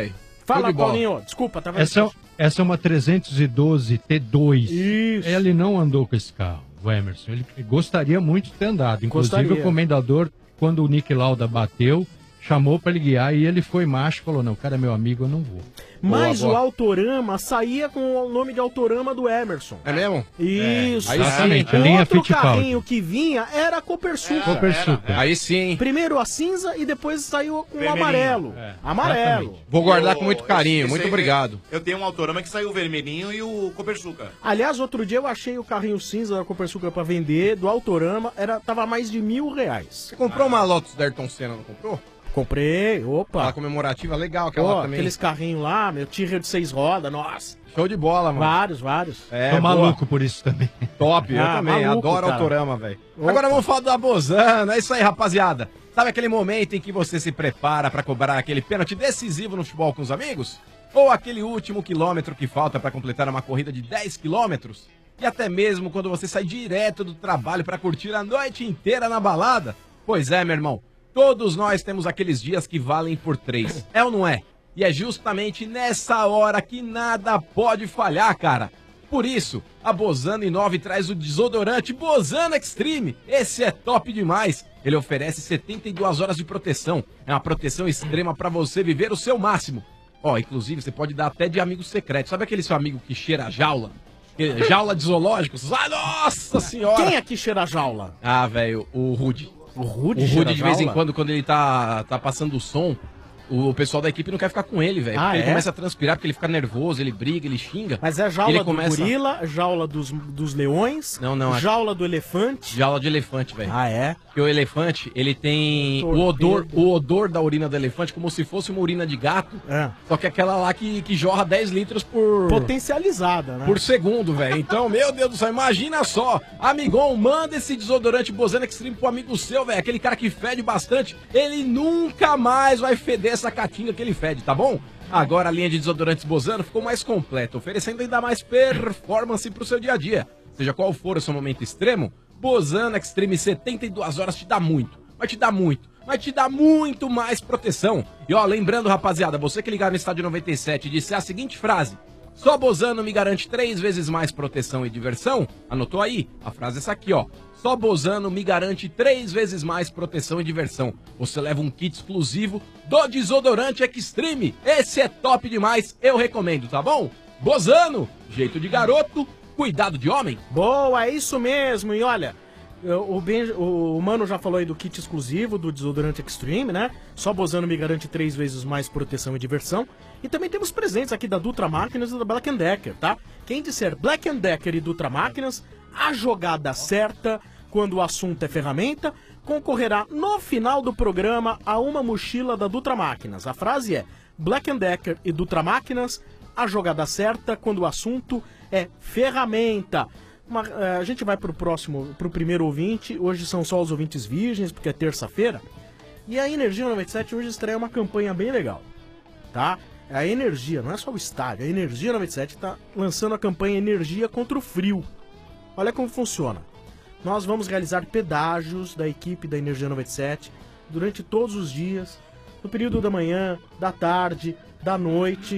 Fala, Paulinho. Desculpa, tava... Essa, essa é uma trezentos e doze T dois. Isso. Ele não andou com esse carro, o Emerson. Ele gostaria muito de ter andado. Inclusive, Gostaria. o comendador, quando o Nick Lauda bateu, chamou para ele guiar e ele foi macho e falou, não, o cara é meu amigo, eu não vou. Mas Boa, o boa. Autorama saía com o nome de Autorama do Emerson. É mesmo? Isso. É. Aí sim. O linha outro Fittipaldi. carrinho que vinha era a Copersucar. Copersucar. Aí sim. Primeiro a cinza e depois saiu com o Vermelhinho. amarelo. É, Amarelo. exatamente. Vou guardar Ô, com muito carinho, esse- muito esse aí, obrigado. Eu tenho um Autorama que saiu o vermelhinho e o Copersucar. Aliás, outro dia eu achei o carrinho cinza da Copersucar pra vender, do Autorama, era, tava mais de mil reais. Você comprou uma Lotus da Ayrton Senna, não comprou? Comprei, opa. Aquela comemorativa legal, aquela Pô, também. aqueles carrinhos lá, meu tiro de seis rodas, nossa. Show de bola, mano. Vários, vários. É, Tô boa. maluco por isso também. Top, eu Ah, também. maluco, Adoro cara. Autorama, velho. Opa. Agora vamos falar da Bozano. É isso aí, rapaziada. Sabe aquele momento em que você se prepara pra cobrar aquele pênalti decisivo no futebol com os amigos? Ou aquele último quilômetro que falta pra completar uma corrida de dez quilômetros? E até mesmo quando você sai direto do trabalho pra curtir a noite inteira na balada? Pois é, meu irmão. Todos nós temos aqueles dias que valem por três. É ou não é? E é justamente nessa hora que nada pode falhar, cara. Por isso, a Bozano Inove traz o desodorante Bozano Extreme. Esse é top demais. Ele oferece setenta e duas horas de proteção. É uma proteção extrema para você viver o seu máximo. Ó, inclusive, você pode dar até de amigo secreto. Sabe aquele seu amigo que cheira a jaula? Que- Jaula de zoológicos? Ah, nossa senhora! Quem aqui cheira a jaula? Ah, velho, o Rude. O Rude O cheira Rude, a de vez em jaula? quando, quando ele tá, tá passando o som, o pessoal da equipe não quer ficar com ele, velho. Ah, porque é? ele começa a transpirar, porque ele fica nervoso, ele briga, ele xinga. Mas é E jaula ele do começa- gorila, jaula dos, dos leões, Não, não, é- jaula do elefante. Jaula de elefante, velho. Ah, é? Porque o elefante, ele tem o Torpedo. odor, o odor da urina do elefante como se fosse uma urina de gato. É. Só que aquela lá que, que jorra dez litros por... Potencializada, né? Por segundo, velho. Então, meu Deus do céu, imagina só. Amigão, manda esse desodorante Bozano Extreme pro amigo seu, velho. Aquele cara que fede bastante. Ele nunca mais vai feder essa catinga que ele fede, tá bom? Agora a linha de desodorantes Bozano ficou mais completa, oferecendo ainda mais performance pro seu dia a dia. Seja qual for o seu momento extremo, Bozano Extreme setenta e duas horas te dá muito. Vai te dar muito. Vai te dar muito mais proteção. E ó, lembrando, rapaziada, você que ligar no Estádio noventa e sete e disser a seguinte frase: só Bozano me garante três vezes mais proteção e diversão. Anotou aí? A frase é essa aqui, ó. Só Bozano me garante três vezes mais proteção e diversão. Você leva um kit exclusivo do desodorante Extreme. Esse é top demais, eu recomendo, tá bom? Bozano, jeito de garoto, cuidado de homem. Boa, é isso mesmo. E olha, o, ben, o Mano já falou aí do kit exclusivo do desodorante Extreme, né? Só Bozano me garante três vezes mais proteção e diversão. E também temos presentes aqui da Dutra Máquinas e da Black and Decker, tá? Quem disser Black and Decker e Dutra Máquinas, a jogada certa, quando o assunto é ferramenta, concorrerá no final do programa a uma mochila da Dutra Máquinas. A frase é: Black and Decker e Dutra Máquinas, a jogada certa quando o assunto é ferramenta. Uma, eh, a gente vai pro próximo, pro primeiro ouvinte. Hoje são só os ouvintes virgens, porque é terça-feira. E a Energia noventa e sete hoje estreia uma campanha bem legal, tá? A Energia, não é só o estádio, a Energia noventa e sete está lançando a campanha Energia contra o Frio. Olha como funciona. Nós vamos realizar pedágios da equipe da Energia noventa e sete durante todos os dias, no período da manhã, da tarde, da noite.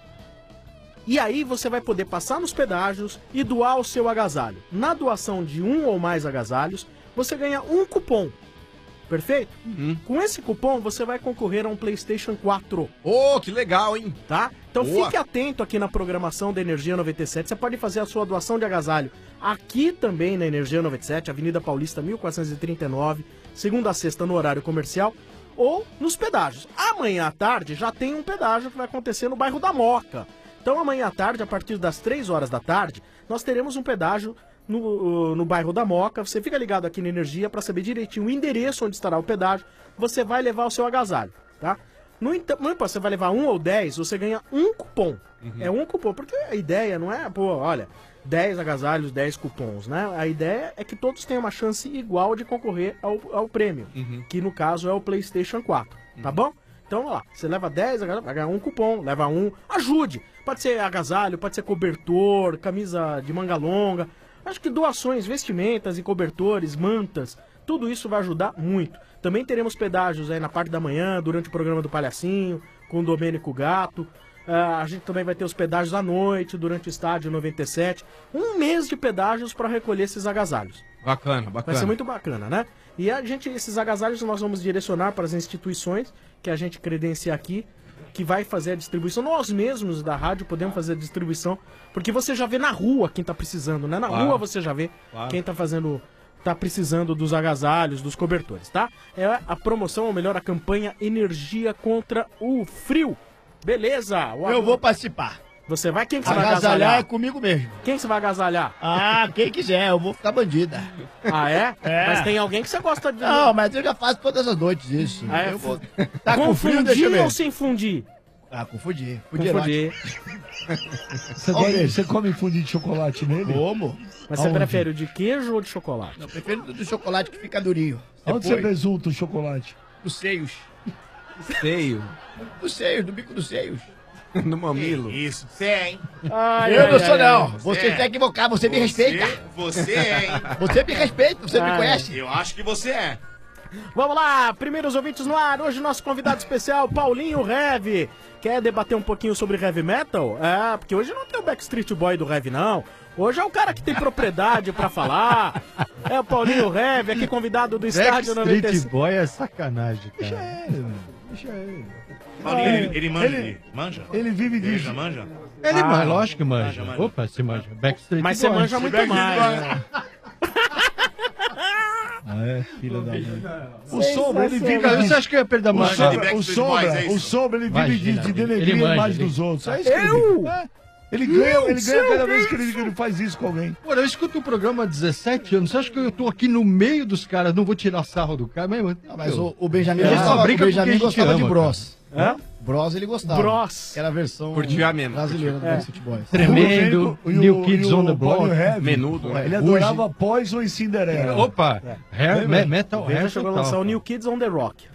E aí você vai poder passar nos pedágios e doar o seu agasalho. Na doação de um ou mais agasalhos, você ganha um cupom. Perfeito? Uhum. Com esse cupom, você vai concorrer a um PlayStation quatro. Ô, que legal, hein? Tá? Então Boa. fique atento aqui na programação da Energia noventa e sete. Você pode fazer a sua doação de agasalho aqui também na Energia noventa e sete, Avenida Paulista mil quatrocentos e trinta e nove, segunda a sexta no horário comercial, ou nos pedágios. Amanhã à tarde já tem um pedágio que vai acontecer no bairro da Moca. Então amanhã à tarde, a partir das três horas da tarde, nós teremos um pedágio no, no bairro da Moca. Você fica ligado aqui na Energia para saber direitinho o endereço onde estará o pedágio. Você vai levar o seu agasalho, tá? No entanto, não importa, você vai levar um ou dez, você ganha um cupom. Uhum. É um cupom, porque a ideia não é, pô, olha, dez agasalhos, dez cupons, né? A ideia é que todos tenham uma chance igual de concorrer ao, ao prêmio, Uhum. que no caso é o PlayStation quatro, tá bom? Então, vamos lá, você leva dez, vai ganhar um cupom, leva um, ajude. Pode ser agasalho, pode ser cobertor, camisa de manga longa. Acho que doações, vestimentas e cobertores, mantas, tudo isso vai ajudar muito. Também teremos pedágios aí na parte da manhã, durante o programa do Palhacinho, com o Domênico Gato. Ah, a gente também vai ter os pedágios à noite, durante o estádio noventa e sete. Um mês de pedágios para recolher esses agasalhos. Bacana, bacana. Vai ser muito bacana, né? E a gente, esses agasalhos nós vamos direcionar para as instituições que a gente credencia aqui, que vai fazer a distribuição. Nós mesmos da rádio podemos fazer a distribuição, porque você já vê na rua quem tá precisando, né? Na Claro. rua você já vê Claro. quem tá fazendo, tá precisando dos agasalhos, dos cobertores, tá? É a promoção, ou melhor, a campanha Energia contra o Frio. Beleza? O Eu vou participar. Você vai? Quem que você vai Agasalhar agasalhar? é comigo mesmo. Quem que você vai agasalhar? Ah, quem quiser, eu vou ficar bandida. Ah, é? É. Mas tem alguém que você gosta de... Não, mas eu já faço todas as noites isso. Ah, é? Eu vou... Tá com frio, deixa eu Confundir ver. ou sem fundir? Ah, confundir. Fundir. Confundir. Você, Ó, tem- beijo. você come fundo de chocolate nele? Como? Mas você Aonde? prefere o de queijo ou de chocolate? Eu prefiro do chocolate que fica durinho. Onde você besunta o chocolate? Dos seios. Feio. Dos seios, do bico dos seios. No mamilo. Isso, você é, hein? Ai, eu ai, não sou ai, não. ai. Você é. está equivocado, você me Você- respeita. Você é, hein? Você me respeita, você me Ai. conhece. Eu acho que você é. Vamos lá, primeiros ouvintes no ar. Hoje nosso convidado especial, Paulinho Heavy. Quer debater um pouquinho sobre heavy metal? É, porque hoje não tem o Backstreet Boy do heavy, não. Hoje é o cara que tem propriedade pra falar. É o Paulinho Heavy, aqui convidado do Estádio noventa e Backstreet sete. Boy é sacanagem, Deixa cara. ele, velho. Deixa ele. Paulinho, É, ele, ele manja? ele- Ele, manja? Ele vive Ele disso. já manja? Ele Ah, manja, lógico que manja. manja, manja. Opa, você manja. Backstreet Mas você Boy. manja muito mais, né? Ah, é, filha da mãe. O Sombra, ele vive Cara, disso. você acha que eu ia perder a O manja? de Sombra, o Backstreet Sombra, Boys, é isso? o Sombra, ele vive de, Imagina, de ele- denegrir ele a manja, imagem ele- dos outros. É isso que ele Eu? vive. É. Ele ganha, ele ganha Eu, cada vez eu, que ele, que ele faz isso com alguém. Pô, eu escuto o programa há dezessete anos. Você acha que eu tô aqui no meio dos caras? Não vou tirar sarro do cara, mas. Não, mas o, o Benjamin A gente só gostava, o brinca porque Benjamin a gente gostava de ama, Bros. Hã? Bros ele gostava. Bros. Que era a versão Curtia mesmo, brasileira do É. Backstreet Boys. Tremendo, E o- New e Kids o on the Paulinho Block. Heavy, Menudo, né? Ele adorava Poison e Cinderela. Opa, hair, Lembra? me- metal Veja, hair chegou a total. lançar o New Kids on the Rock.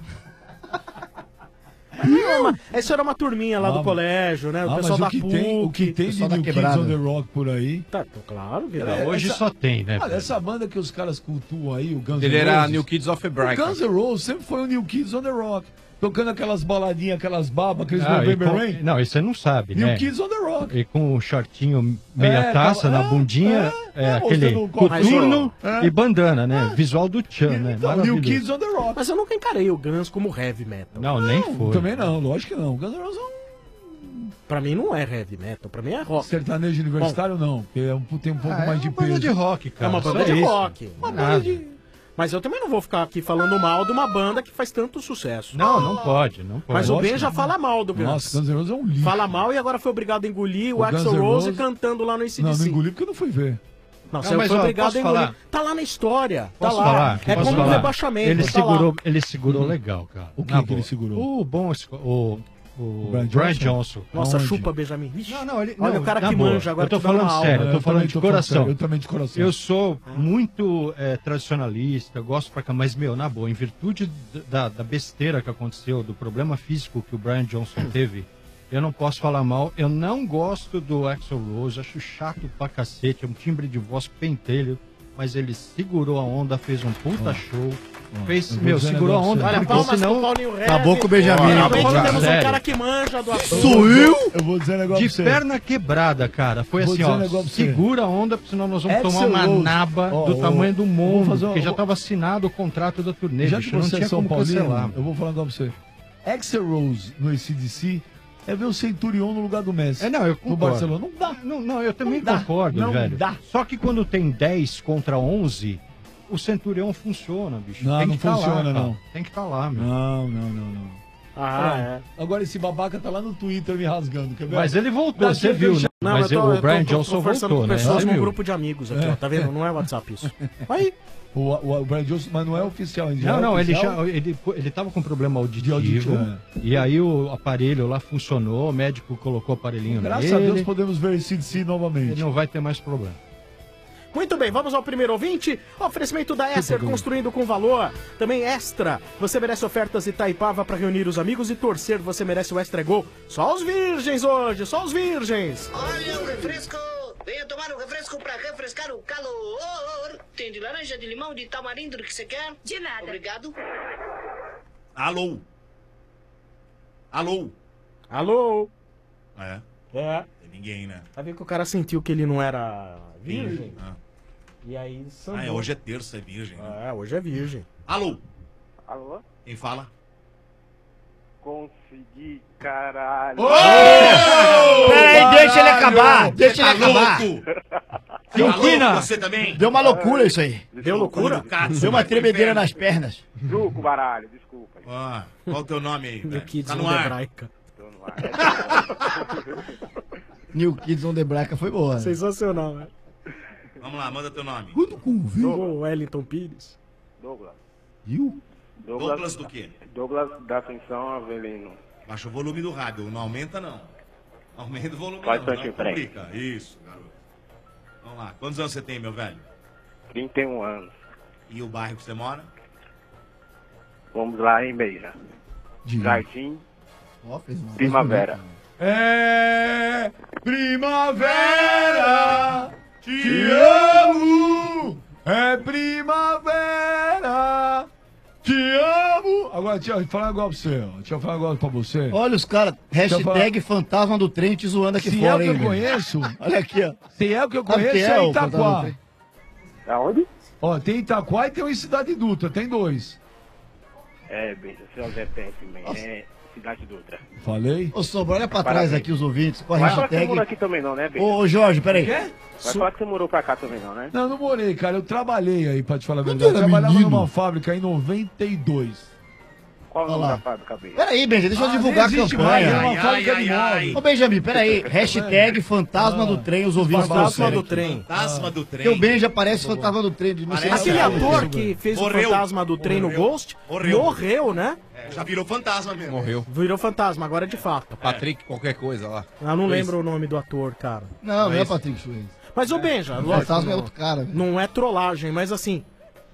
Não, essa era uma turminha lá Ah, do colégio, né? O Ah, pessoal mas da o que P U C. tem, o que tem de pessoal da New Kids quebrada. on the Rock por aí. Tá, tá claro que É, dá. Hoje essa- só tem, né? Olha, velho? essa banda que os caras cultuam aí, o Guns Ele N' era Roses. New Kids of O Hebraica. Guns N' Roses sempre foi o New Kids on the Rock. Tocando aquelas baladinhas, aquelas babas, aqueles Ah, e November com- Rain. Não, isso você não sabe, New né? Kids on the Rock. E com o shortinho meia É, taça tava- na é, bundinha, é, é, é, aquele mostrando o copo. coturno É. e bandana, né? Visual do Chan, né? Então, New Maravilhoso. Kids on the Rock. Mas eu nunca encarei o Guns como heavy metal. Não, nem foi. Também não, lógico que não. Guns N' Roses é um Pra mim não é heavy metal, pra mim é rock. sertanejo universitário, não. Porque é um, tem um pouco Ah, mais é de uma banda peso. de rock, cara. É uma só banda de isso. rock. Uma Nada. banda de... Mas eu também não vou ficar aqui falando mal de uma banda que faz tanto sucesso. Não, não pode, não pode. Mas o lógico Ben já que fala mal do Guns. Nossa, Guns N' Roses é um lixo. Fala mal e agora foi obrigado a engolir o, O Axl Guns N' Rose Roses- cantando lá no A C D C. Não, não engoli porque eu não fui ver. Não, Não, você mas, foi ó, obrigado posso a engolir. falar? Tá lá na história. Posso tá lá. falar? É Posso como um falar? rebaixamento. Ele tá segurou, lá. ele segurou legal, cara. O que Na que ele boa. segurou? O bom, esco- o, o Brian Brian, Johnson? Johnson. Nossa, Aonde? chupa, Benjamin. Vixe. Não, não, ele, Olha não, o cara na que boa. manja agora. Eu tô te dando falando uma aula. sério, eu tô Eu falando também de tô falando coração. sério, eu também de coração. Eu sou muito é, tradicionalista, gosto pra cá, mas, meu, na boa, em virtude d- da, da besteira que aconteceu, do problema físico que o Brian Johnson teve, eu não posso falar mal. Eu não gosto do Axl Rose, acho chato pra cacete, é um timbre de voz pentelho, mas ele segurou a onda, fez um puta show. Fez, eu vou meu, dizer um segurou a negócio onda, sério. Olha, porque palmas pro senão... Paulinho Heavy. Acabou com o Benjamin. Finalmente Tô falando temos um sério. cara que manja do assunto. Sou eu? Eu vou dizer um negócio De pra você. perna quebrada, cara. Foi Vou assim, dizer um ó. negócio pra você. Segura a onda, porque senão nós vamos Axl tomar uma Rose. naba Ó, do ó, tamanho do vou mundo. fazer um- Porque já vou- estava assinado o contrato da turnê, Já bicho, que não você tinha é São como Paulino, cancelar. eu vou falar um negócio pra você. Axl Rose no A C D C é ver o Centurion no lugar do Messi. É, não, eu No concordo. Barcelona. Não dá. Não, não, eu também Não dá, concordo, não velho. dá. Só que quando tem dez contra onze, o Centurião funciona, bicho. Não, Tem não que tá funciona, lá, cara. não. Tem que estar lá, meu. Não, não, não, não. Ah, é. Agora esse babaca tá lá no Twitter me rasgando, quer ver? Mas ele voltou, Daqui você eu viu, vejo- né? Não, Mas eu tô, o eu tô- Brian tô Johnson conversando voltou, com né? pessoas Você num viu? grupo de amigos aqui, ó. Tá vendo? Não é WhatsApp isso. Aí, O, o, o Brian Johnson, mas não é oficial ainda. Não, é não, ele oficial? já ele, ele tava com problema auditivo, auditivo, é. e aí o aparelho lá funcionou, o médico colocou o aparelhinho Graças nele, a Deus podemos ver esse C D C novamente. ele não vai ter mais problema. muito bem, vamos ao primeiro ouvinte. Oferecimento da Esser, construindo com valor. Também Extra. Você merece ofertas Itaipava para reunir os amigos e torcer. Você merece o Extra Gol. Só os virgens hoje, só os virgens. Olha o refresco! Venha tomar um refresco pra refrescar o calor! Tem de laranja, de limão, de tamarindo, do que você quer? De nada. Obrigado. Alô? Alô? Alô? É. É. Tem ninguém, né? Vai ver que o cara sentiu que ele não era virgem. Ah, E aí sambou. ah é, hoje é terça, é virgem. Né? É, hoje é virgem. Alô? Alô? Quem fala? Consegui, caralho. Ô! Peraí, deixa ele acabar. Deixa Você ele tá acabar. louco? Deu Tá louco quina. você também? Deu uma loucura isso aí. Deu loucura? Deu uma tremedeira nas pernas. Truco, baralho, desculpa. Ah, qual o teu nome aí? New velho? Kids Tá on no the ar. Braica. Tô no ar. New Kids on the Braca foi boa. Né? Sensacional, né? Vamos lá, manda teu nome. Quando convida. O Wellington Pires. Douglas. Viu? Douglas do quê? Douglas da Ascensão Avelino. Baixa o volume do rádio, não aumenta não. Aumenta o volume Vai, não, Santinho, não peraí. complica. Isso, garoto. Vamos lá, quantos anos você tem, meu velho? trinta e um anos. E o bairro que você mora? Vamos lá, hein, Beija. Jardim Ó, fez uma Primavera. É primavera, te amo. É primavera, te amo. Agora, deixa eu falar um negócio pra você. ó. Deixa eu falar um negócio pra você. Olha os caras, Deixa eu hashtag fantasma do trem te zoando aqui Se fora, é o que hein, eu velho? conheço, Olha aqui, ó. se é o que eu Sabe conheço, quem é, o fantasma do Itaquá. trem? Aonde? Ó, tem Itaquá e tem um em Cidade Dutra, tem dois. É, Beija, seu Zé Péssimo, é Cidade Dutra. Falei? Ô, Sombra, olha pra Parabéns. trás aqui os ouvintes com a Vai falar que você hashtag. morou aqui também não, né, Beija? Ô, ô, Jorge, peraí. Vai falar que você morou pra cá também não, né? Não, não morei, cara. Eu trabalhei aí, pra te falar a Quando verdade. Eu era trabalhava menino? numa fábrica em noventa e dois. Qual o Olha nome lá. da fábrica, Beija? Peraí, Benjamin, deixa eu Ah, divulgar a nem existe campanha. mais, é uma Ai, fábrica ai, de ai, móveis. Ô, Benjamin, peraí. Hashtag fantasma do trem, os ouvintes Fantasma trouxeram do aqui. trem. Fantasma do trem. Porque o Ben já parece fantasma do trem. De não sei Parece se Aquele sabe. ator que fez Morreu. o fantasma do trem no Morreu. Ghost Morreu. morreu, né? É, já virou fantasma mesmo. Morreu. Virou fantasma, agora é de fato. Patrick, qualquer coisa lá. Eu não lembro o nome do ator, cara. Não, não é Patrick Swayze. Mas o Benja, O lógico, fantasma é não, outro cara. velho. não é trollagem, mas assim.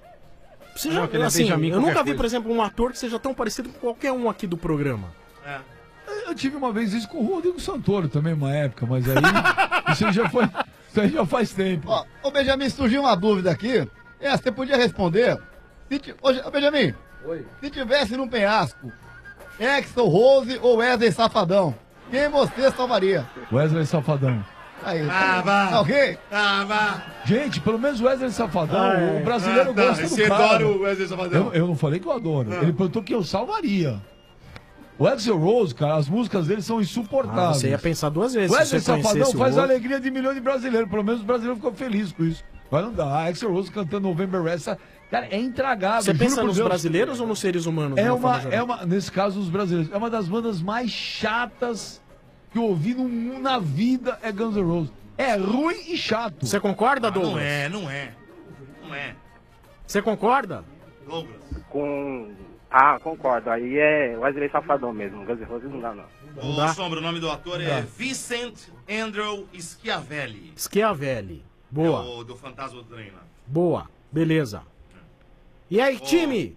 Você já, Não, aquele é assim, Benjamin eu qualquer nunca vi, coisa. por exemplo, um ator que seja tão parecido com qualquer um aqui do programa. É. Eu tive uma vez isso com o Rodrigo Santoro também, uma época, mas aí. isso aí já foi. Isso aí já faz tempo. Ó, ô Benjamin, surgiu uma dúvida aqui. É, você podia responder. Se ti- Ô, ô, Benjamin, Oi. se tivesse num penhasco, Exo, Rose ou Wesley Safadão, quem você salvaria? Wesley Safadão. Aí, Ah, vá. tá ok? Ah, vá. Gente, pelo menos o Wesley Safadão, Ah, é. o brasileiro Ah, tá. gosta do Você cara. adora o Wesley Safadão. Eu, eu não falei que eu adoro. Ele perguntou que eu salvaria. O Axl Rose, cara, as músicas dele são Ah, insuportáveis. você ia pensar duas vezes. O Wesley se você Safadão conhecesse o faz a outro. alegria de milhões de brasileiros. Pelo menos o brasileiro ficou feliz com isso. Mas não dá. A Axl Rose cantando November Rain, essa- cara, é intragável. Você juro pensa por nos Deus. brasileiros ou nos seres humanos? de É uma uma, forma geral? é uma, nesse caso, os brasileiros. É uma das bandas mais chatas que eu ouvi no- na vida é Guns N' Roses. É ruim e chato. Você concorda, Ah, Douglas? não é, não é. Não é. Você concorda? Douglas. Com... Ah, concordo. Aí é Wesley Safadão mesmo. Guns N' Roses não dá, não. Ô, dá. Sombra, o nome do ator é Vincent Andrew Schiavelli. Schiavelli. Boa, É o do Fantasma do Trem lá. boa. Beleza. E aí, Ô. time?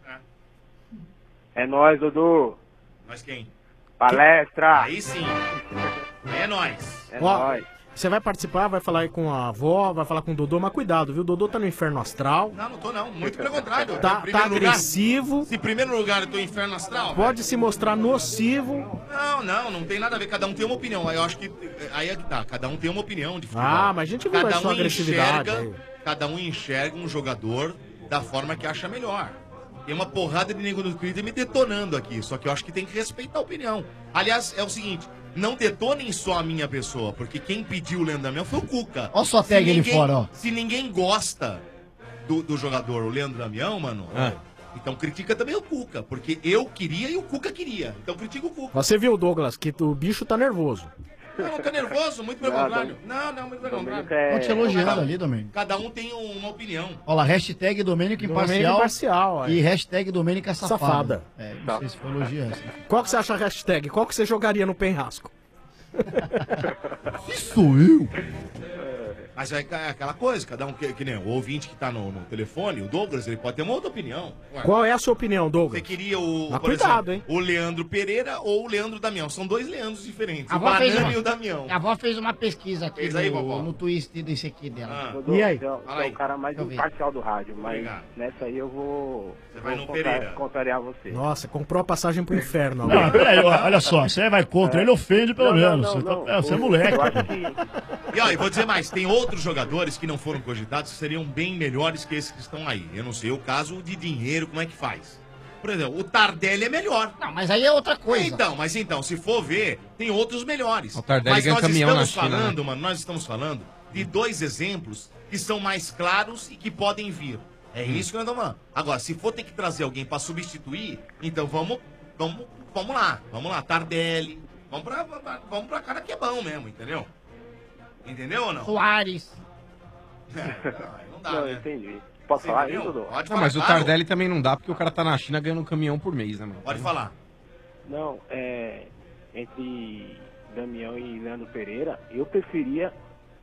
É nóis, Dudu. Nós quem? Palestra. Aí sim. É nóis. É Ó, nóis. Você vai participar, vai falar aí com a avó, vai falar com o Dodô, mas cuidado, viu? O Dodô tá no inferno astral. Não, não tô não. Muito pelo contrário. Tá, Em tá primeiro lugar- agressivo. Se em primeiro lugar eu tô em inferno astral. Pode se mostrar nocivo. Não, não, não tem nada a ver. Cada um tem uma opinião. Aí eu acho que. Aí é que tá. Cada um tem uma opinião de futebol. Ah, mas a gente viu cada a sua um agressividade enxerga, aí. Cada um enxerga um jogador da forma que acha melhor. Tem uma porrada de nego no Twitter me detonando aqui. Só que eu acho que tem que respeitar a opinião. Aliás, é o seguinte. Não detonem só a minha pessoa, porque quem pediu o Leandro Damião foi o Cuca. Ó sua Se tag ali ninguém- fora, ó. Se ninguém gosta do, do jogador, o Leandro Damião, mano, Ah. então critica também o Cuca, porque eu queria e o Cuca queria. Então critica o Cuca. Você viu, Douglas, que o bicho tá nervoso. Não, não tá nervoso, muito pelo Não, contrário. Não, não, muito pelo contrário. Domênico é... Estão te elogiando cada um- ali, Domênico. Cada um tem uma opinião. Olha lá, hashtag Domênico Domênico Imparcial. imparcial, é. E hashtag Domênica Safada. Safada. É, não sei se foi elogio essa. Qual que você acha a hashtag? Qual que você jogaria no penhasco? Isso sou eu. Mas é aquela coisa, cada um, que, que nem o ouvinte que tá no, no telefone, o Douglas, ele pode ter uma outra opinião. Ué, Qual é a sua opinião, Douglas? Você queria o, Mas por cuidado, exemplo, o Leandro Pereira ou o Leandro Damião? São dois Leandros diferentes, A o avó, fez Banana uma, e o Damião. a avó fez uma pesquisa aqui Fez aí, no, vovó? no twist desse aqui dela. Dudu, E aí? Você é, o- Fala você é aí. o cara mais Deixa eu ver. imparcial do rádio, mas Obrigado. nessa aí eu vou, Você vai vou no Pereira. contrariar você. Nossa, comprou a passagem pro inferno Não, agora. peraí, ó, olha só, você vai contra ele, ofende pelo Não, não, menos. não, Você, tá- não. é, você é O- moleque. Eu acho que E ó, e vou dizer mais, tem outros jogadores que não foram cogitados que seriam bem melhores que esses que estão aí. Eu não sei o caso de dinheiro, como é que faz. Por exemplo, o Tardelli é melhor. Não, mas aí é outra coisa. Então, mas então, se for ver, tem outros melhores. O Tardelli mas ganha nós caminhão estamos na China, falando, né? mano, nós estamos falando de dois exemplos que são mais claros e que podem vir. É isso que nós estamos falando. Agora, se for ter que trazer alguém pra substituir, então vamos, vamos, vamos lá, vamos lá, Tardelli, vamos pra, vamos pra cara que é bom mesmo, entendeu? Entendeu ou não? Soares. É, não dá, não, né? entendi. Posso Você falar entendeu? isso, Dudu? Pode Não, falar, mas o claro. Tardelli também não dá, porque o cara tá na China ganhando um caminhão por mês, né, mano? Pode falar. Não, é. Entre Damião e Leandro Pereira, eu preferia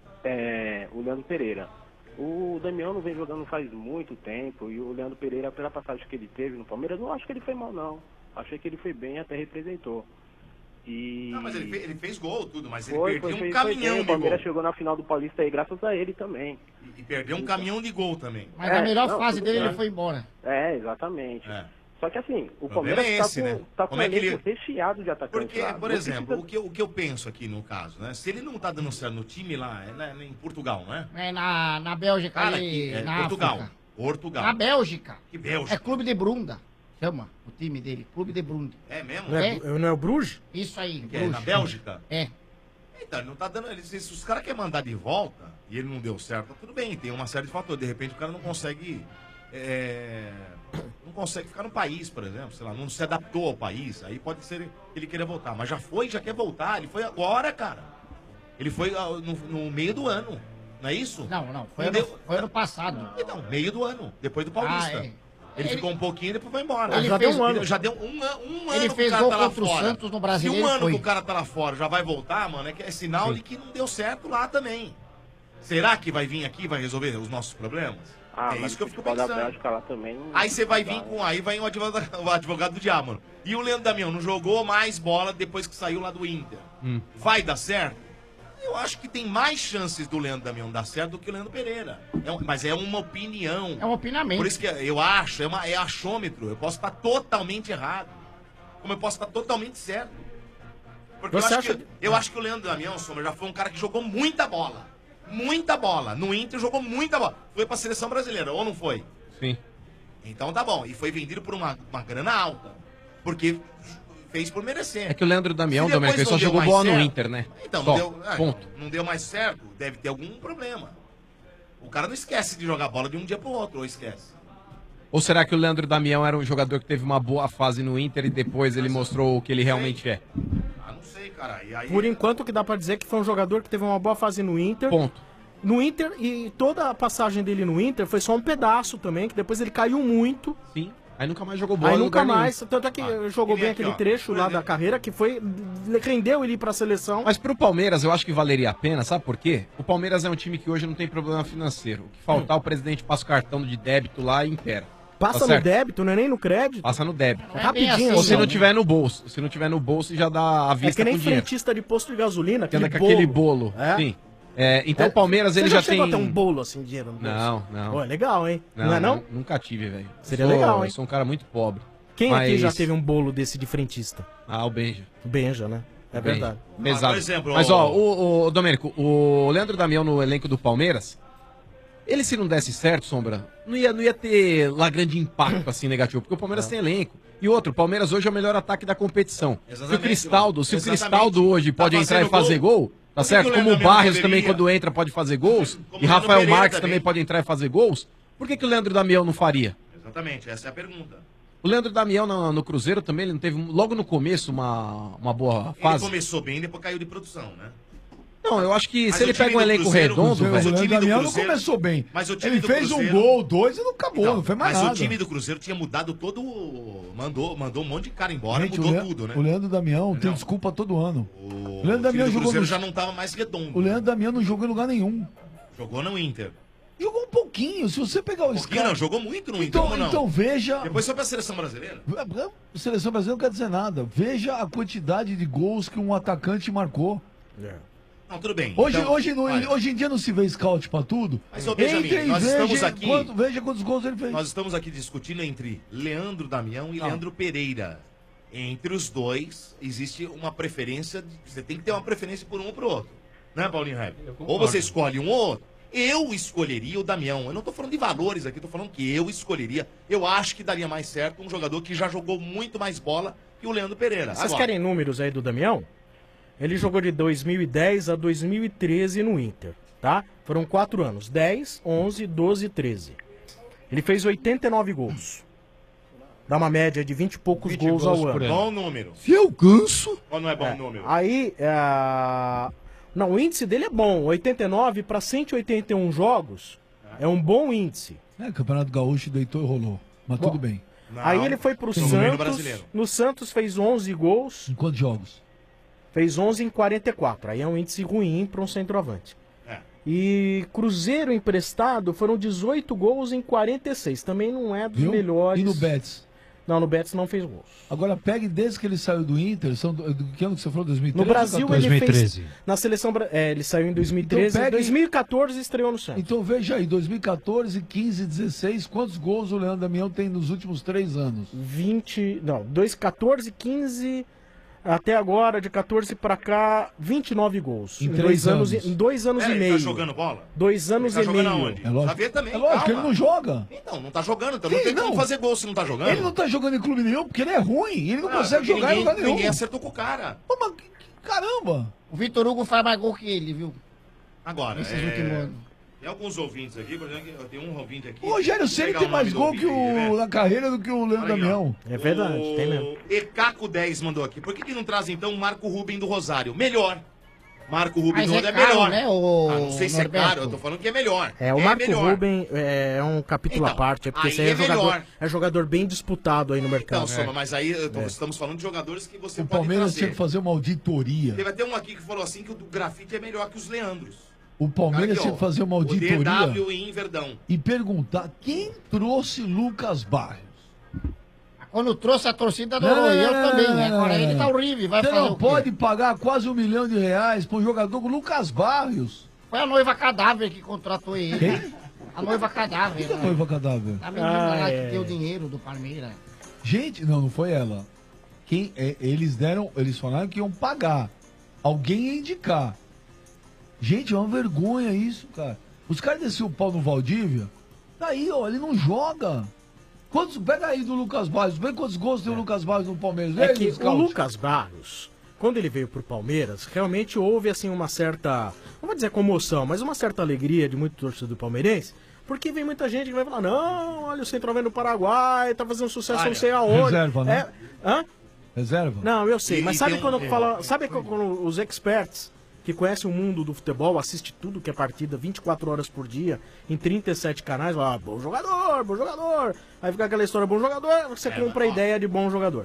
é, o Leandro Pereira. O Damião não vem jogando faz muito tempo e o Leandro Pereira, pela passagem que ele teve no Palmeiras, não acho que ele foi mal, não. Achei que ele foi bem e até representou. E... Não, mas ele fez, ele fez gol, tudo, mas Foi, ele perdeu foi, um foi, caminhão foi bem. O de gol. Palmeiras chegou na final do Paulista aí graças a ele também. E perdeu um caminhão de gol também. Mas É, a melhor não, fase tudo dele bem. ele foi embora. É, exatamente. É. Só que assim, o, O problema Palmeiras é tá esse, com, né? tá com Como um é que ele- elenco recheado de atacantes. Porque, lá. por Não exemplo, precisa- o que, eu- o que eu penso aqui no caso, né? Se ele não tá dando certo no time lá, é na- em Portugal, né? É na, na Bélgica Cara, ali, que- é, na Portugal. África. Portugal. Na Bélgica. Que Bélgica? É Clube de Brunda. Chama o time dele, Clube de Brunda. É mesmo? Não é, não é o Bruges? Isso aí, Que é Bruges. na Bélgica? É. Então, ele não tá dando. Ele, se os caras querem mandar de volta e ele não deu certo, tá tudo bem, tem uma série de fatores. De repente o cara não consegue. é, não consegue ficar no país, por exemplo, sei lá, não se adaptou ao país. Aí pode ser que ele queira voltar. Mas já foi, já quer voltar. Ele foi agora, cara. Ele foi ah, no, no meio do ano. Não é isso? Não, não. Foi, Não ano, deu- foi ano passado. Então, meio do ano, depois do Paulista. Ah, é. Ele, Ele- ficou um pouquinho e depois foi embora. Ele Já fez- deu um ano. Já deu um, an- um ano Ele que fez o cara gol tá lá contra o fora. Santos no Brasileiro, Se um ano foi. que o cara tá lá fora já vai voltar, mano, é, que é sinal de que não deu certo lá também. Será que vai vir aqui e vai resolver os nossos problemas? Ah, é mas isso que eu o fico futebol da pensando. Bélgica lá também. Aí você vai vir com. Aí vai o advogado, o advogado do diabo, mano. E o Leandro Damião não jogou mais bola depois que saiu lá do Inter. Hum. Vai dar certo? Eu acho que tem mais chances do Leandro Damião dar certo do que o Leandro Pereira. É um- mas é uma opinião. É um opinamento. Por isso que eu acho, é, uma, é achômetro. Eu posso estar totalmente errado. Como eu posso estar totalmente certo. Porque eu Você acho, acha que, que- eu acho que o Leandro Damião, Sombra, já foi um cara que jogou muita bola. Muita bola. No Inter jogou muita bola. Foi pra seleção brasileira, ou não foi? Sim. Então tá bom. E foi vendido por uma, uma grana alta. Porque fez por merecer. É que o Leandro Damião, Se depois Domenico, ele só não deu jogou mais bola no certo- Inter, né? Então, Só. não deu, ah, Ponto. não deu mais certo, deve ter algum problema. O cara não esquece de jogar bola de um dia pro outro, ou esquece. Ou será que o Leandro Damião era um jogador que teve uma boa fase no Inter e depois ele mostrou o que ele realmente é? Ah, não sei, cara. E aí... Por enquanto, o que dá pra dizer é que foi um jogador que teve uma boa fase no Inter. Ponto. No Inter, e toda a passagem dele no Inter foi só um pedaço também, que depois ele caiu muito. Sim. Aí nunca mais jogou bola Aí em nunca lugar nenhum. mais, tanto é que jogou ele bem aqui, aquele ó, trecho por lá exemplo. da carreira, que foi, rendeu ele ir pra seleção. Mas pro Palmeiras eu acho que valeria a pena, sabe por quê? O Palmeiras é um time que hoje não tem problema financeiro. O que faltar, o presidente passa o cartão de débito lá e inteira. Passa Tá no certo? débito, não é nem no crédito. Passa no débito. Não é Rapidinho, bem assim, Ou se não. não tiver no bolso. Se não tiver no bolso, já dá a É vista que nem com dinheiro. frentista de posto de gasolina, Que aquele anda com bolo. aquele bolo. É? Sim. É, então É, o Palmeiras Você ele já, já, chegou tem... a ter um bolo assim, dinheiro no bolso? Não, não. Pô, é legal, hein? Não, é não? Nunca tive, velho. Seria Sou- legal, hein? Eu sou um cara muito pobre. Quem aqui Mas- já teve um bolo desse de frentista? Ah, o Benja. Benja, né? É Benja. verdade. Pesado. Ah, por exemplo, Mas o- ó, o, o Domênico, o Leandro Damião no elenco do Palmeiras, ele se não desse certo, Sombra, não ia, não ia ter lá grande impacto assim negativo, porque o Palmeiras tem elenco. E outro, o Palmeiras hoje é o melhor ataque da competição. Se o Exatamente, Cristaldo, se o exatamente. Cristaldo hoje Tá pode entrar e fazendo fazer gol. gol, tá Por que certo? que o Como o Leandro Damião Barrios poderia? também quando entra pode fazer gols, Como e o Leandro Rafael Pereira Marques também. também pode entrar e fazer gols, por que, que o Leandro Damião não faria? Exatamente, essa é a pergunta. O Leandro Damião no, no Cruzeiro também, ele não teve logo no começo uma, uma boa Ele fase? começou bem e depois caiu de produção, né? Não, eu acho que Mas se ele o time pega um do elenco Cruzeiro- redondo, O Mas o velho. Leandro time do Damião não Cruzeiro- começou bem. Mas o time Ele do fez Cruzeiro- um gol, dois e não acabou, Então, não foi mais mas nada. o time do Cruzeiro tinha mudado todo. o- Mandou, mandou um monte de cara embora, Gente, o, mudou Le- tudo, né? o Leandro Damião tem Não. desculpa todo ano. O, Leandro time Damião do jogou Cruzeiro no- já não tava mais redondo. O Leandro Damião não jogou em lugar nenhum. Jogou no Inter. Jogou um pouquinho, se você pegar o Um pouquinho não, jogou muito no Inter, Então, como não? então veja... Depois foi pra seleção brasileira. A seleção brasileira não quer dizer nada. Veja a quantidade de gols que um atacante marcou. Não, tudo bem. Hoje, Então, hoje, no- olha, hoje em dia não se vê scout pra tudo. Mas, ô, Benjamin, Entre e nós veja estamos aqui... quanto- veja quantos gols ele fez. Nós estamos aqui discutindo entre Leandro Damião e Ah. Leandro Pereira. Entre os dois, existe uma preferência. de- Você tem que ter uma preferência por um ou pro outro. Né, Paulinho Reb? concordo. Ou você escolhe um ou outro. Eu escolheria o Damião. Eu não tô falando de valores aqui, tô falando que eu escolheria. Eu acho que daria mais certo um jogador que já jogou muito mais bola que o Leandro Pereira. Vocês Agora, querem números aí do Damião? Ele jogou de dois mil e dez a dois mil e treze no Inter, tá? Foram quatro anos, dez, onze, doze e treze. Ele fez oitenta e nove gols. Dá uma média de vinte e poucos vinte gols, gols ao por ano. Bom número. Se eu canso... Ou não é bom É, número? Aí, é... não, o índice dele é bom, oitenta e nove para cento e oitenta e um jogos, é um bom índice. É, Campeonato Gaúcho deitou e rolou. Mas Bom, tudo bem. Aí ele foi pro Pelo menos Santos, brasileiro. no Santos fez onze gols. Em quantos jogos? Fez onze em quarenta e quatro, aí é um índice ruim para um centroavante. É. E Cruzeiro emprestado foram dezoito gols em quarenta e seis, também não é dos Viu? melhores. E no Betis? Não, no Betis não fez gols. Agora pegue desde que ele saiu do Inter, são do, do que ano que você falou? dois mil e treze No Brasil ou ele quatorze? fez na seleção, bra- é, ele saiu em dois mil e treze, Então, pegue- dois mil e quatorze estreou no Santos. Então veja aí, dois mil e quatorze, quinze, dezesseis, quantos gols o Leandro Damião tem nos últimos três anos? vinte, não, dois, quatorze, quinze, até agora de quatorze pra cá, vinte e nove gols. Em Em, três dois anos, anos. e- em dois anos Pera, e ele meio. tá jogando bola? Dois anos Ele tá e jogando meio. aonde? É lógico. Saber também, É lógico que ele calma. não joga. Então, não tá jogando, então não Sim, tem não. como fazer gol se não tá jogando. Ele não tá jogando em clube nenhum porque ele é ruim. Ele não Ah, consegue porque jogar em ninguém, lugar nenhum. Ninguém acertou com o cara. Pô, mas que- que- caramba! O Vitor Hugo faz mais gol que ele, viu? Agora, Nesses é... últimos anos. tem alguns ouvintes aqui, por exemplo, eu tenho um ouvinte aqui. O Rogério Vou Ceni pegar tem o mais nome gol do que ouvinte aqui, o né? na carreira do que o Leandro Aí, ó. Damião. É verdade, o... tem mesmo. Ecaco dez mandou aqui. Por que, que não traz então o Marco Rubem do Rosário? Melhor. Marco Rubem Mas do é Rosário é caro, melhor. né, o Ah, não sei se é Norberto? caro, eu tô falando que é melhor. É, o Marco melhor. Ruben é, é um capítulo Então, à parte, é porque aí esse aí é, é jogador, melhor. é jogador bem disputado aí no mercado. Então, Soma, mas aí eu tô- É. estamos falando de jogadores que você O pode Palmeiras trazer. tinha que fazer uma auditoria. Teve até um aqui que falou assim que o do grafite é melhor que os Leandros. O Palmeiras Cara, aqui, tinha ó, que fazer uma O auditoria D W em Verdão. e perguntar quem trouxe Lucas Barrios. Quando trouxe a torcida, Não, adorou. não, E eu não, também. não, não, Agora não, ele não. tá horrível. Vai Você fazer não o quê? pode pagar quase um milhão de reais para um jogador como Lucas Barrios. Foi a noiva cadáver que contratou ele. Quem? A noiva cadáver. Quem é né? noiva cadáver? A menina Ah, lá é. que deu dinheiro do Palmeiras. Gente, não, não foi ela. Quem, é, eles deram, eles falaram que iam pagar. Alguém ia indicar. Gente, é uma vergonha isso, cara. Os caras desceram o pau no Valdívia. Tá aí, ó, ele não joga. Quantos, pega aí do Lucas Barros, vê quantos gols tem o Lucas Barros no Palmeiras. Vê É aí, que Scout. o Lucas Barros, quando ele veio pro Palmeiras, realmente houve assim uma certa, não vou dizer comoção, mas uma certa alegria de muito torcedor palmeirense, porque vem muita gente que vai falar, não, olha o centroavante do Paraguai, tá fazendo sucesso não sei aonde. reserva, né? É, hã? Reserva? Não, eu sei, E- mas e sabe tem um- quando é. fala, sabe quando os experts que conhecem o mundo do futebol, assiste tudo que é partida vinte e quatro horas por dia, em trinta e sete canais, fala, ah, bom jogador, bom jogador. Aí fica aquela história, bom jogador, você É, compra a mas, ó. ideia de bom jogador.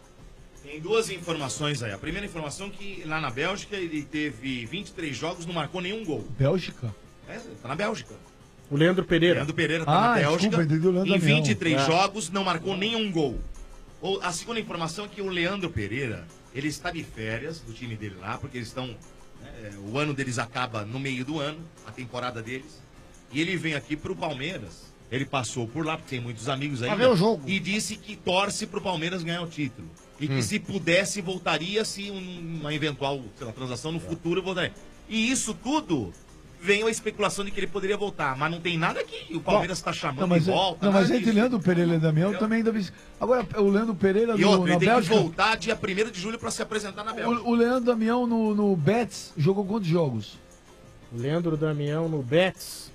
Tem duas informações aí. A primeira informação é que lá na Bélgica ele teve vinte e três jogos, não marcou nenhum gol. Bélgica? É, tá na Bélgica. O Leandro Pereira. Leandro Pereira tá Ah, na Bélgica. desculpa, entendi o Leandro em Damião. vinte e três É. jogos, não marcou nenhum gol. Ou, a segunda informação é que o Leandro Pereira, ele está de férias do time dele lá, porque eles estão... né, o ano deles acaba no meio do ano, a temporada deles. E ele vem aqui pro Palmeiras. Ele passou por lá, porque tem muitos amigos aí. Pra ver o jogo. E disse que torce pro Palmeiras ganhar o título. E que Hum. se pudesse, voltaria se um- uma eventual sei lá, transação no futuro, voltaria. E isso tudo vem a especulação de que ele poderia voltar. Mas não tem nada que o Palmeiras está chamando Não, mas, de é- volta. não, mas nada entre disso. Leandro Pereira e Damião também ainda vi. Agora, o Leandro Pereira E no, outro, na ele tem Bélgica. que voltar dia primeiro de julho para se apresentar na Bélgica. O, o Leandro Damião no, no Betis jogou quantos jogos? Leandro Damião no Betis.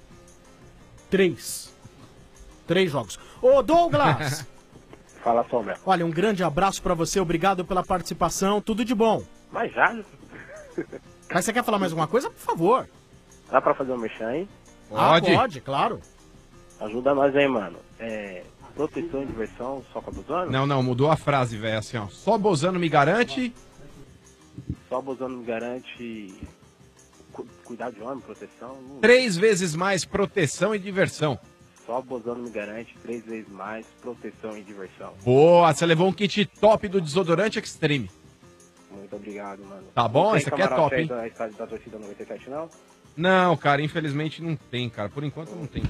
Três. Três jogos. Ô, Douglas! Fala, Sombra. Olha, um grande abraço pra você, obrigado pela participação, tudo de bom. Mas já? Mas você quer falar mais alguma coisa? Por favor. Dá pra fazer um mexão aí? Ah, pode, claro. Ajuda nós aí, mano. É, proteção e diversão só com a Bozano? Não, não, mudou a frase, velho, assim, ó. Só Bozano me garante. Só a Bozano me garante cu- cuidado de homem, proteção. Não... Três vezes mais proteção e diversão. Só Bozano me garante três vezes mais proteção e diversão. Boa, você levou um kit top do desodorante Extreme. Muito obrigado, mano. Tá bom? Não tem Esse aqui é camarote top, aí hein? da estádio da torcida noventa e sete, não? Não, cara, infelizmente não tem, cara. Por enquanto não tem.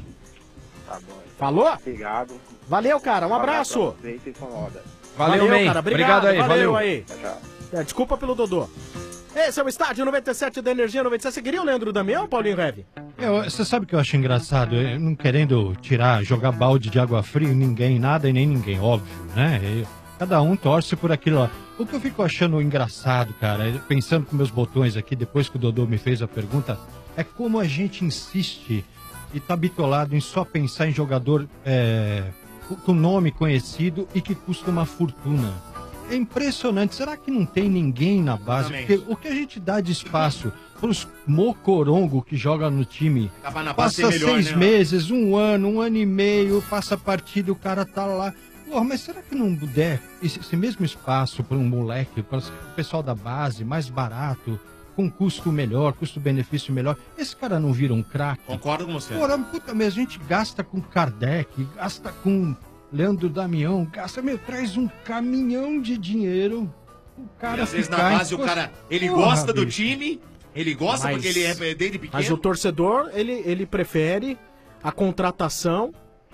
Tá bom. Então. Falou? Obrigado. Valeu, cara. Um abraço. Abraço pra vocês, vocês são roda. Valeu, man. cara. Obrigado, Obrigado aí, valeu. aí. Tchau, tchau. É, desculpa pelo Dodô. Esse é o Estádio noventa e sete da Energia noventa e sete. Você queria o Leandro Damião, Paulinho Rev? Eu- Você sabe o que eu acho engraçado? Eu não querendo tirar, jogar balde de água fria em ninguém, nada e nem ninguém, óbvio, né? Eu- cada um torce por aquilo lá. O que eu fico achando engraçado, cara, pensando com meus botões aqui, depois que o Dodô me fez a pergunta, é como a gente insiste e tá bitolado em só pensar em jogador é, com nome conhecido e que custa uma fortuna. É impressionante. Será que não tem ninguém na base? Exatamente. Porque o que a gente dá de espaço pros mocorongo que joga no time, Tava na base passa ser melhor, seis né? meses, um ano, um ano e meio, passa a partida, o cara tá lá. Porra, mas será que não der esse, esse mesmo espaço para um moleque, para o pessoal da base, mais barato, com custo melhor, custo-benefício melhor? Esse cara não vira um craque? Concordo com você. Porra, puta, mas a gente gasta com Kardec, gasta com Leandro Damião, gasta, meu, traz um caminhão de dinheiro. O cara E às vezes na ficar base o encost- cara, ele Porra, gosta do bicho. time, ele gosta Mas- porque ele é desde pequeno. Mas o torcedor, ele, ele prefere a contratação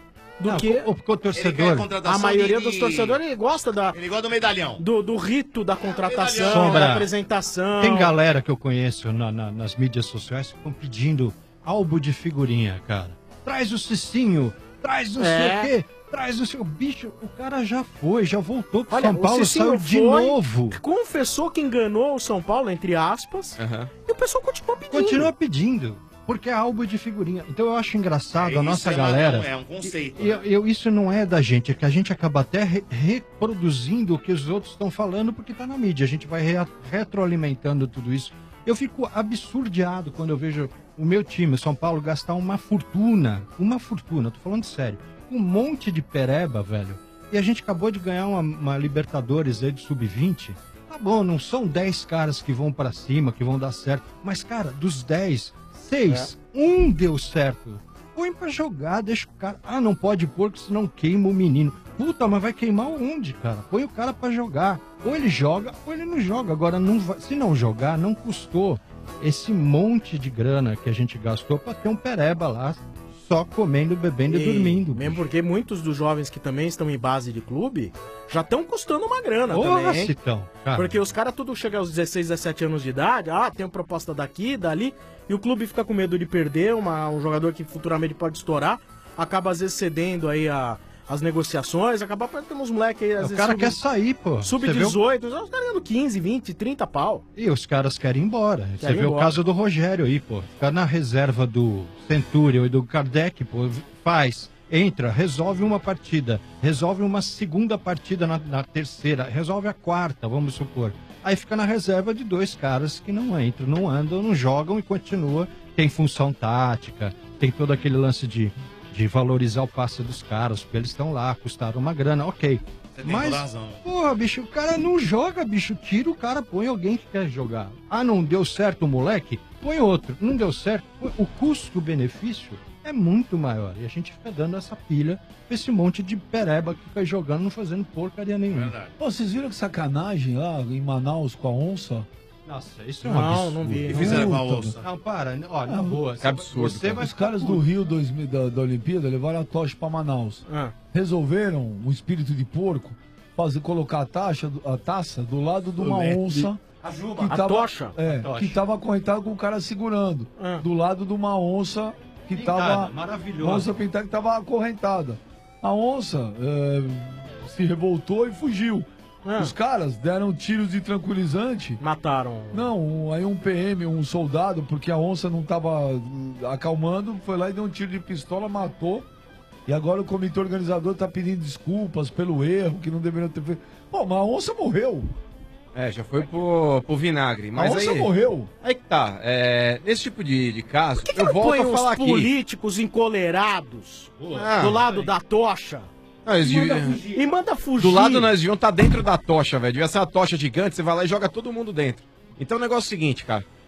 do Não, que... o- o torcedor- Ele quer contratação A maioria de- dos torcedores ele gosta da, Ele gosta do medalhão. do, do rito da contratação, medalhão. Sombra. da apresentação. Tem galera que eu conheço na- na- nas mídias sociais que estão pedindo álbum de figurinha, cara. Traz o Cicinho, traz não sei É. o quê, traz o seu bicho. O cara já foi, já voltou pro Olha, São Paulo, o Cicinho saiu de foi, novo. confessou que enganou o São Paulo, entre aspas, e o pessoal continua pedindo. Continua pedindo, porque é álbum de figurinha. Então eu acho engraçado É, a isso nossa é uma- galera. é um- é um conceito, E- eu- eu- isso não é da gente, é que a gente acaba até re- reproduzindo o que os outros estão falando porque tá na mídia. A gente vai rea- retroalimentando tudo isso. Eu fico absurdeado quando eu vejo o meu time, o São Paulo, gastar uma fortuna. Uma fortuna, tô falando sério. Um monte de pereba, velho. E a gente acabou de ganhar uma, uma Libertadores aí de sub vinte. Tá bom, não são dez caras que vão pra cima, que vão dar certo. Mas, cara, dos dez, seis, um deu certo. Põe pra jogar, deixa o cara. Ah, não pode pôr, porque senão queima o menino. Puta, mas vai queimar onde, cara? Põe o cara pra jogar. Ou ele joga, ou ele não joga. Agora, não vai... se não jogar, não custou esse monte de grana que a gente gastou pra ter um pereba lá, só comendo, bebendo e, E dormindo. Mesmo porque muitos dos jovens que também estão em base de clube já estão custando uma grana Porra, também, hein? Citão, cara. Porque os caras tudo chegam aos dezesseis, dezessete anos de idade, ah, tem uma proposta daqui, dali, e o clube fica com medo de perder uma, um jogador que futuramente pode estourar, acaba às vezes cedendo aí a, as negociações, acaba tendo uns moleques aí, às O vezes... cara sub- quer sair, pô. sub Você vê o- dezoito, os caras ganhando quinze, vinte, trinta pau. E os caras querem ir embora. Você Querem vê ir o embora. caso do Rogério aí, pô. Ficar na reserva do Centurion e do Kardec, pô, faz, entra, resolve uma partida, resolve uma segunda partida na, na terceira, resolve a quarta, vamos supor. Aí fica na reserva de dois caras que não entram, não andam, não jogam e continua. Tem função tática, tem todo aquele lance de, de valorizar o passe dos caras, porque eles estão lá, custaram uma grana, ok. Você tem Mas, toda a razão. porra, bicho, o cara não joga, bicho. Tira o cara, põe alguém que quer jogar. Ah, não deu certo o moleque? Põe outro. Não deu certo? põe- O custo-benefício é muito maior. E a gente fica dando essa pilha pra esse monte de pereba que fica jogando, não fazendo porcaria nenhuma. Pô, vocês viram que sacanagem lá em Manaus com a onça? Nossa, isso é um Não, absurdo. não vi. E fizeram com a Puta, onça. Não, para. Ó, na Ah, boa. que absurdo, Você cara. vai Os caras do Rio dois mil, da, da Olimpíada levaram a tocha pra Manaus. Ah. Resolveram, um espírito de porco, fazer, colocar a, taxa, do- a taça do lado de uma Olé. onça. A Juba. Que A tava, tocha? É, A tocha. que tava acorrentada com o cara segurando. Ah. Do lado de uma onça que Pintada, tava. maravilhosa. Onça pintada que tava acorrentada. A onça é, se revoltou e fugiu. Ah. Os caras deram tiros de tranquilizante. Mataram. Não, um- aí um P M, um soldado, porque a onça não tava uh, acalmando, foi lá e deu um tiro de pistola, matou. E agora o comitê organizador tá pedindo desculpas pelo erro, que não deveriam ter feito. Pô, mas a onça morreu. É, já foi pro, pro vinagre. Mas a onça aí, morreu. aí que tá. É, nesse tipo de, de caso, Por que eu não volto põe a os falar aqui. políticos encolerados Ah, do lado da tocha não, eles e manda deviam- fugir? E manda fugir. Do lado nós deviam estar dentro da tocha, velho. Devia ser uma tocha gigante, você vai lá e joga todo mundo dentro. Então o negócio é o seguinte, cara.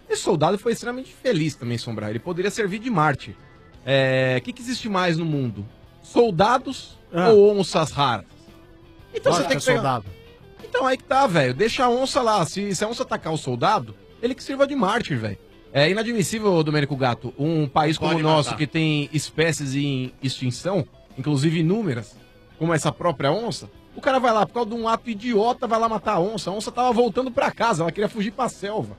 Esse soldado foi extremamente feliz também, Sombra. Ele poderia servir de Marte. É, o que, que existe mais no mundo? Soldados Ah. ou onças raras? Então Olha você tem que que é pegar... soldado. Então aí que tá, velho. Deixa a onça lá. Se, se a onça atacar o soldado, ele que sirva de mártir, velho. É inadmissível, Domênico Gato, um país como o Pode nosso, matar. que tem espécies em extinção, inclusive inúmeras, como essa própria onça, o cara vai lá, por causa de um ato idiota, vai lá matar a onça. A onça tava voltando pra casa, ela queria fugir pra selva.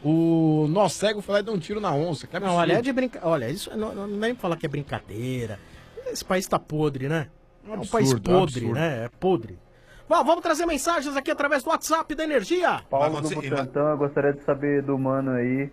O nó cego foi lá e deu um tiro na onça. Que Não, absurdo. olha, é de brincadeira. Olha, isso não, não, não é nem falar que é brincadeira. Esse país tá podre, né? É um Absurdo, país podre, absurdo. né? É podre. Bom, vamos trazer mensagens aqui através do WhatsApp da Energia. Paulo do Butantã, eu gostaria de saber do Mano aí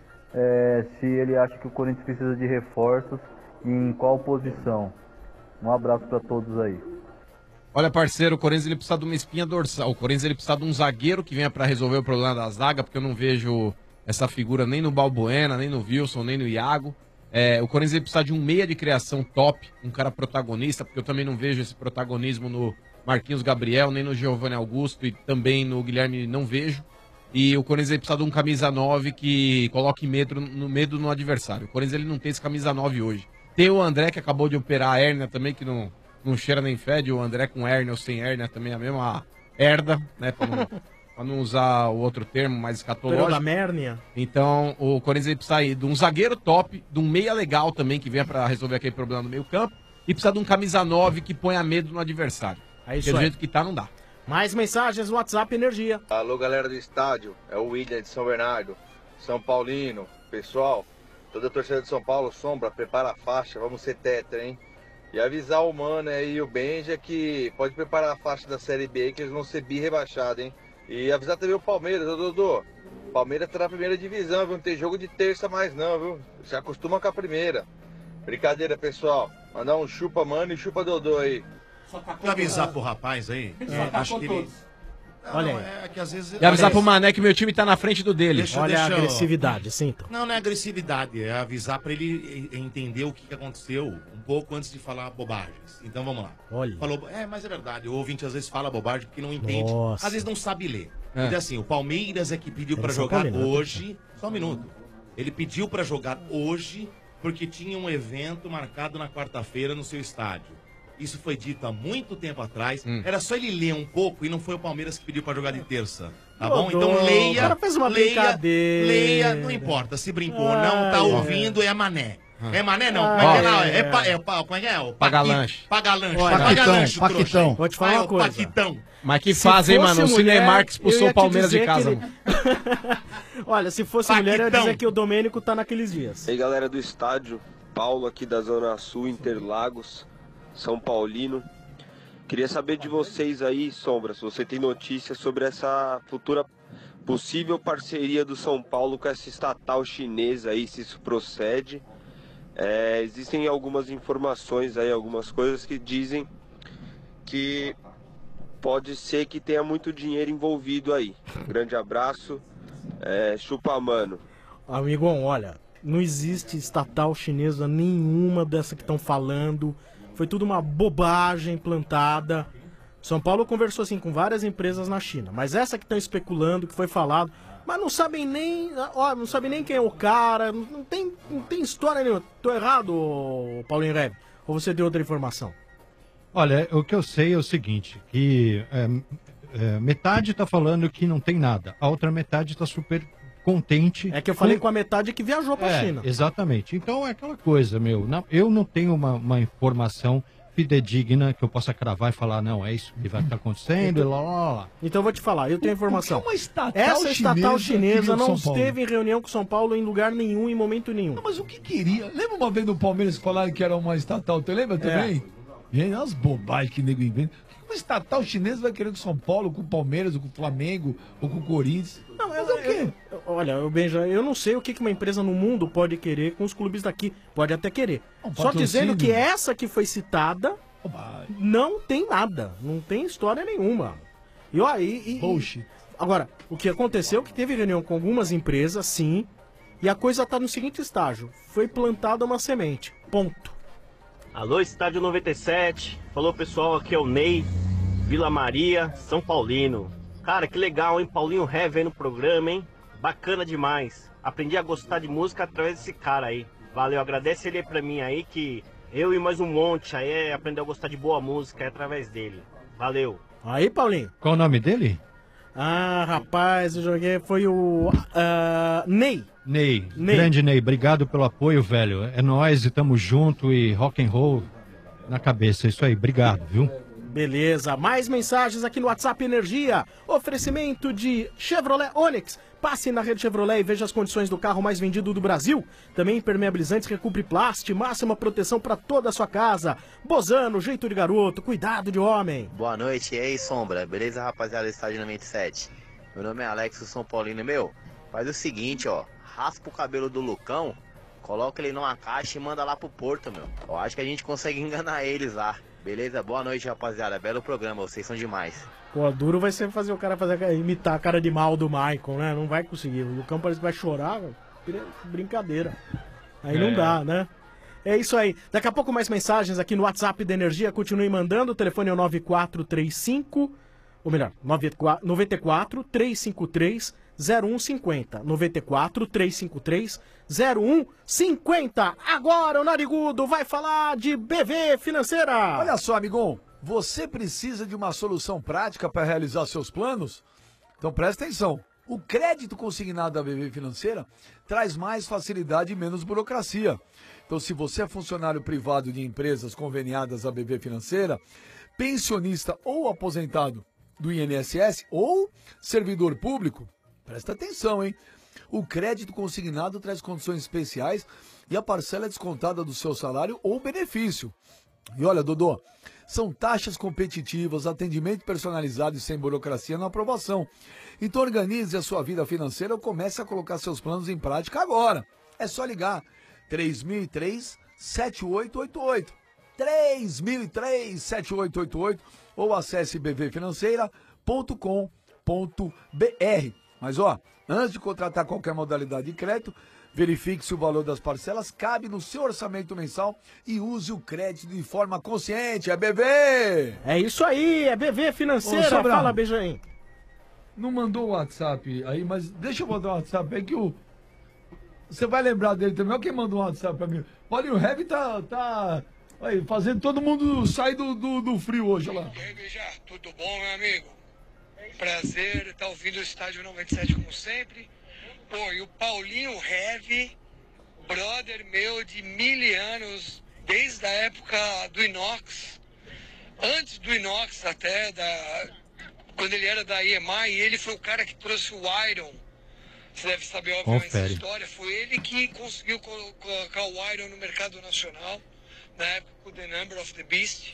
é, se ele acha que o Corinthians precisa de reforços e em qual posição. Um abraço pra todos aí. Olha, parceiro, o Corinthians ele precisa de uma espinha dorsal. O Corinthians ele precisa de um zagueiro que venha pra resolver o problema da zaga, porque eu não vejo essa figura nem no Balbuena, nem no Wilson, nem no Iago. É, o Corinthians ele precisa de um meia de criação top, um cara protagonista, porque eu também não vejo esse protagonismo no Marquinhos Gabriel, nem no Giovanni Augusto e também no Guilherme não vejo. E o Corinthians ele precisa de um camisa nove que coloque medo no, medo no adversário. O Corinthians ele não tem esse camisa nove hoje. Tem o André que acabou de operar a hérnia também, que não, não cheira nem fede. O André com hérnia ou sem hérnia também é a mesma herda, né? Pra não, pra não usar o outro termo mais escatológico. Período da mérnia. Então, o Corinthians ele precisa ir de um zagueiro top, de um meia legal também, que venha pra resolver aquele problema no meio campo, e precisa de um camisa nove que ponha medo no adversário. É isso Porque do aí. jeito que tá, não dá. Mais mensagens no WhatsApp Energia. Alô, galera do estádio, é o William de São Bernardo, São Paulino. Pessoal, toda a torcida de São Paulo, Sombra, prepara a faixa, vamos ser tetra, hein? E avisar o Mano aí e o Benja que pode preparar a faixa da Série B aí, que eles vão ser bi-rebaixados, hein? E avisar também o Palmeiras, ô Dodô, o Palmeiras tá na primeira divisão, viu? Não tem jogo de terça mais não, viu? Se acostuma com a primeira. Brincadeira, pessoal. Mandar um chupa Mano e chupa Dodô aí. Vou avisar pro rapaz aí. É, acho que ele... Não, Olha não, aí. é que às vezes... E avisar Olha, pro Mané que meu time tá na frente do dele. Deixa- Olha a deixa eu- agressividade, sinta. Não, não é agressividade, é avisar pra ele e- entender o que que aconteceu um pouco antes de falar bobagens. Então vamos lá. Olha. Falou, é, mas é verdade, o ouvinte às vezes fala bobagem porque não entende, Nossa. às vezes não sabe ler. É. Então assim, o Palmeiras é que pediu Ele pra é São jogar Paulino, né? hoje, só um minuto. Ele pediu pra jogar hoje porque tinha um evento marcado na quarta-feira no seu estádio. Isso foi dito há muito tempo atrás. Hum. Era só ele ler um pouco e não foi o Palmeiras que pediu pra jogar de terça. Tá Ô, bom? Então Dô, leia. o cara fez uma leia, brincadeira. leia, não importa se brincou ou não, tá Ai, ouvindo, é mané. É mané não, Ai, como é que é lá? é. É, pa, é pa, como é que é? O Paga Paqui- lanche. Paga lanche. Olha, Paga Paquitão, lanche, trouxa. Paquitão. Vou te falar Ah, uma o coisa. Paquitão. Mas que Se fazem, fosse mano? O mulher, Cinemark eu expulsou ia o te Palmeiras de dizer casa. que ele- Olha, se fosse mulher, eu ia dizer que o Domênico tá naqueles dias. E aí, galera do estádio, Paulo aqui da Zona Sul, Interlagos, São Paulino. Queria saber de vocês aí, Sombra, se você tem notícias sobre essa futura possível parceria do São Paulo com essa estatal chinesa aí, se isso procede. É, existem algumas informações aí, algumas coisas que dizem que pode ser que tenha muito dinheiro envolvido aí. Grande abraço, é, chupa mano. Amigão, olha, não existe estatal chinesa nenhuma dessa que estão falando. Foi tudo uma bobagem plantada. São Paulo conversou assim com várias empresas na China, mas essa que estão especulando, que foi falado, mas não sabem nem, ó, não sabem nem quem é o cara, não, não tem, não tem história nenhuma. Tô errado, ô, Paulinho Rev? Ou você deu outra informação? Olha, o que eu sei é o seguinte, que é, é, metade tá falando que não tem nada, a outra metade tá super contente. É que eu falei com a metade que viajou pra É, China. exatamente. Então é aquela coisa, meu. Não, eu não tenho uma, uma informação fidedigna que eu possa cravar e falar, não, é isso que vai estar acontecendo, e lá, lá, lá. Então eu vou te falar, eu tenho informação. O que uma estatal Essa estatal chinesa chinesa queria não com São Paulo? esteve em reunião com São Paulo em lugar nenhum, em momento nenhum. Não, mas o que queria? Lembra uma vez do Palmeiras que falaram que era uma estatal? Tu lembra também? Gente, olha as bobagens que o nego inventa. Por que uma estatal chinesa vai querer com São Paulo, com o Palmeiras, ou com o Flamengo, ou com o Corinthians? Não, mas é o quê? Eu- olha, eu, Benja, eu não sei o que que uma empresa no mundo pode querer com os clubes daqui. Pode até querer. Um Só patrocínio. dizendo que essa que foi citada não tem nada. Não tem história nenhuma. E ó, e, e- Bullshit. Agora, o que aconteceu é que teve reunião com algumas empresas, sim, e a coisa tá no seguinte estágio. Foi plantada uma semente. Ponto. Alô, Estádio noventa e sete. Falou, pessoal, aqui é o Ney, Vila Maria, São Paulino. Cara, que legal, hein? Paulinho Heavy aí no programa, hein? Bacana demais. aprendi a gostar de música através desse cara aí. Valeu, agradece ele pra mim aí, que eu e mais um monte aí aprendeu a gostar de boa música é através dele. Valeu. Aí, Paulinho. Qual o nome dele? Ah, rapaz, eu joguei, foi o uh, Ney. Ney. Ney. Grande Ney, obrigado pelo apoio, velho. É nóis e tamo junto e rock and roll na cabeça. Isso aí, obrigado, viu? Beleza, mais mensagens aqui no WhatsApp Energia. Oferecimento de Chevrolet Onix. Passe na rede Chevrolet e veja as condições do carro mais vendido do Brasil. Também impermeabilizantes Recubre Plast, máxima proteção para toda a sua casa. Bozano, jeito de garoto, cuidado de homem. Boa noite, e aí, Sombra? Beleza, rapaziada do Estádio noventa e sete? Meu nome é Alex, o São Paulino. Meu, faz o seguinte, ó. Raspa o cabelo do Lucão, coloca ele numa caixa e manda lá pro Porto, meu. Eu acho que a gente consegue enganar eles lá. Beleza? Boa noite, rapaziada. Belo programa, vocês são demais. Pô, duro vai ser fazer o cara fazer, imitar a cara de mal do Michael, né? Não vai conseguir. O Lucão parece que vai chorar, velho. Brincadeira. Aí É. não dá, né? É isso aí. Daqui a pouco mais mensagens aqui no WhatsApp da Energia. Continue mandando. O telefone é o nove quatro três cinco, ou melhor, nove quatro três cinco três zero um cinco zero. nove quatro três cinco três zero um cinco zero. Agora o Narigudo vai falar de B V Financeira. Olha só, amigão, você precisa de uma solução prática para realizar seus planos? Então presta atenção. O crédito consignado da B V Financeira traz mais facilidade e menos burocracia. Então, se você é funcionário privado de empresas conveniadas à B V Financeira, pensionista ou aposentado do I N S S ou servidor público, presta atenção, hein? O crédito consignado traz condições especiais e a parcela é descontada do seu salário ou benefício. E olha, Dodô, são taxas competitivas, atendimento personalizado e sem burocracia na aprovação. Então organize a sua vida financeira ou comece a colocar seus planos em prática agora. É só ligar três mil e três, sete oito oito oito. três mil e três, sete oito oito oito ou acesse b v financeira ponto com ponto b r. Mas ó, antes de contratar qualquer modalidade de crédito, verifique se o valor das parcelas cabe no seu orçamento mensal e use o crédito de forma consciente. É B V! É isso aí, é B V Financeira. Ô, Sobral, Fala, Benjamin. Não mandou o WhatsApp aí, mas deixa eu mandar o WhatsApp aí que o... Você vai lembrar dele também. Olha quem mandou um WhatsApp pra mim. Olha, o Heavy tá, tá aí, fazendo todo mundo sair do, do, do frio hoje, olha lá. Tudo bom, meu amigo? Prazer estar ouvindo o Estádio noventa e sete como sempre. Pô, e o Paulinho Heavy, brother meu de mil anos, desde a época do Inox, antes do Inox até, da, quando ele era da I E M I, e ele foi o cara que trouxe o Iron. Você deve saber, obviamente, essa história. Foi ele que conseguiu colo- colocar o Iron no mercado nacional, na época com The Number of the Beast.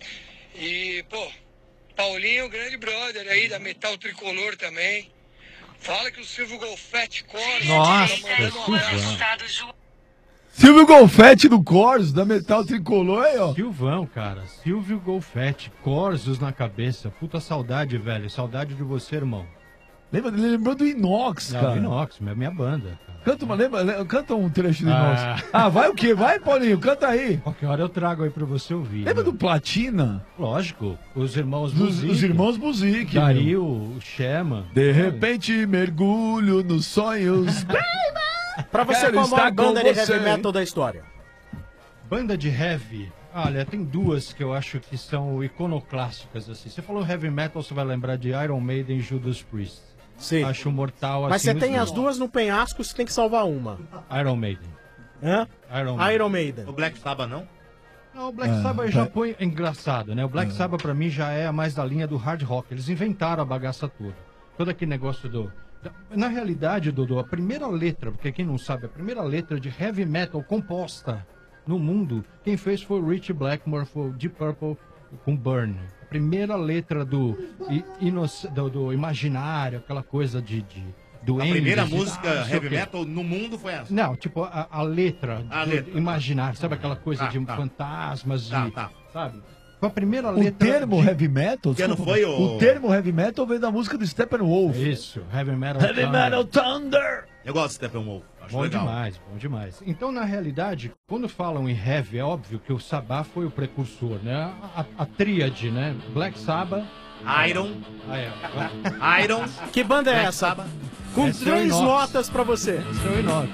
E, pô, Paulinho, grande brother aí da Metal Tricolor também. Fala que o Silvio Golfetti corre. Nossa, Silvão. Silvio Golfetti do Corsos, da Metal Tricolor aí, ó. Silvão, cara. Silvio Golfetti, Corsos na cabeça. Puta saudade, velho. Saudade de você, irmão. Lembra, lembrou do Inox, Não, cara. do Inox, é minha banda. Canta, uma, lembra, le- canta um trecho do Ah. Inox. Ah, vai o quê? Vai, Paulinho, canta aí. Qualquer hora eu trago aí pra você ouvir. Lembra meu. do Platina? Lógico. Os irmãos Dos- Buzik. os irmãos Buzik, Dario, o Shema. De repente mergulho nos sonhos. Pra você, Quero qual a maior estar com banda de você. heavy metal da história? Banda de heavy. Olha, tem duas que eu acho que são iconoclássicas, assim. Você falou heavy metal, você vai lembrar de Iron Maiden e Judas Priest. Sim. Acho mortal, Mas assim. você os tem dois. as duas no penhasco, você tem que salvar uma. Iron Maiden. Hã? Iron Maiden. Iron Maiden. O Black Sabbath não? Não, o Black Ah, Sabbath tá. já põe engraçado, né? O Black Sabbath pra mim já é a mais da linha do hard rock. Eles inventaram a bagaça toda. Todo aquele negócio do... da- Na realidade, Dodô, a primeira letra, porque quem não sabe, a primeira letra de heavy metal composta no mundo, quem fez foi o Rich Blackmore, foi o Deep Purple com Burn. A primeira letra do, i- inoc- do, do imaginário, aquela coisa de... de A duendes, primeira de- música ah, não sei o heavy quê. metal no mundo foi essa. Não, tipo, a, a letra, A do- letra. imaginar, sabe aquela coisa Tá, de tá. fantasmas, Tá, de, tá. sabe? Foi a primeira O letra... termo de- heavy metal, Que ano desculpa, foi o- o termo heavy metal veio da música do Steppenwolf. Isso, heavy metal. Heavy Thunder. Metal Thunder. Eu gosto de Steppenwolf. Acho Bom legal. demais, bom demais. Então, na realidade, quando falam em heavy, é óbvio que o Sabbath foi o precursor, né? A, a tríade, né? Black Sabbath, Iron. Ah, é. Iron. Que banda é Black essa? Sabbath. Com Esse é o três Inox. notas pra você. Esse é o Inox.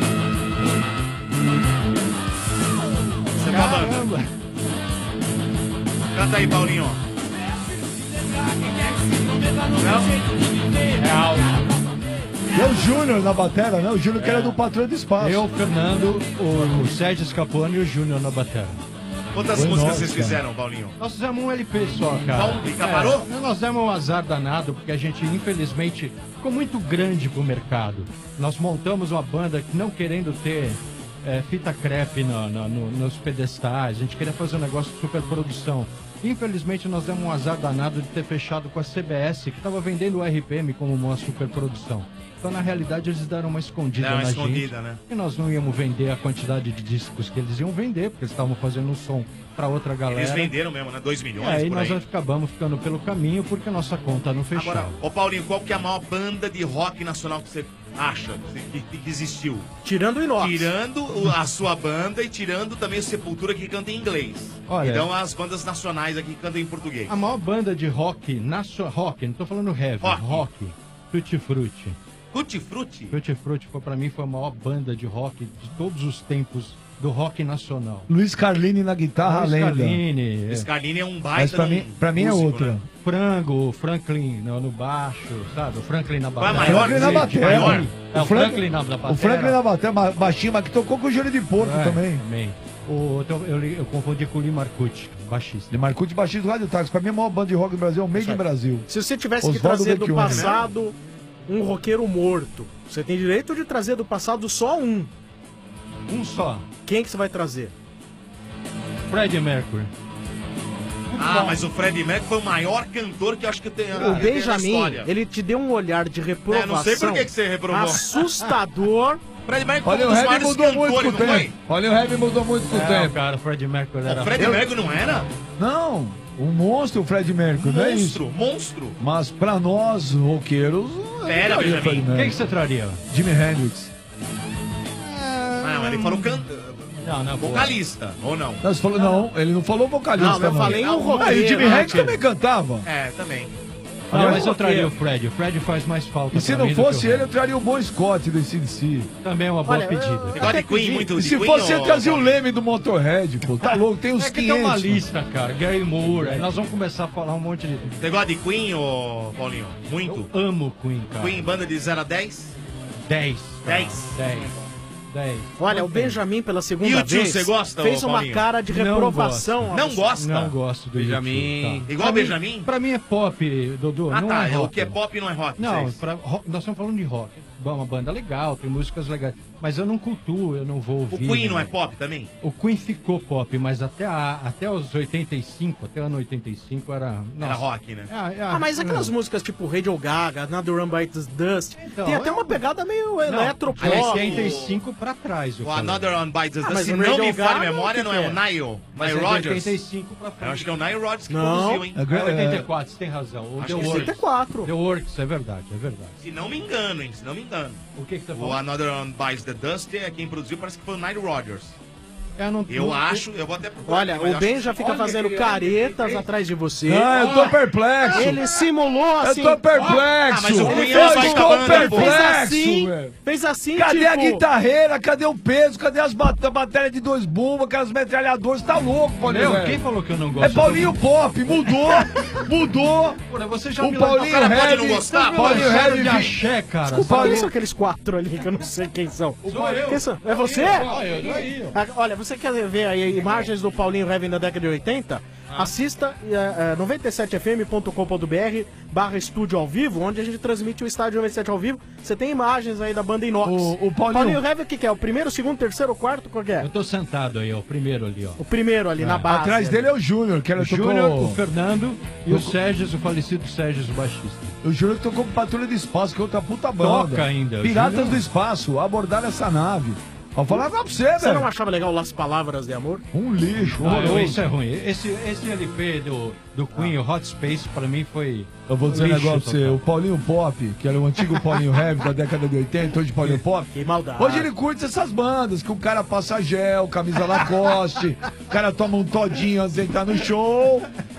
Você é qual banda? Canta aí, Paulinho. E é o Júnior na batera, né? O Júnior que era do Patrão do Espaço. Eu, Fernando, o, o Sérgio Scapone e o Júnior na bateria. Quantas Foi músicas nossa, vocês cara. fizeram, Paulinho? Nós fizemos um L P só, cara. Bom, e parou? É, nós demos um azar danado, porque a gente, infelizmente, ficou muito grande pro mercado. Nós montamos uma banda que não querendo ter é, fita crepe no, no, no, nos pedestais, a gente queria fazer um negócio de superprodução. Infelizmente, nós demos um azar danado de ter fechado com a C B S, que estava vendendo o R P M como uma superprodução. Então, na realidade, eles deram uma escondida Deram uma na escondida, gente. né? E nós não íamos vender a quantidade de discos que eles iam vender, porque eles estavam fazendo um som para outra galera. Eles venderam mesmo, né? dois milhões É, aí por nós aí. acabamos ficando pelo caminho porque a nossa conta não fechou. Agora, ô Paulinho, qual que é a maior banda de rock nacional que você acha que, que, que existiu? Tirando o Inox. Tirando o- a sua banda e tirando também o Sepultura que canta em inglês. Olha- Então as bandas nacionais aqui que cantam em português. A maior banda de rock, nacional, rock, não tô falando heavy, Rock. rock, Tutti Frutti. Tutti Frutti? Tutti Frutti foi, pra mim foi a maior banda de rock de todos os tempos do rock nacional. Luiz Carlini na guitarra, Luiz lenda. Carlini, Esse é. Carlini é um baita Mas pra de um mim, pra mim é músico, outra. né? Frango, o Franklin no, no baixo, sabe? O Franklin na Qual é bateria. maior? Franklin na Sim, bateria. maior? É, o Franklin na, na bateria. O Franklin na bateria, ba- baixinho, mas que tocou com o Júlio de Porco É, também. também. O, eu, eu, eu confundi com o Lee Marcucci, baixista. De Marcucci, baixista do Rádio Táxi. Pra mim, a maior banda de rock do Brasil é o Made in Brasil. Se você tivesse que Oswaldo trazer do Vecchione. passado um roqueiro morto, você tem direito de trazer do passado só um. Um só. Quem que você vai trazer? Freddie Mercury. Ah, mas o Freddie Mercury foi o maior cantor que eu acho que tem, O que tem na Benjamin, história. ele te deu um olhar de reprovação. É, não sei por que que você reprovou. Assustador. Freddie Mercury Olha, foi um o dos heavy maiores mudou muito cantores, com o não foi? tempo. Olha, o heavy mudou muito com o É, tempo. cara, o Freddie Mercury era... O Freddie Eu- Mercury não era? Não, um monstro o Fred Mercury, não é isso? Monstro, monstro. Mas pra nós, roqueiros... Pera, eu traria Benjamin. Fred Quem que Mercury. você traria? Jimi Hendrix. Não, ele falou canta... Não, não, vocalista, ou não? Não, você falou, não, ele não falou vocalista, Não, eu falei um roqueiro, Ah, e o Jimi né, Hendrix tio? também cantava. É, também. Não, Aliás, mas eu traria o roqueiro. Fred. O Fred faz mais falta E se pra não mim do fosse que o ele, eu traria o Bon Scott do C D C. Também é uma boa Olha, pedida. eu- Você gosta de Queen, muito E de se Queen, fosse ou- ele, trazia o Leme do Motorhead, pô. Tá louco, tem uns É que tem uma quinhentos. lista, cara. Gary Moore. Aí nós vamos começar a falar um monte de... Você gosta de Queen, ô Paulinho? Muito? Eu amo Queen, cara. Queen, banda de zero a dez? dez. dez. dez. dez. Olha, o Benjamin, pela segunda E o tio, vez, você gosta, fez ô, uma Paulinho? cara de Não reprovação. Não gosta? Não gosto do Benjamin. YouTube, tá. Igual Pra mim- Benjamin? Pra mim é pop, Dodô. Ah, não tá. é rock. O que é pop não é rock. Não, vocês. pra, rock- nós estamos falando de rock. Bom, uma banda legal, tem músicas legais. Mas eu não cultuo, eu não vou O ouvir. Queen não é né? pop também? O Queen ficou pop, mas até, a, até os oitenta e cinco, até o ano oitenta e cinco era... Era nossa. rock, né? É, é, Ah, mas aquelas é. músicas tipo Radio Gaga, Another Run by the Dust, Então, tem até é uma um- pegada meio Não, eletropop. de oitenta e cinco pra trás. eu O falei. Another on Bites the Ah, Dust, mas se o não Radio me falha a Gaga, memória, o que não é que o é? Nile, Mas Nile é de Rodgers. oitenta e cinco pra frente. Eu acho que é o Nile Rodgers que Não. produziu, hein? É oitenta e quatro, você tem razão. O Acho The que Works. oitenta e quatro. The Works, é verdade, é verdade. Se não me engano, hein? Se não me engano. O que que você O falou? Another on Bites the Dust é quem produziu, parece que foi o Nile Rodgers. Eu, não, Eu não- acho, eu vou até procurar. Olha, aqui, mas o eu Ben acho já que- fica Olha, fazendo ele- caretas atrás de você. Ah, eu tô perplexo. Ele simulou assim. Eu tô perplexo. Ah, mas o Ele Queen fez, é uma eu baita estou banda, pô. fez perplexo, assim, velho. fez assim, Cadê tipo... a guitarreira? Cadê o peso? Cadê as bat baterias de dois bumbos? Aquelas metralhadoras? Tá louco, Paulinho. Meu, velho. quem falou que eu não gosto? É Paulinho Pop, mudou, mudou. Porra, você já O me Paulinho cara pode Heavy, não gostar, Paulinho lançaram Heavy, de axé, cara. Desculpa, sabe? quem são aqueles quatro ali que eu não sei quem são? Sou eu. Quem são? É você? Olha, eu tô aí, ó. Ah, Olha, você quer ver aí imagens do Paulinho Heavy na década de oitenta? Assista é, é, noventa e sete f m ponto com ponto b r barra estúdio ao vivo, onde a gente transmite o estádio noventa e sete ao vivo. Você tem imagens aí da banda Inox. O- o Paulinho- Heavy, o que, que é? O primeiro, o segundo, o terceiro, o quarto? Qual que é? Eu tô sentado aí, ó, o primeiro ali, ó. O primeiro ali, na base. Atrás dele é o Júnior, que era O Júnior, tocou... o Fernando e o Sérgio, o falecido Sérgio, o baixista. O Júnior que tocou com Patrulha do Espaço, que é outra puta banda. Toca ainda, o Piratas Júnior. do Espaço, abordaram essa nave. Vou falar pra você, Você não velho. achava legal Las Palavras de Amor? Um lixo, Ah, horroroso. isso é ruim. Esse, esse L P do, do Queen, o Hot Space, pra mim foi. Eu vou dizer um lixo negócio pra você, total. o Paulinho Pop, que era o antigo Paulinho Heavy da década de oitenta, hoje Paulinho Pop. Que maldade. Hoje ele curte essas bandas, que o cara passa gel, camisa Lacoste, o cara toma um todinho antes de entrar no show.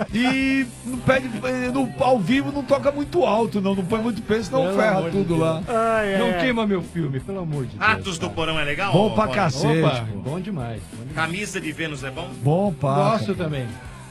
E não pede, no, ao vivo não toca muito alto, não. Não põe muito peso, senão Pelo ferra amor de tudo Deus. lá. Ai, Não ai, ai. queima meu filme, pelo amor de Deus. Atos do Porão é legal? Bom pra Paulo? cacete. Opa, pô. bom demais. Bom demais. Camisa de Vênus é bom? Bom pra. Gosto também.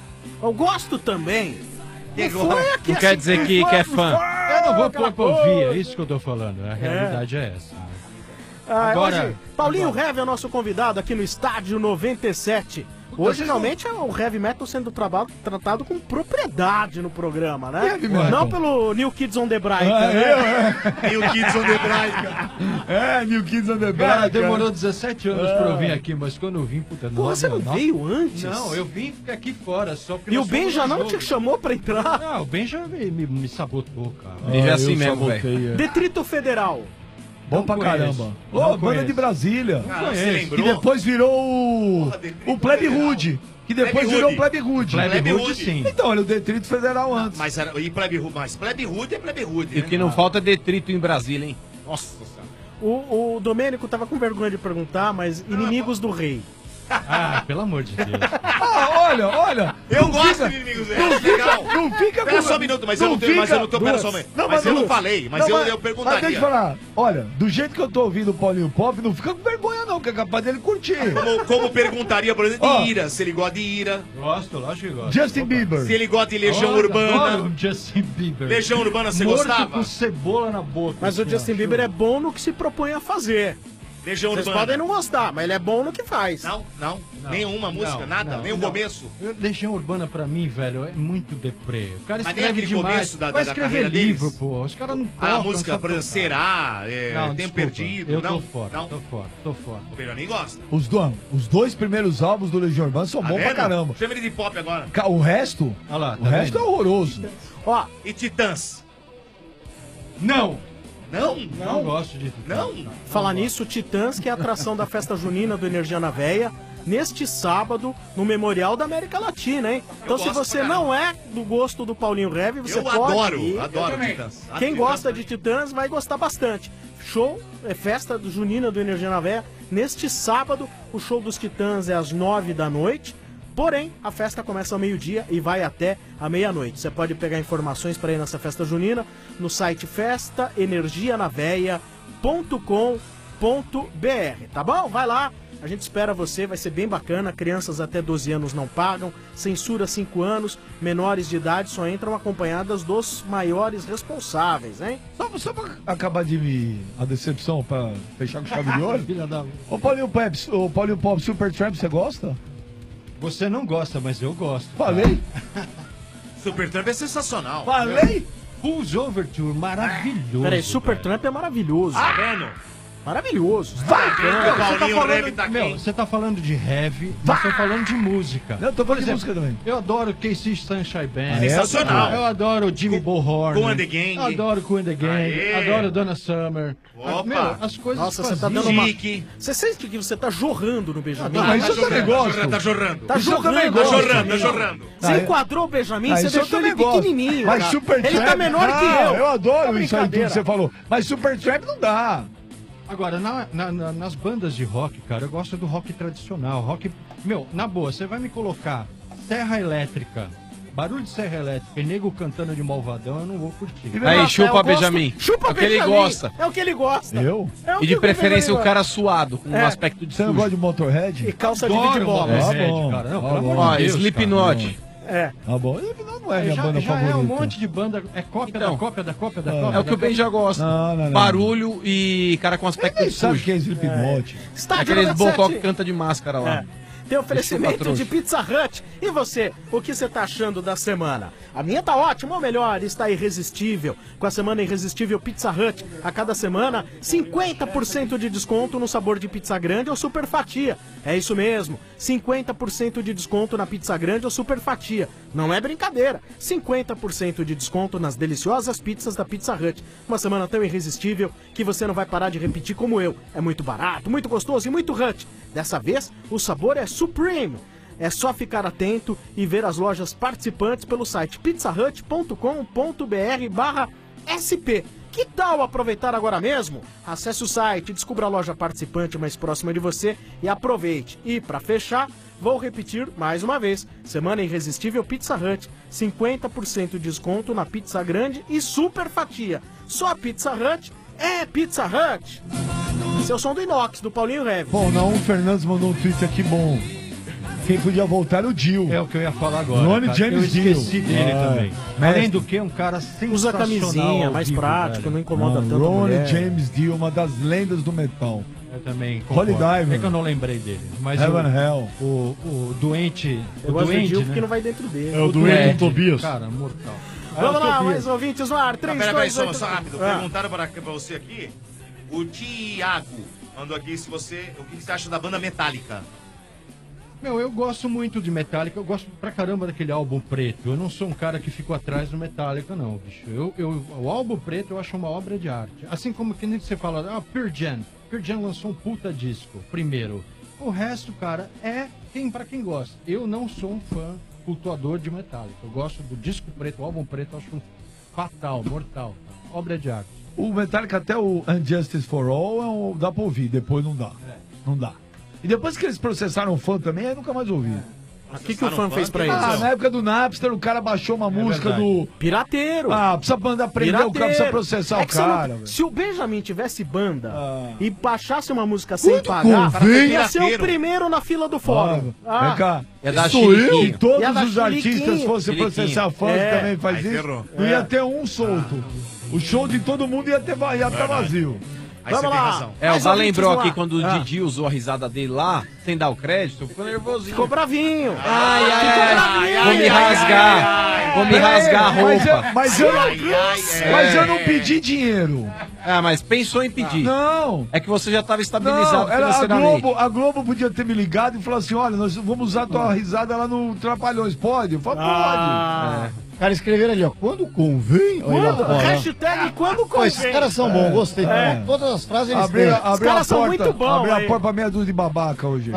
Eu gosto também. Que Não gosta? foi aqui Não quer assim dizer que- foi, que é foi, fã. foi, Eu não vou aquela pôr pra ouvir, coisa. é isso que eu tô falando. A realidade é, essa. né? Ah, Agora- hoje, Paulinho Heavy é o nosso convidado aqui no Estádio noventa e sete. Hoje vocês realmente é o Heavy Metal sendo traba- tratado com propriedade no programa, né? Heavy Metal. Não pelo New Kids on the Bright, Ah, né? é, é. E o Kids on the Bright, cara. É, New Kids on the Cara, Block, demorou dezessete anos pra eu vir É. aqui, mas quando eu vim, puta, Pô, você não não, veio antes? Não, eu vim ficar aqui fora, só porque E o nós fomos Benja no não jogo. te chamou pra entrar? Não, o Benja me, me, me sabotou, cara. Ele é Ah, assim eu mesmo, sabotei, velho. é. Detrito Federal. Bom Não pra conheço. caramba. Não Ô, banda conheço. de Brasília. Ah, você conheço. lembrou? Que depois virou o, Detrito o Plebe Federal. Rude. Que depois Plebe virou o Rude. Plebe Rude. Plebe Plebe Rude, Rude. sim. Então, era o Detrito Federal antes. Mas era, e Plebe Rude, mas Plebe Rude é Plebe Rude, E o né? que não falta é detrito em Brasília, hein? Nossa senhora. O, o Domênico tava com vergonha de perguntar, mas inimigos do rei. Ah, pelo amor de Deus. Ah, olha, olha. Eu não gosto fica- de inimigos, é Não fica, legal. não fica Pera com- só um minuto, mas eu não tenho- mas eu não tô- pera só um minuto. Mas eu não falei, mas eu- eu perguntaria. Mas deixa eu falar, olha, do jeito que eu tô ouvindo o Paulinho Pop, não fica com vergonha não, que é capaz dele curtir. Como, como perguntaria, por exemplo, de Ó. Ira, se ele gosta de Ira. Gosto, lógico que gosto. Justin Bieber. Se ele gosta de Legião Olha, Urbana. adoro o Justin Bieber. Legião Urbana, você Morto gostava? com cebola na boca. Mas o assim, Justin ó, Bieber é show. bom no que se propõe a fazer. Legião Vocês Urbana. podem não gostar, mas ele é bom no que faz. Não, não, Não, nenhuma música, não, nada, não, nem o não. começo. Eu- Legião Urbana pra mim, velho, é muito deprê. O cara Mas nem escreve aquele demais. começo da- Vai da escrever carreira livro, deles. pô. Os caras não Ah, tocam. a música, não por exemplo, sabem Será, é, Não, Tempo desculpa. Perdido, Eu não? tô fora, não? tô fora, tô fora. O Beira nem gosta. Os, do, os dois primeiros álbuns do Legião Urbana são Tá bons pra vendo? caramba. Chama ele de pop agora. Ca- O resto, Olha lá, o tá resto vendo? é horroroso. Ó, E Titãs? Não! Não? Não gosto de. Não? falar nisso, Titãs, que é a atração da festa junina do Energia na Veia, neste sábado, no Memorial da América Latina, hein? Então, se gosto você pra não é do gosto do Paulinho Heavy, você Eu pode adoro, ir. adoro Titãs. Quem Titãs gosta de Titãs vai gostar bastante. Show, é festa do junina do Energia na Veia. Neste sábado, o show dos Titãs é às nove da noite. Porém, a festa começa ao meio-dia e vai até a meia-noite. Você pode pegar informações para ir nessa festa junina no site festa energia na veia ponto com ponto b r, tá bom? Vai lá, a gente espera você, vai ser bem bacana. Crianças até doze anos não pagam, censura cinco anos, menores de idade só entram acompanhadas dos maiores responsáveis, hein? Só, só pra acabar de me. A decepção, pra fechar com chave de ouro. Filha da... Ô Paulinho Pop, ô Paulinho Pop, Supertramp, você gosta? Você não gosta, mas eu gosto. Falei? Supertramp é sensacional. Falei? Fool's Overture, maravilhoso. Peraí, Supertramp é maravilhoso. Tá vendo? Maravilhoso. O Você tá Paulinho falando, Heavy tá meu, quem? você tá falando de heavy, mas tô falando de música. Eu tô falando Por de exemplo, música também. Eu adoro K C Sunshine Band. Sensacional. Eu adoro Jimmy Bullhorn. Cool and the Gang. Eu adoro Cool and the Gang. Aê. Adoro Donna Summer. Opa. Meu, as coisas Nossa, você tá faziam- dando uma... Chique. Você sente que você tá jorrando no Benjamin? Não, mas isso eu também gosto. Tá jorrando. Tá Isso eu jorrando, também tá gosto. jorrando, tá Benjamin. jorrando. Você Ah, enquadrou o Benjamin, Ah, você isso eu deixou ele também gosto. pequenininho. Mas cara. Supertramp... Ele tá menor que Não, eu. eu adoro Tá isso aí tudo que brincadeira. você falou. Mas Supertramp não dá. Agora, na- na- na- nas bandas de rock, cara, eu gosto do rock tradicional. Rock. Meu, na boa, você vai me colocar Serra Elétrica, barulho de serra elétrica e nego cantando de malvadão, eu não vou curtir. Aí, Rafael chupa, gosta- Benjamin. Chupa, É o que ele Benjamin. gosta. É o que ele gosta. Eu? É o E que de o preferência o Benjamin cara suado, com um É. aspecto de Você não sujo. gosta de Motorhead? E calça de Adoro videobola. Motorhead, Ah, bom. cara. Não, Ah, pelo bom. amor Ó, de Deus, Slipknot. É. Tá bom. Slipknot não é minha já, banda já favorita. é um monte de banda, é cópia Então. da cópia da cópia da É. cópia. É o que da o Ben já gosta. Não, não, não. Barulho e cara com Ele aspecto nem de sabe sujo. que é Slipknot. Estádio Aqueles noventa e bocó que sete. canta de máscara lá. É. Tem oferecimento Desculpa, de Pizza Hut. E você, o que você tá achando da semana? A minha tá ótima, ou melhor, está irresistível. Com a semana irresistível Pizza Hut, a cada semana, cinquenta por cento de desconto no sabor de pizza grande ou super fatia. É isso mesmo, cinquenta por cento de desconto na pizza grande ou super fatia. Não é brincadeira, cinquenta por cento de desconto nas deliciosas pizzas da Pizza Hut. Uma semana tão irresistível que você não vai parar de repetir como eu. É muito barato, muito gostoso e muito Hut. Dessa vez, o sabor é Supreme. É só ficar atento e ver as lojas participantes pelo site pizzahut ponto com ponto b r barra S P, que Que tal aproveitar agora mesmo? Acesse o site, descubra a loja participante mais próxima de você e aproveite. E para fechar, vou repetir mais uma vez. Semana Irresistível Pizza Hut. cinquenta por cento de desconto na pizza grande e super fatia. Só a Pizza Hut é Pizza Hut. Esse é o som do Inox, do Paulinho Reves. Bom, não, o Fernandes mandou um tweet aqui bom. Quem podia voltar era o Dio. É o que eu ia falar agora. Ronnie cara. James Eu esqueci Dio. dele Ah, também. mestre. Além do que, um cara sensacional. Usa camisinha, ao mais vivo, prático, velho. não incomoda Ah, tanto a Ronnie mulher. James Dio, uma das lendas do metal. Eu também Holy concordo. Diver. É que eu não lembrei dele. Mas Heaven o, and Hell. O, o doente... Eu o gosto do doente, Dio né? porque não vai dentro dele. É o doente do Tobias. Cara, mortal. Vamos É o lá, Tobias. mais ouvintes no ar. três, Peraí, peraí, dois, só, oito... só rápido. Ah. Perguntaram pra, pra você aqui. O Tiago mandou aqui se você. O que você acha da banda Metallica? Meu, eu gosto muito de Metallica, eu gosto pra caramba daquele álbum preto. Eu não sou um cara que fico atrás do Metallica, não, bicho. Eu, eu, o álbum preto eu acho uma obra de arte. Assim como que nem você fala, ah, Pearl Jam. Pearl Jam lançou um puta disco, primeiro. O resto, cara, é quem para quem gosta. Eu não sou um fã cultuador de Metallica. Eu gosto do disco preto, o álbum preto, eu acho fatal, mortal. Obra de arte. O Metallica até o Unjustice for All é um, dá pra ouvir, depois não dá. Não dá. E depois que eles processaram o fã também, aí nunca mais ouvi. O que, que o fã fez pra eles? Ah, na época do Napster, o cara baixou uma música verdade. do... Pirateiro. Ah, precisa mandar prender o cara, precisa processar É o que se eu não- cara. velho. Se o Benjamin tivesse banda Ah. e baixasse uma música sem Quando pagar, convém- ia ser o Pirateiro. primeiro na fila do fórum. Ah, vem cá. Ia dar Sou eu chiliquinho. e todos Ia dar os artistas chiliquinho. fossem Chiliquinho. processar fãs É. também faz Aí isso, ferrou. não É. ia ter um solto. O show de todo mundo ia ter va- ia estar vazio. Aí Vamos você tem lá. razão. É, o Mais Zá ouvintes lembrou no aqui ar. quando o Ah. Didi usou a risada dele lá, sem dar o crédito, ficou nervosinho. Ficou bravinho. Ai, ai, Ficou ai, bravinho. vou me rasgar, vou me rasgar a Mas eu, roupa. mas eu, Ai, ai, ai, mas eu ai. não pedi dinheiro. Ah, mas pensou em pedir. Não. É que você já estava estabilizado Não, era a financeiramente. Globo, a Globo podia ter me ligado e falar assim, olha, nós vamos usar tua risada lá no Trapalhões, pode? Eu falo, Ah. pode. Cara, escreveram ali, ó. Quando convém. Olha lá Quando, fora. hashtag quando Pô, esses convém. caras são bons, gostei. É. Todas as frases eles Abri, têm. abri a caras são porta, muito bons abri a aí. porta pra meia dúzia de babaca hoje.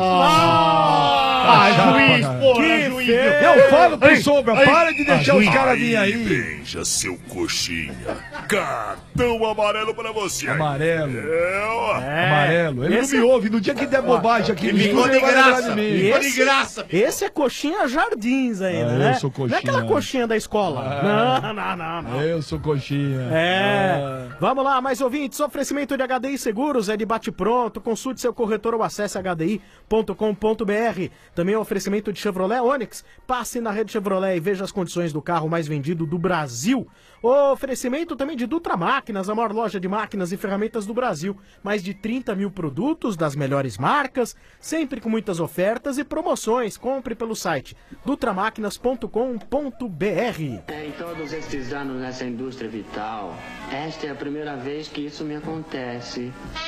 Ah, juiz, porra, Que juiz. feio. Eu falo pro Ei, Sombra, ei. para de deixar Ah, os juiz. caras virem aí. Beija seu coxinha. Cartão amarelo pra você. Amarelo. É, ó. É. Amarelo. Ele Esse- não me ouve. No dia que der bobagem aqui no Ficou estúdio, de ele vai lembrar graça. de mim. E Ficou de esse- graça. Esse é coxinha Jardins ainda, Ah, eu né? sou Não é aquela coxinha. coxinha da escola. Não, não, não, não. Eu sou coxinha. É. Vamos lá, mais ouvintes. Oferecimento de H D I Seguros é de bate-pronto. Consulte seu corretor ou acesse h d i ponto com ponto b r. Também é oferecimento de Chevrolet Onix. Passe na rede Chevrolet e veja as condições do carro mais vendido do Brasil. Oferecimento também de Dutra Máquinas, a maior loja de máquinas e ferramentas do Brasil. Mais de trinta mil produtos das melhores marcas, sempre com muitas ofertas e promoções. Compre pelo site dutramáquinas ponto com ponto b r. Em todos esses anos nessa indústria vital, esta é a primeira vez que isso me acontece.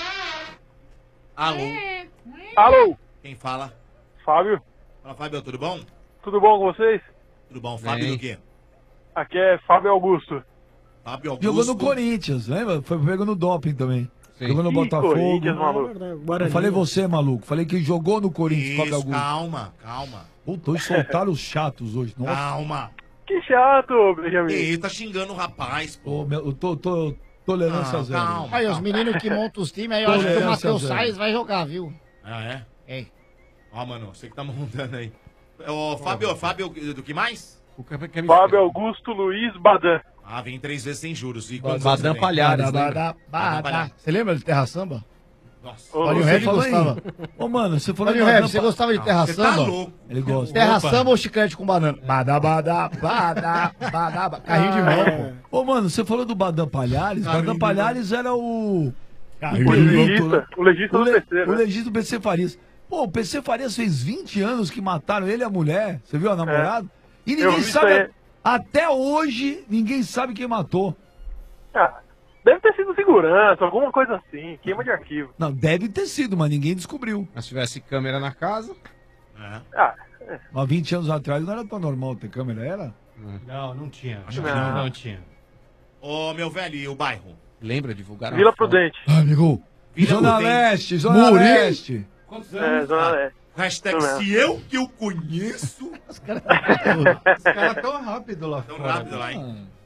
Alô? Alô, Quem fala? Fábio, Fala, Fábio, tudo bom? tudo bom com vocês? Tudo bom? Fábio Bem. do quê? Aqui é Fábio Augusto. Fábio Augusto. Jogou no Corinthians, lembra? Foi pegando doping também. Sim. Jogou no Ih, Botafogo. Corinthians, maluco. Eu falei você, maluco. Falei que jogou no Corinthians, Fábio Isso, Augusto. calma, calma. Puta, hoje soltaram os chatos hoje. Nossa. Calma. Que chato, Benjamin. Ele tá xingando o rapaz, pô. Ô, meu, eu tô, tô tolerância Ah, zero. calma. Aí, os meninos que montam os times, aí eu acho que o Tolerância Matheus zero. Salles vai jogar, viu? Ah, é? É. Ó, mano, você que tá montando aí. Ô, Fábio, Fábio, do que mais? O que- que- que- Fábio Augusto Luiz Badan. Ah, vem três vezes sem juros. E quantos Badam anos você tem? Palhares, Badá, lembra? badá, badá. Você lembra de Terra Samba? Nossa. Ô, Olha o Você Heavy falou aí. gostava. Ô, mano, você falou Olha o da Heavy, rampa- você gostava de Terra Você tá Samba? louco. Ele gosta. Terra Opa. Samba ou chiclete com banana? Badá, badá, badá, badá, badá. Carrinho de mão, pô. Ô, mano, você falou do Badam Palhares. Carrinho Badam de Palhares era o... O legista, o legista o, do le- P C, o né? legista do P C Farias. Pô, o P C Farias fez vinte anos que mataram ele e a mulher. Você viu a namorada? E Eu ninguém vi isso sabe... aí. Até hoje, ninguém sabe quem matou. Ah, deve ter sido segurança, alguma coisa assim. Queima de arquivo. Não, deve ter sido, mas ninguém descobriu. Mas se tivesse câmera na casa. É. Ah, Há vinte anos atrás não era tão normal ter câmera, era? Não, não tinha. Acho que não, não. não tinha. Ô, meu velho, e o bairro? Lembra? Divulgaram. Vila a foto. Prudente. Ah, amigo. Vila Zona Prudente. Leste, Zona Muri? Leste. É, Zona Leste. Hashtag Isso mesmo. se eu que eu conheço. Os caras tão rápido lá Tão fora. rápido lá, hein?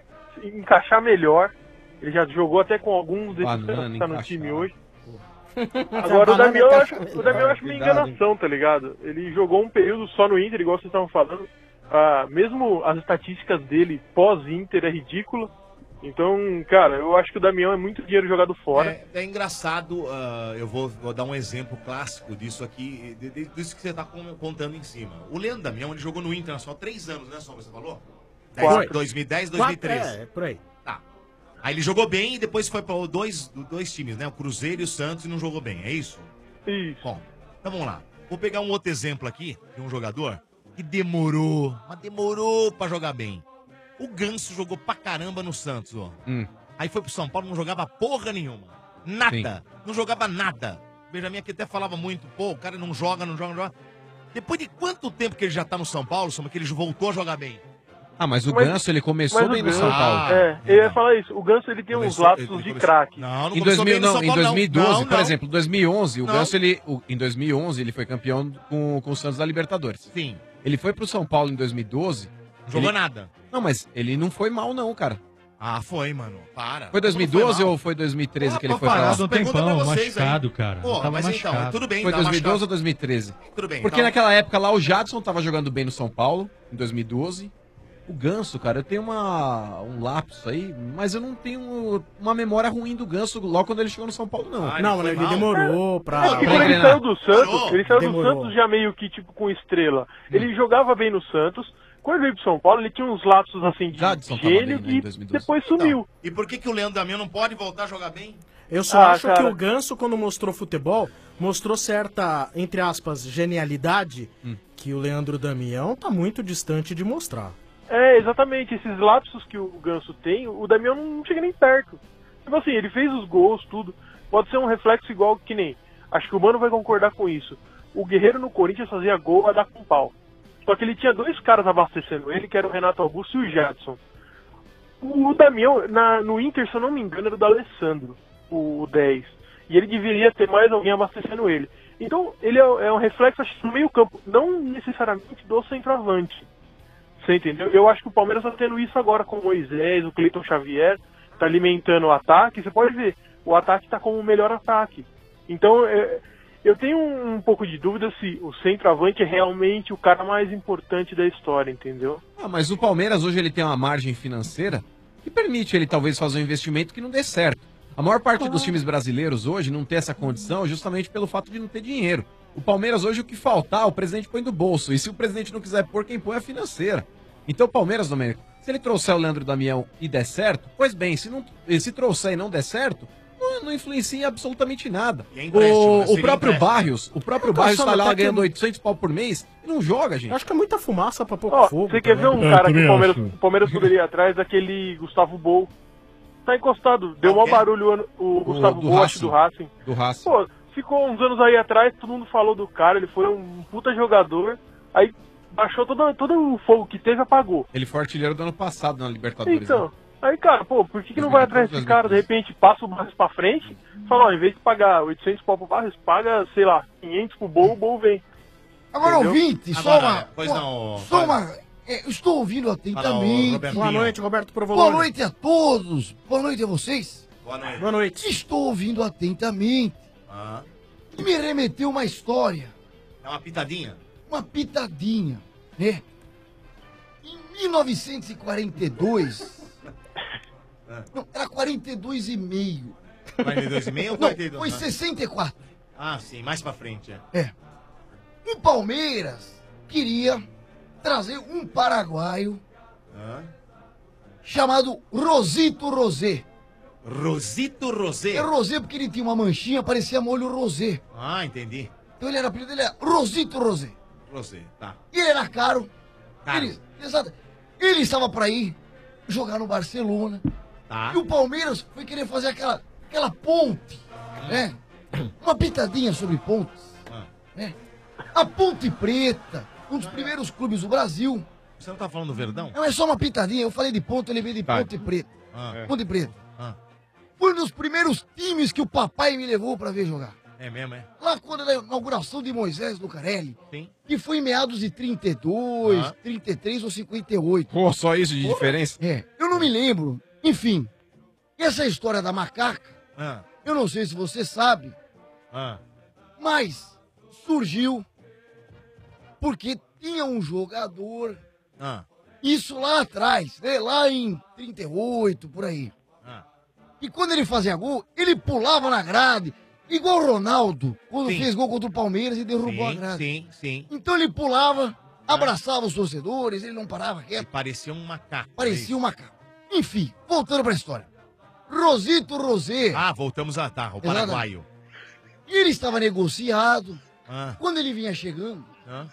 se encaixar melhor Ele já jogou até com alguns desses Banana caras que tá no encaixada. time hoje. Agora o Banana Damião, eu acho, encaixada. o Damião eu acho meio Cuidado, enganação, tá ligado? Ele jogou um período só no Inter, igual vocês estavam falando. Ah, mesmo as estatísticas dele pós-Inter é ridícula. Então, cara, eu acho que o Damião é muito dinheiro jogado fora. É, é engraçado, ah, eu vou, vou dar um exemplo clássico disso aqui, de- de- disso que você tá com- contando em cima. O Leandro Damião, ele jogou no Internacional três anos, né, Sombra, você falou? Quatro. dois mil e dez, dois mil e treze. É, por aí. Tá. Aí ele jogou bem e depois foi para dois, dois times, né? O Cruzeiro e o Santos e não jogou bem, é isso? Isso. Bom, então vamos lá. Vou pegar um outro exemplo aqui de um jogador que demorou, mas demorou pra jogar bem. O Ganso jogou pra caramba no Santos, ó. Hum. Aí foi pro São Paulo, não jogava porra nenhuma. Nada. Não jogava nada. O Benjamin aqui até falava muito, pô, o cara não joga, não joga, não joga. Depois de quanto tempo que ele já tá no São Paulo, Sombra, que ele voltou a jogar bem? Ah, mas o Mas- Ganso, ele começou Mas o bem no Ganso- São Paulo. É, eu ia falar isso. O Ganso ele tem uns Começou- lapsos ele de começou- craque. Não, não Em, começou 2000, bem no não, São em Paulo, dois mil e doze, não. por Não, exemplo, dois mil e onze, o Não. Ganso, ele, o- em dois mil e onze, ele foi campeão com, com o Santos da Libertadores. Sim. Ele foi pro São Paulo em dois mil e doze. Não jogou ele- nada. Não, mas ele não foi mal, não, cara. Ah, foi, mano. Para. Foi dois mil e Como doze foi mal? ou foi dois mil e treze Ah, que ele pô, foi pra lá? Parado um Pergunta tempão, pra vocês aí. machucado, cara. Pô, Tava mas então, machucado. tudo bem, Foi tá dois mil e doze machucado. ou dois mil e treze? Tudo bem. Porque então- naquela época lá o Jadson tava jogando bem no São Paulo, em dois mil e doze. O Ganso, cara, eu tenho uma, um lapso aí, mas eu não tenho uma memória ruim do Ganso logo quando ele chegou no São Paulo, não. Ah, não, foi mas ele mal. demorou pra. É, porque pra quando ele engrenar. saiu do Santos, Parou. ele saiu Demorou. do Santos já meio que tipo com estrela. Ele jogava bem no Santos. Quando ele veio pro São Paulo, ele tinha uns lapsos assim de Jadson tava gênio bem, né, em e dois mil e doze. depois sumiu. Então, e por que, que o Leandro Damião não pode voltar a jogar bem? Eu só Ah, acho que cara. o Ganso, quando mostrou futebol, mostrou certa, entre aspas, genialidade Hum. que o Leandro Damião tá muito distante de mostrar. É, exatamente. Esses lapsos que o Ganso tem, o Damião não chega nem perto. Tipo assim, ele fez os gols, tudo. Pode ser um reflexo igual que nem. Acho que o Mano vai concordar com isso. O Guerreiro no Corinthians fazia gol a dar com pau. Só que ele tinha dois caras abastecendo ele, que era o Renato Augusto e o Jadson. O Damião, na, no Inter, se eu não me engano, era o do Alessandro, o, o dez. E ele deveria ter mais alguém abastecendo ele. Então, ele é, é um reflexo, acho que no meio campo, não necessariamente do centroavante. Você entendeu? Eu acho que o Palmeiras tá tendo isso agora com o Moisés, o Cleiton Xavier, tá alimentando o ataque. Você pode ver, o ataque tá como o melhor ataque. Então, é, eu tenho um, um pouco de dúvida se o centroavante é realmente o cara mais importante da história, entendeu? Ah, mas o Palmeiras hoje ele tem uma margem financeira que permite ele talvez fazer um investimento que não dê certo. A maior parte dos times brasileiros hoje não tem essa condição justamente pelo fato de não ter dinheiro. O Palmeiras hoje o que faltar, o presidente põe do bolso. E se o presidente não quiser pôr, quem põe é a financeira. Então o Palmeiras, Domênico, se ele trouxer o Leandro Damião e der certo, pois bem, se, não, se trouxer e não der certo, não, não influencia em absolutamente nada. E é empréstimo, né? O, o Seria próprio empréstimo. Barrios, o próprio Eu tô Barrios tá achando lá até que- ganhando oitocentos pau por mês e não joga, gente. Eu acho que é muita fumaça pra pouco Ó, fogo. você quer ver também. um É, cara que também o Palmeiras, acho. o Palmeiras poderia ir atrás daquele Gustavo Bol. Tá encostado, deu maior quê? barulho o, o Gustavo do Bol, acho Racing. do Racing. Do Racing. Pô, ficou uns anos aí atrás, todo mundo falou do cara, ele foi um puta jogador, aí baixou todo, todo o fogo que teve, apagou. Ele foi artilheiro do ano passado na Libertadores. Então, né? aí cara, pô, por que, que não vai atrás desse cara? De repente passa o Barros pra frente, fala, ó, em vez de pagar oitocentos pau pro Barros, paga, sei lá, quinhentos pro Bol, o Bol vem. Agora, Entendeu? ouvinte, só Agora, uma. pois uma- não, Só fala. uma. é, eu estou ouvindo Fala, ô, atentamente. Roberto. Boa noite, Roberto Provolone. Boa noite a todos. Boa noite a vocês. Boa noite. Boa noite. Estou ouvindo atentamente. Ah, E me remeteu uma história, é uma pitadinha? uma pitadinha, né? Em mil novecentos e quarenta e dois. Não, era quarenta e dois e meio. quarenta e dois e meio ou Não, quarenta e dois? foi Ah. sessenta e quatro. Ah, sim, mais pra frente, é. É. O Palmeiras queria trazer um paraguaio Ah. chamado Rosito Rosé. Rosito Rosé. É Rosé porque ele tinha uma manchinha, parecia molho rosé. Ah, entendi. Então ele era apelido dele era Rosito Rosé. Rosé, tá. E ele era caro. Caro. Ele, exato. Ele estava para ir jogar no Barcelona. Tá. E o Palmeiras foi querer fazer aquela, aquela ponte, né? Uma pitadinha sobre pontes, Ah. né? A Ponte Preta, um dos primeiros clubes do Brasil. Você não tá falando do Verdão? Não é só uma pitadinha, eu falei de ponte, eu lembrei de Tá. Ponte Preta. Ah. Ponte Preta. Ah. Foi um dos primeiros times que o papai me levou para ver jogar. É mesmo, é? Lá quando era a inauguração de Moisés Lucarelli, Sim. que foi em meados de trinta e dois, Ah. trinta e três ou cinquenta e oito. Pô, só isso de diferença? É, eu não me lembro. Enfim, essa história da macaca, Ah, eu não sei se você sabe, ah. mas surgiu porque tinha um jogador, Ah. isso lá atrás, né, lá em trinta e oito, por aí. Ah. E quando ele fazia gol, ele pulava na grade, igual o Ronaldo, quando Sim. fez gol contra o Palmeiras e derrubou a Sim, grade. sim, sim. Então ele pulava, abraçava os torcedores, ele não parava quieto. Parecia um macaco. Parecia um macaco. Enfim, voltando pra história. Rosito Rosé. Ah, voltamos a tá, o paraguaio. E ele estava negociado. Ah. Quando ele vinha chegando, Ah.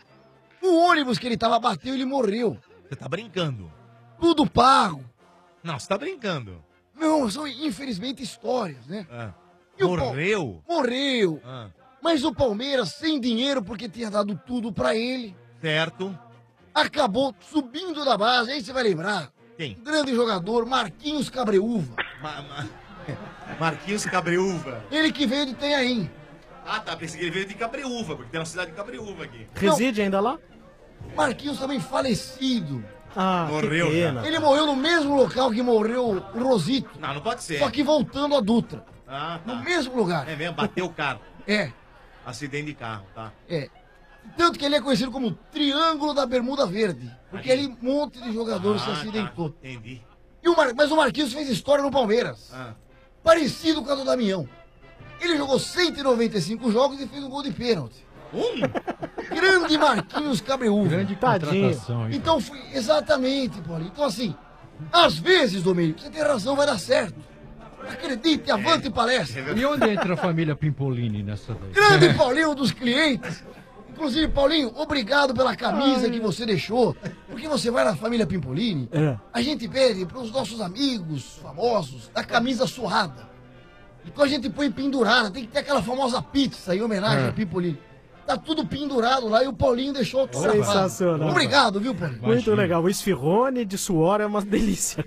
o ônibus que ele estava bateu e ele morreu. Você tá brincando? Tudo pago. Não, você tá brincando. Não, são infelizmente histórias, né? Ah. E o Pal- Morreu? Morreu. Ah. Mas o Palmeiras, sem dinheiro, porque tinha dado tudo pra ele, Certo. acabou subindo da base. Aí você vai lembrar. Quem? Um grande jogador, Marquinhos Cabreúva. Ma- ma- Marquinhos Cabreúva. Ele que veio de Itanhaém. Ah, tá. Pensei que ele veio de Cabreúva, porque tem uma cidade de Cabreúva aqui. Reside ainda lá? Marquinhos também falecido. Ah, Morreu, que pena. cara. Ele morreu no mesmo local que morreu o Rosito. Não, não pode ser. Só que voltando a Dutra. Ah, tá. No mesmo lugar. É mesmo, bateu o carro. É, Acidente de carro, tá? é. Tanto que ele é conhecido como Triângulo da Bermuda Verde. Porque ali um monte de jogadores se Ah, acidentou. tá. Entendi. E o Mar... Mas o Marquinhos fez história no Palmeiras. Ah. Parecido com a do Damião. Ele jogou cento e noventa e cinco jogos e fez um gol de pênalti. Um? Grande Marquinhos Cabreúva. Grande Tadinho. contratação, hein? Então foi exatamente, Paulinho. Então assim, às vezes, Domênico, você tem razão, vai dar certo. Acredite, avante e palestra. E onde entra a família Pimpolini nessa daí? Grande Paulinho dos clientes. Inclusive, Paulinho, obrigado pela camisa que você deixou. Porque você vai na família Pimpolini, É. a gente pede para os nossos amigos famosos a camisa suada. Então a gente põe pendurada, tem que ter aquela famosa pizza em homenagem É. a Pimpolini. Tá tudo pendurado lá e o Paulinho deixou autografado. Sensacional. Obrigado, viu, Paulinho? Muito legal. O esfirrone de suor é uma delícia.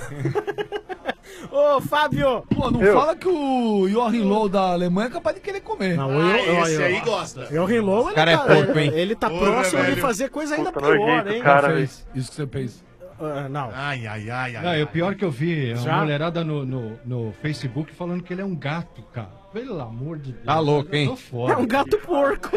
Ô, Fábio! Pô, não fala que o Joachim Low da Alemanha é capaz de querer comer. Não, o Eu- esse eu- aí gosta. O Joachim Low, ele, Cara é tá, porco, hein? ele tá Porra, próximo de velho. fazer coisa ainda Puta, pior, nojento, hein? cara, fez isso que você fez. Ah, não. Ai, ai, ai, ai. Não, e o pior que eu vi, é Já? uma mulherada no, no, no Facebook falando que ele é um gato, cara. Pelo amor de Deus. Tá louco, hein? Eu tô fora. É um gato porco.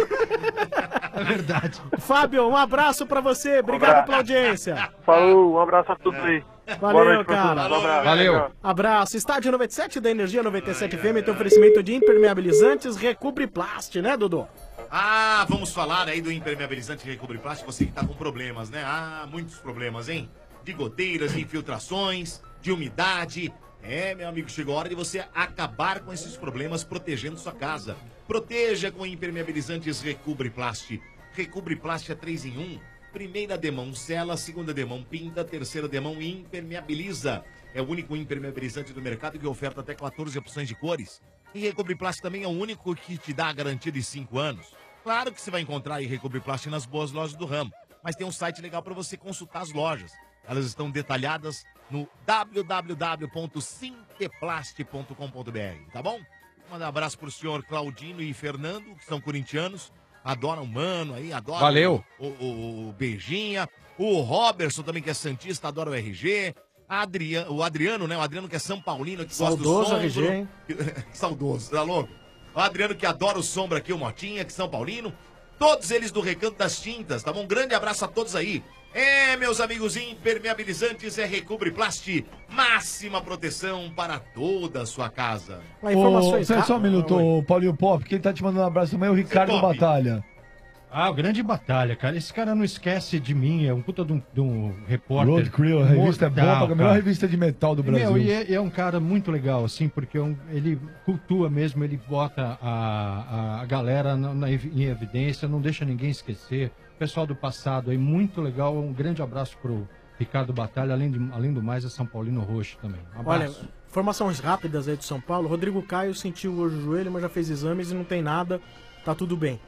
É verdade. Fábio, um abraço pra você. Obrigado pela audiência. Falou, um abraço a todos aí. Boa Valeu, noite pra cara. todos. Um abraço. Valeu. Abraço. Estádio noventa e sete da Energia noventa e sete F M tem oferecimento de impermeabilizantes Recobre Plast, né, Dudu? Ah, vamos falar aí do impermeabilizante Recobre Plástico, você que tá com problemas, né? Ah, muitos problemas, hein? De goteiras, de infiltrações, de umidade. É, meu amigo, chegou a hora de você acabar com esses problemas protegendo sua casa. Proteja com impermeabilizantes Recobre Plast. Recobre Plast é três em um. Primeira demão sela, segunda demão pinta, terceira demão impermeabiliza. É o único impermeabilizante do mercado que oferta até quatorze opções de cores. E Recobre Plast também é o único que te dá a garantia de cinco anos. Claro que você vai encontrar aí Recobre Plast nas boas lojas do ramo, mas tem um site legal para você consultar as lojas. Elas estão detalhadas no w w w ponto sinteplast ponto com ponto b r, tá bom? Manda um abraço pro senhor Claudino e Fernando, que são corintianos, adoram o Mano aí, adoram Valeu. O, o, o Beijinha, o Robertson também, que é santista, adora o R G, a Adriano, o Adriano, né? O Adriano que é São Paulino, que gosta do Saudoso Sombro. R G, hein? Saudoso, tá louco? O Adriano que adora o Sombra aqui, o Motinha, que São Paulino. Todos eles do Recanto das Tintas, tá bom? Um grande abraço a todos aí. É, meus amigos impermeabilizantes, é Recobre Plast. Máxima proteção para toda a sua casa. Mas Ô, informações Pera só um rápidas. minuto, ô, Paulinho Pop. Quem tá te mandando um abraço também é o Ricardo Pop. Batalha. Ah, o grande batalha, cara. Esse cara não esquece de mim, é um puta de um, de um repórter. Road Crew, a revista é boa, mortal, a melhor cara. revista de metal do E, Brasil. Meu, e é, é um cara muito legal, assim, porque é um- ele cultua mesmo, ele bota a, a, a galera na, na evi- em evidência, não deixa ninguém esquecer. O pessoal do passado aí, muito legal. Um grande abraço pro Ricardo Batalha, além, de, além do mais, é São Paulino Roxo também. Um Olha, abraço. informações rápidas aí de São Paulo. Rodrigo Caio sentiu hoje o joelho, mas já fez exames e não tem nada. Tá tudo bem.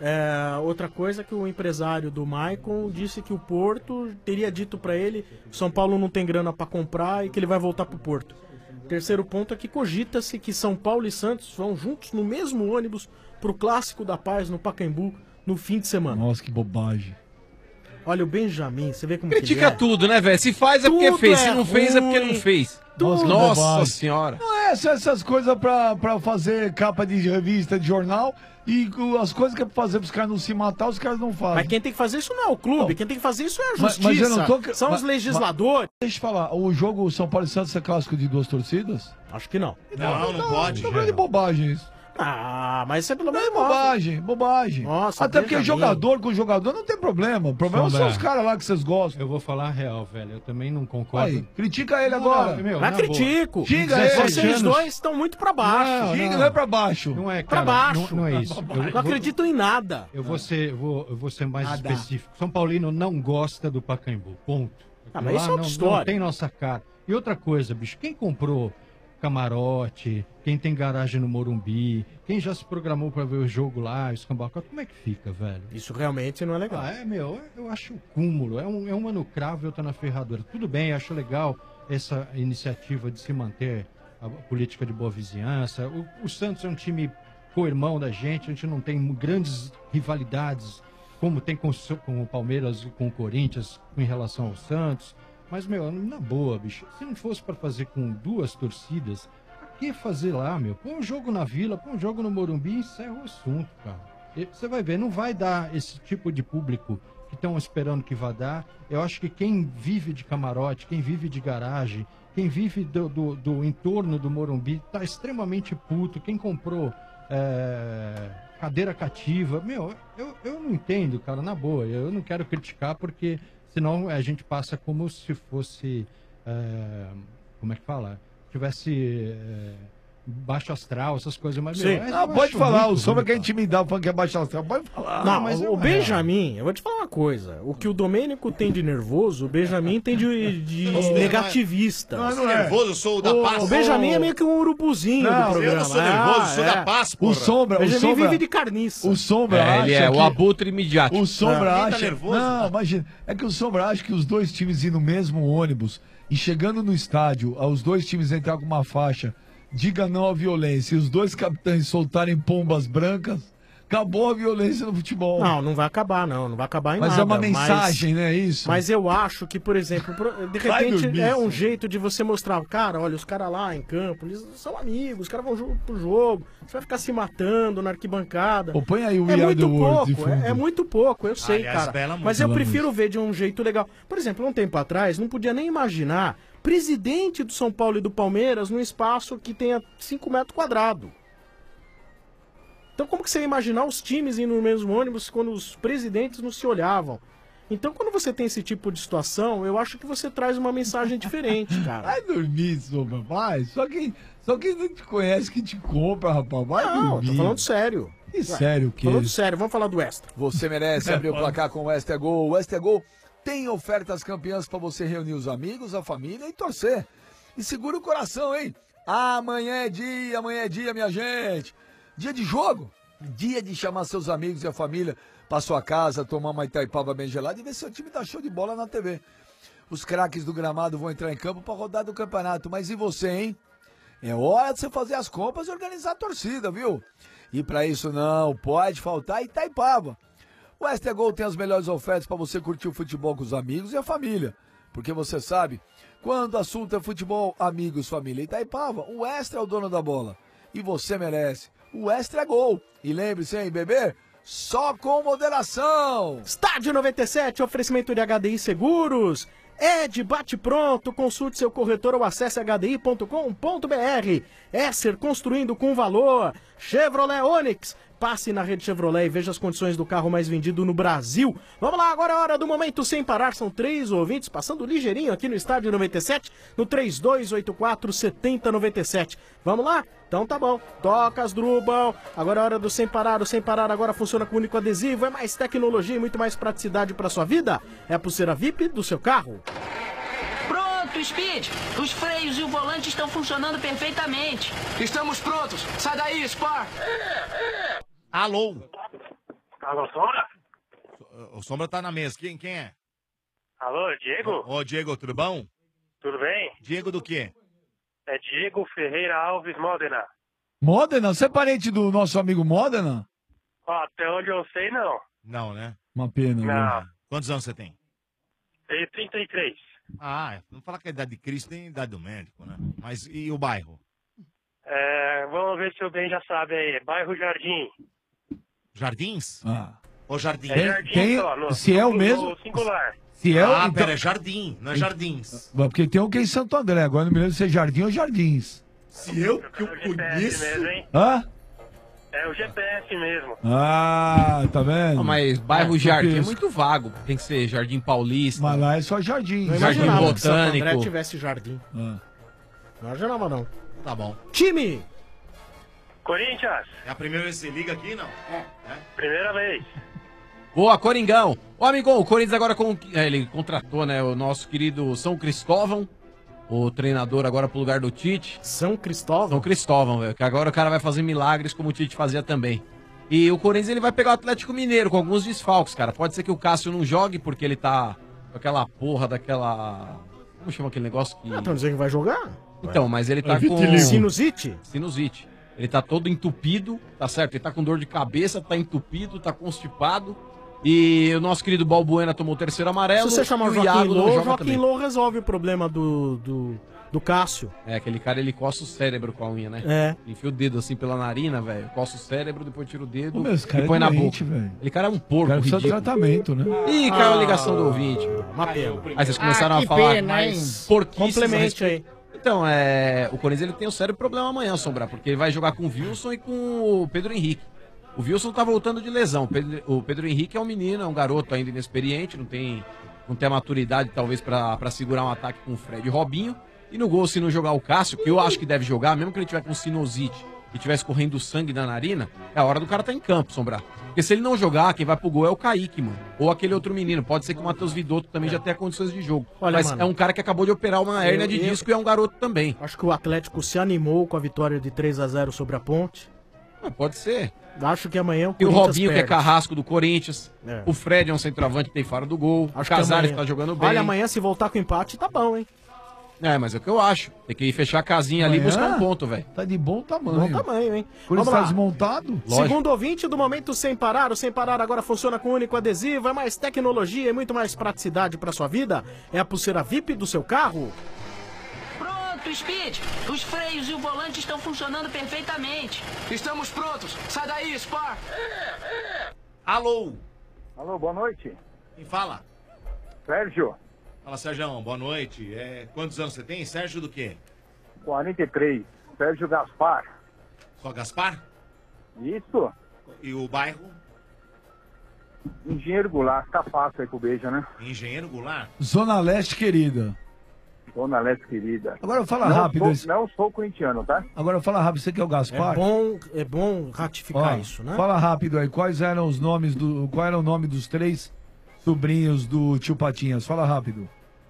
É, outra coisa que o empresário do Maicon disse que o Porto teria dito pra ele que São Paulo não tem grana pra comprar e que ele vai voltar pro Porto. Terceiro ponto é que cogita-se que São Paulo e Santos vão juntos no mesmo ônibus pro Clássico da Paz no Pacaembu no fim de semana. Nossa, que bobagem. Olha, o Benjamin, você vê como Critica que ele é. tudo, né, velho? Se faz é porque Tudo fez, se é não fez é porque ruim. não fez. Nossa, Nossa bobagem. senhora. Não é só essas coisas pra, pra fazer capa de revista, de jornal, e com as coisas que é pra fazer pros caras não se matar, os caras não fazem. Mas quem tem que fazer isso não é o clube, quem tem que fazer isso é a Mas- justiça. mas eu não tô- São mas- os legisladores. mas- deixa eu falar, o jogo São Paulo e Santos é clássico de duas torcidas? Acho que não. Não, não pode. Tá grande bobagem isso. Ah, mas isso é pelo menos É bobagem, bobagem. Nossa, Até porque Benjamin. jogador com jogador não tem problema. O problema Sombra. são os caras lá que vocês gostam. Eu vou falar a real, velho. Eu também não concordo. Aí, critica ele Não, agora. não, meu, Mas na boa. critico. Xinga Vocês ele. anos. dois estão muito pra baixo. Não, Xinga, não. não é pra baixo. Não é, Pra cara, baixo. Não, não é isso. Eu, Não vou- acredito em nada. Eu vou ser, eu vou, eu vou ser mais Nada. específico. São Paulino não gosta do Pacaembu. Ponto. Ah, mas Lá isso é outra não, história. não tem nossa cara. E outra coisa, bicho, quem comprou camarote, quem tem garagem no Morumbi, quem já se programou pra ver o jogo lá, escambacota, como é que fica, velho? Isso realmente não é legal. Ah, é, meu, eu acho o cúmulo. É um, é um ano cravo e outro na ferradura. Tudo bem, acho legal essa iniciativa de se manter a política de boa vizinhança. O, o Santos é um time co-irmão da gente, a gente não tem grandes rivalidades como tem com, o seu- com o Palmeiras e com o Corinthians em relação ao Santos. Mas, meu, na boa, bicho, se não fosse para fazer com duas torcidas, pra que fazer lá, meu? Põe um jogo na Vila, põe um jogo no Morumbi e encerra o assunto, cara. E você vai ver, não vai dar esse tipo de público que estão esperando que vá dar. Eu acho que quem vive de camarote, quem vive de garagem, quem vive do, do, do entorno do Morumbi, tá extremamente puto. Quem comprou é, cadeira cativa, meu, eu, eu não entendo, cara, na boa. Eu não quero criticar porque senão a gente passa como se fosse, é, como é que fala? Tivesse é, baixo astral, essas coisas. Mas, meu, Sim. eu Não, acho pode falar, muito o Sombra ruim, quer intimidar, falando que é baixo astral. Pode falar. Não, mas o, eu- o Benjamin, eu vou te falar uma coisa. O que o Domênico tem de nervoso, o Benjamin tem de, de Não, negativista. Não, não é nervoso, eu sou o da O, paz. o Benjamin é meio que um urubuzinho Não, do eu programa. Eu não sou nervoso, eu sou Ah, da é. paz, O porra. Sombra, o Benjamin Sombra, vive de carniça. o Sombra É, ele acha é que... o abutre midiático. O Sombra Ninguém tá acha... nervoso. Não, imagina. É que o Sombra acha que os dois times indo no mesmo ônibus e chegando no estádio, os dois times entrar com uma faixa, diga não à violência, e os dois capitães soltarem pombas brancas, acabou a violência no futebol. Não, não vai acabar, não. Não vai acabar em Mas nada. é uma mensagem, né? Isso. Mas eu acho que, por exemplo, pro- de Vai repente dormir, é um Sombra. jeito de você mostrar, cara, olha, os caras lá em campo, eles são amigos, os caras vão jo- pro jogo, você vai ficar se matando na arquibancada. Pô, põe aí o É We Are muito the World de pouco, fundo. é, é muito pouco, eu sei, Aliás, cara. bela Mas música. eu Bela prefiro ver de um jeito legal. Por exemplo, um tempo atrás, não podia nem imaginar presidente do São Paulo e do Palmeiras num espaço que tenha cinco metros quadrados. Então como que você ia imaginar os times indo no mesmo ônibus quando os presidentes não se olhavam? Então quando você tem esse tipo de situação, eu acho que você traz uma mensagem diferente, cara. Vai dormir, Sombra, vai. Só quem, só quem não te conhece que te compra, rapaz. Vai Não, dormir. tô falando sério. Que é sério o quê? Falando sério, vamos falar do Extra. Você merece abrir o placar com o Extra Gol. O Extra Gol tem ofertas campeãs para você reunir os amigos, a família e torcer. E segura o coração, hein? Amanhã é dia, amanhã é dia, minha gente. Dia de jogo. Dia de chamar seus amigos e a família para sua casa, tomar uma Itaipava bem gelada e ver se seu time tá show de bola na T V. Os craques do gramado vão entrar em campo para rodar do campeonato. Mas e você, hein? É hora de você fazer as compras e organizar a torcida, viu? E para isso não pode faltar Itaipava. O Extra Gol tem as melhores ofertas para você curtir o futebol com os amigos e a família. Porque você sabe, quando o assunto é futebol, amigos, família e Itaipava, o Extra é o dono da bola. E você merece. O Extra Gol. E lembre-se, hein, bebê? Só com moderação. Estádio noventa e sete, oferecimento de H D I Seguros. Ed, bate pronto, consulte seu corretor ou acesse h d i ponto com ponto b r. Esser, construindo com valor. Chevrolet Onix, passe na rede Chevrolet e veja as condições do carro mais vendido no Brasil. Vamos lá, agora é a hora do Momento Sem Parar. São três ouvintes passando ligeirinho aqui no Estádio noventa e sete, no três dois oito quatro, sete zero nove sete. Vamos lá? Então tá bom. Toca as Drubal. Agora é a hora do Sem Parar. O Sem Parar agora funciona com único adesivo. É mais tecnologia e muito mais praticidade para sua vida. É a pulseira V I P do seu carro. Pronto, Speed! Os freios e o volante estão funcionando perfeitamente. Estamos prontos! Sai daí, Spar! Alô? Alô, Sombra? O Sombra tá na mesa. Quem, quem é? Alô, Diego? Ô, Diego, tudo bom? Tudo bem? Diego do quê? É Diego Ferreira Alves Modena. Modena? Você é parente do nosso amigo Modena? Ó, até onde eu sei, não. Não, né? Uma pena, Não. viu? Quantos anos você tem? Tenho trinta e três. Ah, não falar que é a idade de Cristo, tem a idade do médico, né? Mas e o bairro? É, vamos ver se o Ben já sabe aí. Bairro Jardim. Jardins? Ah. Ou Jardim? É Jardim Tem- só, no, se é o no- mesmo- no singular. Se é, Ah, então- pera, é Jardim, não é Jardins. Porque tem um que é em Santo André, agora não me lembro se é Jardim ou Jardins. Se eu que eu conheço... Mesmo, hein? Hã? É o G P S mesmo. Ah, tá vendo? Não, mas bairro É, Jardim é porque- muito vago. Tem que ser Jardim Paulista. Mas lá é só Jardim. Não Jardim imaginava que Santo Botânico. André tivesse jardim. Ah. Não imaginava, não. Tá bom. Time! Corinthians. É a primeira vez que você liga aqui, não? É. Primeira vez. Boa, Coringão. Ô, amigão, o Corinthians agora con- é, ele contratou, né, o nosso querido São Cristóvão, o treinador agora pro lugar do Tite. São Cristóvão? São Cristóvão, velho, que agora o cara vai fazer milagres como o Tite fazia também. E o Corinthians ele vai pegar o Atlético Mineiro com alguns desfalques, cara. Pode ser que o Cássio não jogue porque ele tá com aquela porra daquela... Como chama aquele negócio que... Ah, estão dizendo que vai jogar? Então, mas ele tá É com... vitiligo. Sinusite? Sinusite. Ele tá todo entupido, tá certo? Ele tá com dor de cabeça, tá entupido, tá constipado. E o nosso querido Balbuena tomou o terceiro amarelo. Se você chamar e o Joaquim Iago não Lô, o joga Joaquim também. Lô resolve o problema do, do, do Cássio. É, aquele cara, ele coça o cérebro com a unha, né? É. Enfia o dedo assim pela narina, velho. Coça o cérebro, depois tira o dedo Ô, meu, esse cara e põe é na doente, boca. velho. Aquele cara é um O porco cara precisa de ridículo. tratamento, né? Ih, caiu a Ah, ligação do ouvinte. Uma pena. Aí vocês começaram Ah, a que falar pena, mais hein? porquices a Complemente respeito. Então, é, o Corinthians ele tem um sério problema amanhã, Sombrar, porque ele vai jogar com o Wilson e com o Pedro Henrique. O Wilson tá voltando de lesão. O Pedro, o Pedro Henrique é um menino, é um garoto ainda inexperiente, não tem, não tem a maturidade talvez pra pra segurar um ataque com o Fred e Robinho. E no gol, se não jogar o Cássio, que eu acho que deve jogar, mesmo que ele tiver com sinusite e tivesse correndo sangue na narina, é a hora do cara tá em campo, Sombrar. Porque se ele não jogar, quem vai pro gol é o Kaique, mano. Ou aquele outro menino. Pode ser que o Matheus Vidotto também já tenha condições de jogo. Olha, Mas mano, é um cara que acabou de operar uma hérnia eu- de eu- disco e é um garoto também. Acho que o Atlético se animou com a vitória de três a zero sobre a Ponte. Ah, pode ser. Acho que amanhã o E o Corinthians Robinho, que é perde. carrasco do Corinthians. É. O Fred é um centroavante que tem fora do gol. Acho o que Casares amanhã- tá jogando bem. Olha, amanhã se voltar com empate, tá bom, hein? É, mas é o que eu acho. Tem que ir fechar a casinha ali e Amanhã? buscar um ponto, velho. Tá de bom tamanho. Bom tamanho, hein? Por Vamos isso tá lá. desmontado? Segundo ouvinte do Momento Sem Parar, o Sem Parar agora funciona com único adesivo, é mais tecnologia e muito mais praticidade para sua vida. É a pulseira V I P do seu carro. Pronto, Speed! Os freios e o volante estão funcionando perfeitamente. Estamos prontos! Sai daí, Spar! Alô? Alô, boa noite. Quem fala? Sérgio, Fala, Sérgio, boa noite. É, quantos anos você tem? Sérgio do quê? quarenta e três. Sérgio Gaspar. Só Gaspar? Isso. E o bairro? Engenheiro Goulart. Tá fácil aí pro beijo, né? Engenheiro Goulart? Zona Leste, querida. Dona Leste, querida. Agora fala não rápido Sou, esse- Não sou corintiano, tá? Agora fala rápido, você que é o Gaspar? É bom, é bom ratificar Ó, isso, né? Fala rápido aí, quais eram os nomes do. Qual era o nome dos três sobrinhos do tio Patinhas? Fala rápido.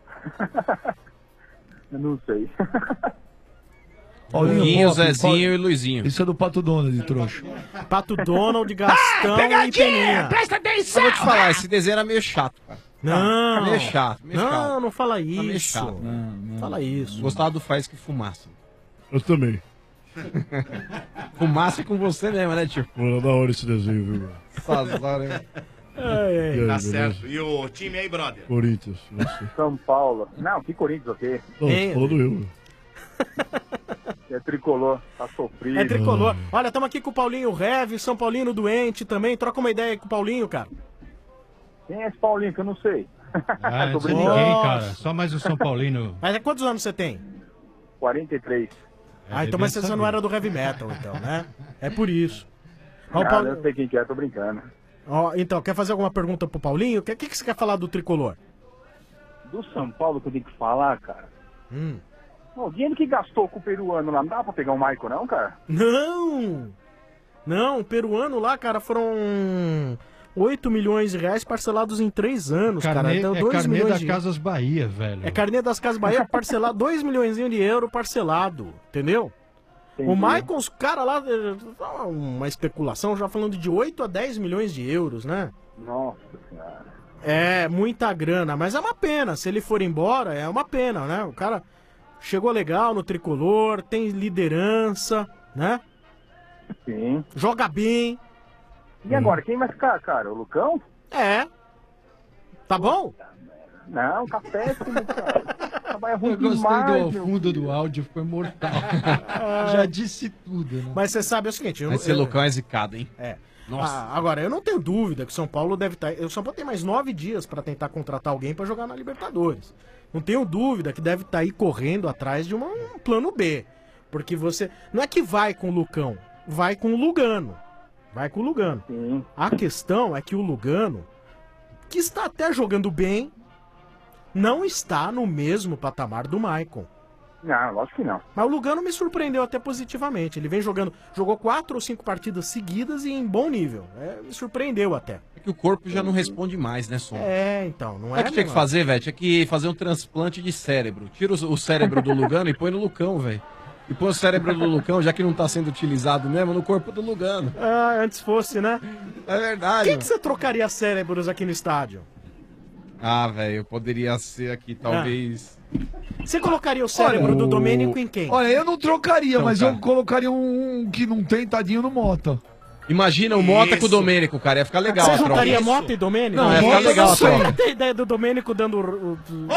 Eu não sei. Paulinho, Guinho, Pop, Zezinho Pop- e Luizinho. Isso é do Pato Donald, trouxa. Pato Donald, Gastão e Peninha. Presta atenção! Eu vou te falar, esse desenho era meio chato, cara. Não. Tá meio chato, meio não, chato. não fala Tá meio isso. chato. Fala isso. Gostava do Faz que Fumaça. Eu também. Fumaça com você mesmo, né, tio? Pô, da hora esse desenho, viu? Fazlar, hein? E aí, Tá beleza? certo. E o time aí, brother? Corinthians, você. São Paulo. Não, que Corinthians, ok? Não, você falou do eu. É tricolor. Tá sofrido. É tricolor. Olha, estamos aqui com o Paulinho Rev, São Paulino doente também. Troca uma ideia aí com o Paulinho, cara. Quem é esse Paulinho que eu não sei? Ah, Tô não sei brincando. ninguém, cara. Só mais o São Paulino. Mas é quantos anos você tem? quarenta e três. Ah, então mas você não era do heavy metal, então, né? É por isso. Ó, o Não, Paul- eu sei quem que é, tô brincando. Ó, então, quer fazer alguma pergunta pro Paulinho? O que, que, que você quer falar do tricolor? Do São Paulo que eu tenho que falar, cara. Hum. O dinheiro que gastou com o peruano lá, não dá pra pegar o Michael, não, cara? Não! Não, o peruano lá, cara, foram oito milhões de reais parcelados em três anos, cara. Carnê, Então, é dois carnê milhões da de... Casas Bahia, velho. É carnê das Casas Bahia parcelado, dois milhões de euro parcelado, entendeu? O Entendi. Michael, os caras lá, eh, tá uma especulação, já falando de oito a dez milhões de euros, né? Nossa senhora. É, muita grana, mas é uma pena. Se ele for embora, é uma pena, né? O cara chegou legal no tricolor, tem liderança, né? Sim. Joga bem. E agora, quem vai ficar, cara? O Lucão? É. Tá bom? Não, tá péssimo, cara. É ruim Eu gostei demais, do meu. fundo do áudio, foi mortal. Já disse tudo, né? Mas você sabe o seguinte... Vai ser Lucão é zicado, hein? É. Nossa. Ah, agora, eu não tenho dúvida que o São Paulo deve estar... O São Paulo tem mais nove dias pra tentar contratar alguém pra jogar na Libertadores. Não tenho dúvida que deve estar aí correndo atrás de uma- um plano B. Porque você... Não é que vai com o Lucão, vai com o Lugano. Vai com o Lugano. A questão é que o Lugano, que está até jogando bem, não está no mesmo patamar do Maicon. Não, lógico que não. Mas o Lugano me surpreendeu até positivamente. Ele vem jogando, jogou quatro ou cinco partidas seguidas e em bom nível. É, me surpreendeu até. É que o corpo já não responde mais, né, Som? É, então, não Não é? é que tinha que mesmo? fazer, velho? Tinha que fazer um transplante de cérebro. Tira o, o cérebro do Lugano e põe no Lucão, velho. E põe o cérebro do Lucão, já que não tá sendo utilizado mesmo, no corpo do Lugano. Ah, antes fosse, né? É verdade. Quem que você trocaria cérebros aqui no estádio? Ah, velho, eu poderia ser aqui, talvez... Você colocaria o cérebro do Domênico em quem? Olha, eu não trocaria, Então, mas cara. eu colocaria um que não tem, tadinho, no Mota. Imagina o Mota com o Domênico, cara, ia ficar legal Você a troca. juntaria Mota e Domênico? Não, ia ficar Mota legal não a sei. troca. Tem ideia do Domênico dando... o- o-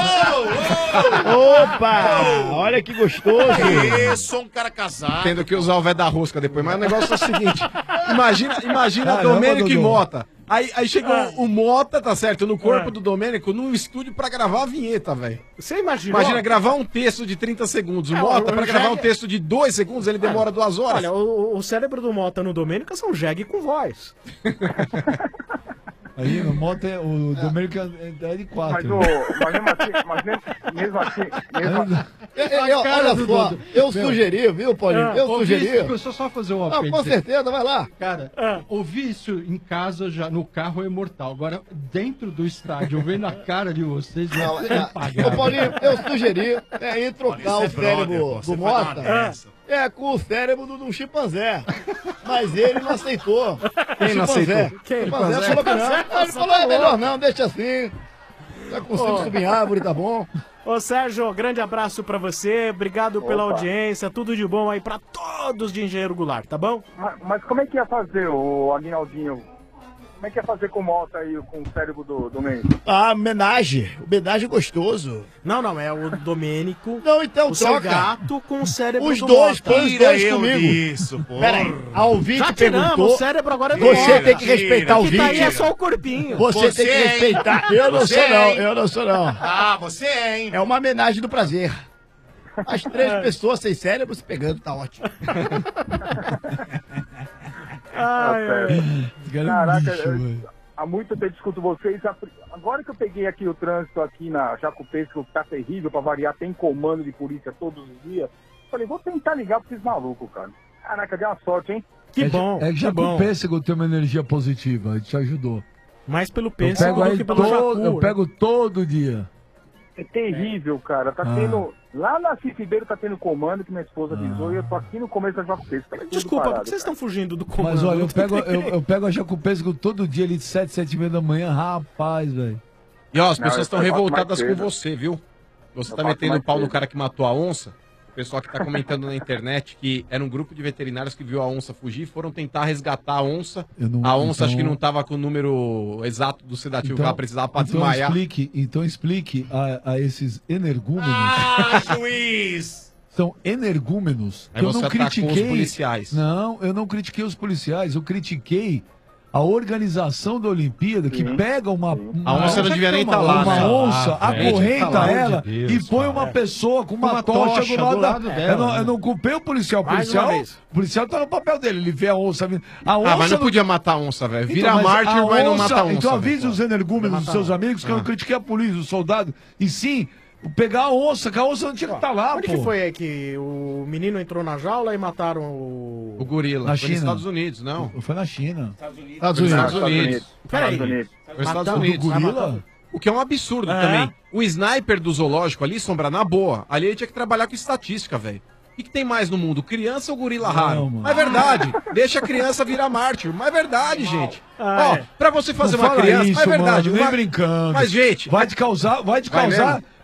Opa! Olha que gostoso! Eu sou um cara casado. Tendo que usar o velho da rosca depois. Mas o negócio é o seguinte: imagina, imagina Caramba, Domênico e Dodô. Mota. Aí, aí chegou Ah. o Mota, tá certo, no corpo Ah. do Domênico, num estúdio pra gravar a vinheta, velho. Você imaginou? Imagina gravar um texto de trinta segundos. O É, Mota, o pra jegue- gravar um texto de dois segundos, ele demora duas horas. Olha, o, o cérebro do Mota no Domênico é um jegue com voz. Aí, o Mota, é- o Domênico é é de Mas, quatro. o, mas mesmo assim, mas mesmo, mesmo assim, mesmo assim, Eu- eu- eu- olha só, eu sugeri, viu, Paulinho? Ah, eu ouvi sugeri. isso, Deixa eu só fazer uma Não, com certeza, vai lá. Cara, ouvir isso em casa, já no carro é mortal. Agora, dentro do estádio, vendo a cara de vocês, Não, é é, impagável. ô, Paulinho, eu sugeri é, ir trocar Olha, o isso é brother, cérebro pô, você do vai dar uma Mota dessa. é, com o cérebro do, do chimpanzé. Mas ele não aceitou. Quem não Chimpanzé. aceitou? Quem? Quem? Chimpanzé Chimpanzé? falou que não. Chimpanzé? Ah, ele falou, é melhor não, deixa assim. Já consigo Ó. subir em árvore, tá bom? Ô Sérgio, grande abraço pra você, obrigado pela Opa. audiência, tudo de bom aí pra todos de Engenheiro Goulart, tá bom? mas, mas como é que ia fazer, o Aguinaldinho? Como é que ia fazer com o Mota aí, com o cérebro do, do Mendes? Ah, homenagem. Homenagem gostoso. Não, não, é o Domênico. Não, então o seu troca. gato com o cérebro Os do dois, Mota. põe os dois comigo. Peraí, a ouvinte Já tiramos, perguntou. o cérebro agora é do Você Mota. tem que respeitar o que tá aí vídeo. é só o corpinho. Você, tem que hein? respeitar. Eu não Você, sou, não. hein? Eu não sou, não. Ah, você é, hein? É uma homenagem do prazer. As três pessoas sem cérebro se pegando, tá ótimo. Ai, ai. Cara, Caraca, bicho, eu- velho. há muito tempo escuto vocês. Agora que eu peguei aqui o trânsito aqui na Jacopesco, que tá terrível, pra variar, tem comando de polícia todos os dias. Falei, vou tentar ligar pra esses malucos, cara. Caraca, deu uma sorte, hein? Que é, bom, É que já que com bom. o pêssego tem uma energia positiva, ele te ajudou. Mais pelo Eu pêssego pego, do aí que pelo todo, jacu, eu né? pego todo dia. É terrível, cara. Tá Ah. tendo. Lá na Cicibeiro tá tendo comando que minha esposa avisou e eu tô aqui no começo da Jacopesco. Tá tudo Desculpa, parado, por que vocês cara. estão fugindo do comando? Mas olha, eu Não tô pego, eu, entendendo. eu pego a Jacupesco todo dia ali de sete, sete e meia da manhã, rapaz, velho. E ó, as Não, pessoas eu estão faço mais revoltadas com cedo. você, viu? Você Eu tá faço metendo mais o pau no cedo. cara que matou a onça. O pessoal que tá comentando na internet que era um grupo de veterinários que viu a onça fugir e foram tentar resgatar a onça. Eu não- a onça acho que então- não tava com o número exato do sedativo que ela precisava pra então desmaiar. explique, então explique a, a esses energúmenos. Ah, juiz! São energúmenos. Aí que eu você não atacou critiquei. os policiais. Não, eu não critiquei os policiais, eu critiquei a organização da Olimpíada que pega uma, uma A onça não devia nem tá lá, uma né? onça, Ah, velho, acorrenta pelo amor de ela Deus, e põe uma cara. pessoa com uma, Uma tocha, tocha do lado, do da- lado eu, dela, não, né? eu não culpei o policial. O Mais policial, uma vez. o policial tá no papel dele, ele vê a onça vindo. A onça Ah, mas não não- podia matar a onça, velho. Vira Então, mas mártir, a mas não onça- mata a onça. Então velho. avise os energúmenos dos seus amigos que eu não Ah. critiquei a polícia, os soldados, e sim pegar a onça, que a onça não tinha que estar lá, Onde pô. que foi aí que o menino entrou na jaula e mataram o... O gorila. Na Foi China. nos Estados Unidos, não. Foi na China. Estados Foi nos Unidos. Estados Unidos. Peraí. Foi nos Estados Matando Unidos. o gorila? Ah, matando. O que é um absurdo É. também. O sniper do zoológico ali, Sombra, na boa. Ali ele tinha que trabalhar com estatística, velho. O que, que tem mais no mundo? Criança ou gorila raro? mano. Mas é verdade. Deixa a criança virar mártir. Mas é verdade, gente. Ah, Ó, é. pra você fazer Não uma fala criança, isso, mas é verdade. mano, nem uma- brincando. Mas, gente, Vai te causar, vai te Vai causar, mesmo?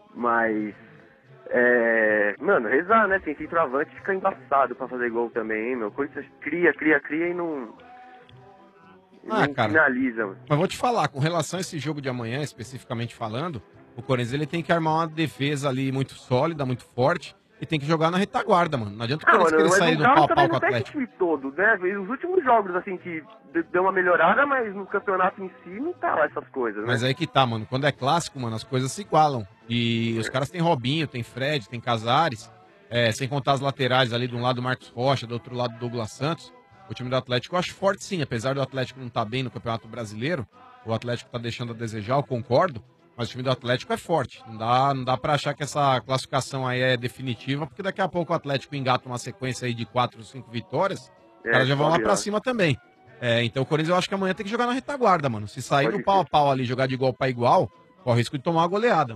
mas É, mano, rezar, né? Tem centroavante, fica embaçado pra fazer gol também, hein, meu? Coisa cria, cria, cria e não. e Ah, não cara. finaliza, mano. Mas vou te falar, com relação a esse jogo de amanhã, especificamente falando, o Corinthians ele tem que armar uma defesa ali muito sólida, muito forte, e tem que jogar na retaguarda, mano. Não adianta o Ah, Corinthians mano, querer mas sair o do Galo pau a também pau com o não tem esse Atlético. time todo, né? Os últimos jogos, assim, que de- deu uma melhorada, mas no campeonato em si não tá lá essas coisas, né? Mas aí que tá, mano. Quando é clássico, mano, as coisas se igualam. E os caras têm Robinho, tem Fred, tem Casares, é, sem contar as laterais ali, de um lado Marcos Rocha, do outro lado Douglas Santos. O time do Atlético eu acho forte sim, apesar do Atlético não estar bem no Campeonato Brasileiro, o Atlético tá deixando a desejar, eu concordo, mas o time do Atlético é forte. Não dá, não dá pra achar que essa classificação aí é definitiva, porque daqui a pouco o Atlético engata uma sequência aí de quatro, cinco vitórias, os É, caras já vão lá sobe pra lá. cima também. É, então o Corinthians eu acho que amanhã tem que jogar na retaguarda, mano. Se sair Pode no pau a pau ali, jogar de igual pra igual, corre o risco de tomar uma goleada.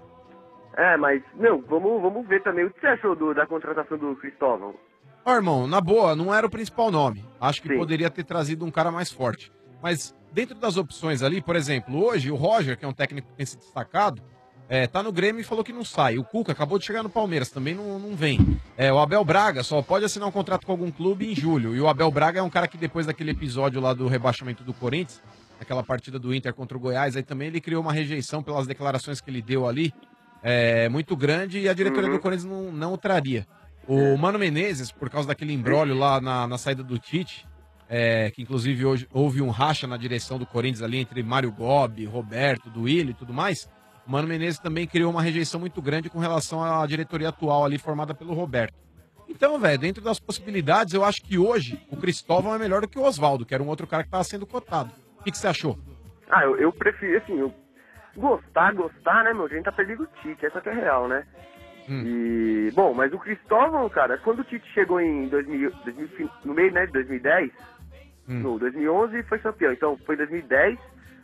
É, mas, meu, vamos, vamos ver também. O que você achou do- da contratação do Cristóvão? Ó, irmão, na boa, não era o principal nome. Acho que Sim. poderia ter trazido um cara mais forte. Mas dentro das opções ali, por exemplo, hoje o Roger, que é um técnico que tem se destacado, é, tá no Grêmio e falou que não sai. O Cuca acabou de chegar no Palmeiras, também não, não vem. É, o Abel Braga só pode assinar um contrato com algum clube em julho. E o Abel Braga é um cara que depois daquele episódio lá do rebaixamento do Corinthians, aquela partida do Inter contra o Goiás, aí também ele criou uma rejeição pelas declarações que ele deu ali, é, muito grande, e a diretoria Uhum. do Corinthians não, não o traria. O Mano Menezes, por causa daquele embrólio lá na, na saída do Tite, é, que inclusive hoje houve um racha na direção do Corinthians ali entre Mário Gobi, Roberto, Duílio e tudo mais, o Mano Menezes também criou uma rejeição muito grande com relação à diretoria atual ali formada pelo Roberto. Então, velho, dentro das possibilidades, eu acho que hoje o Cristóvão é melhor do que o Oswaldo, que era um outro cara que estava sendo cotado. O que, que você achou? Ah, eu, eu prefiro, assim, eu... gostar, gostar, né, meu? A gente tá perdendo o Tite, essa que é real, né? E, bom, mas o Cristóvão, cara, quando o Tite chegou em dois mil, dois mil, no meio, né, de dois mil e dez, no dois mil e onze foi campeão, então foi dois mil e dez,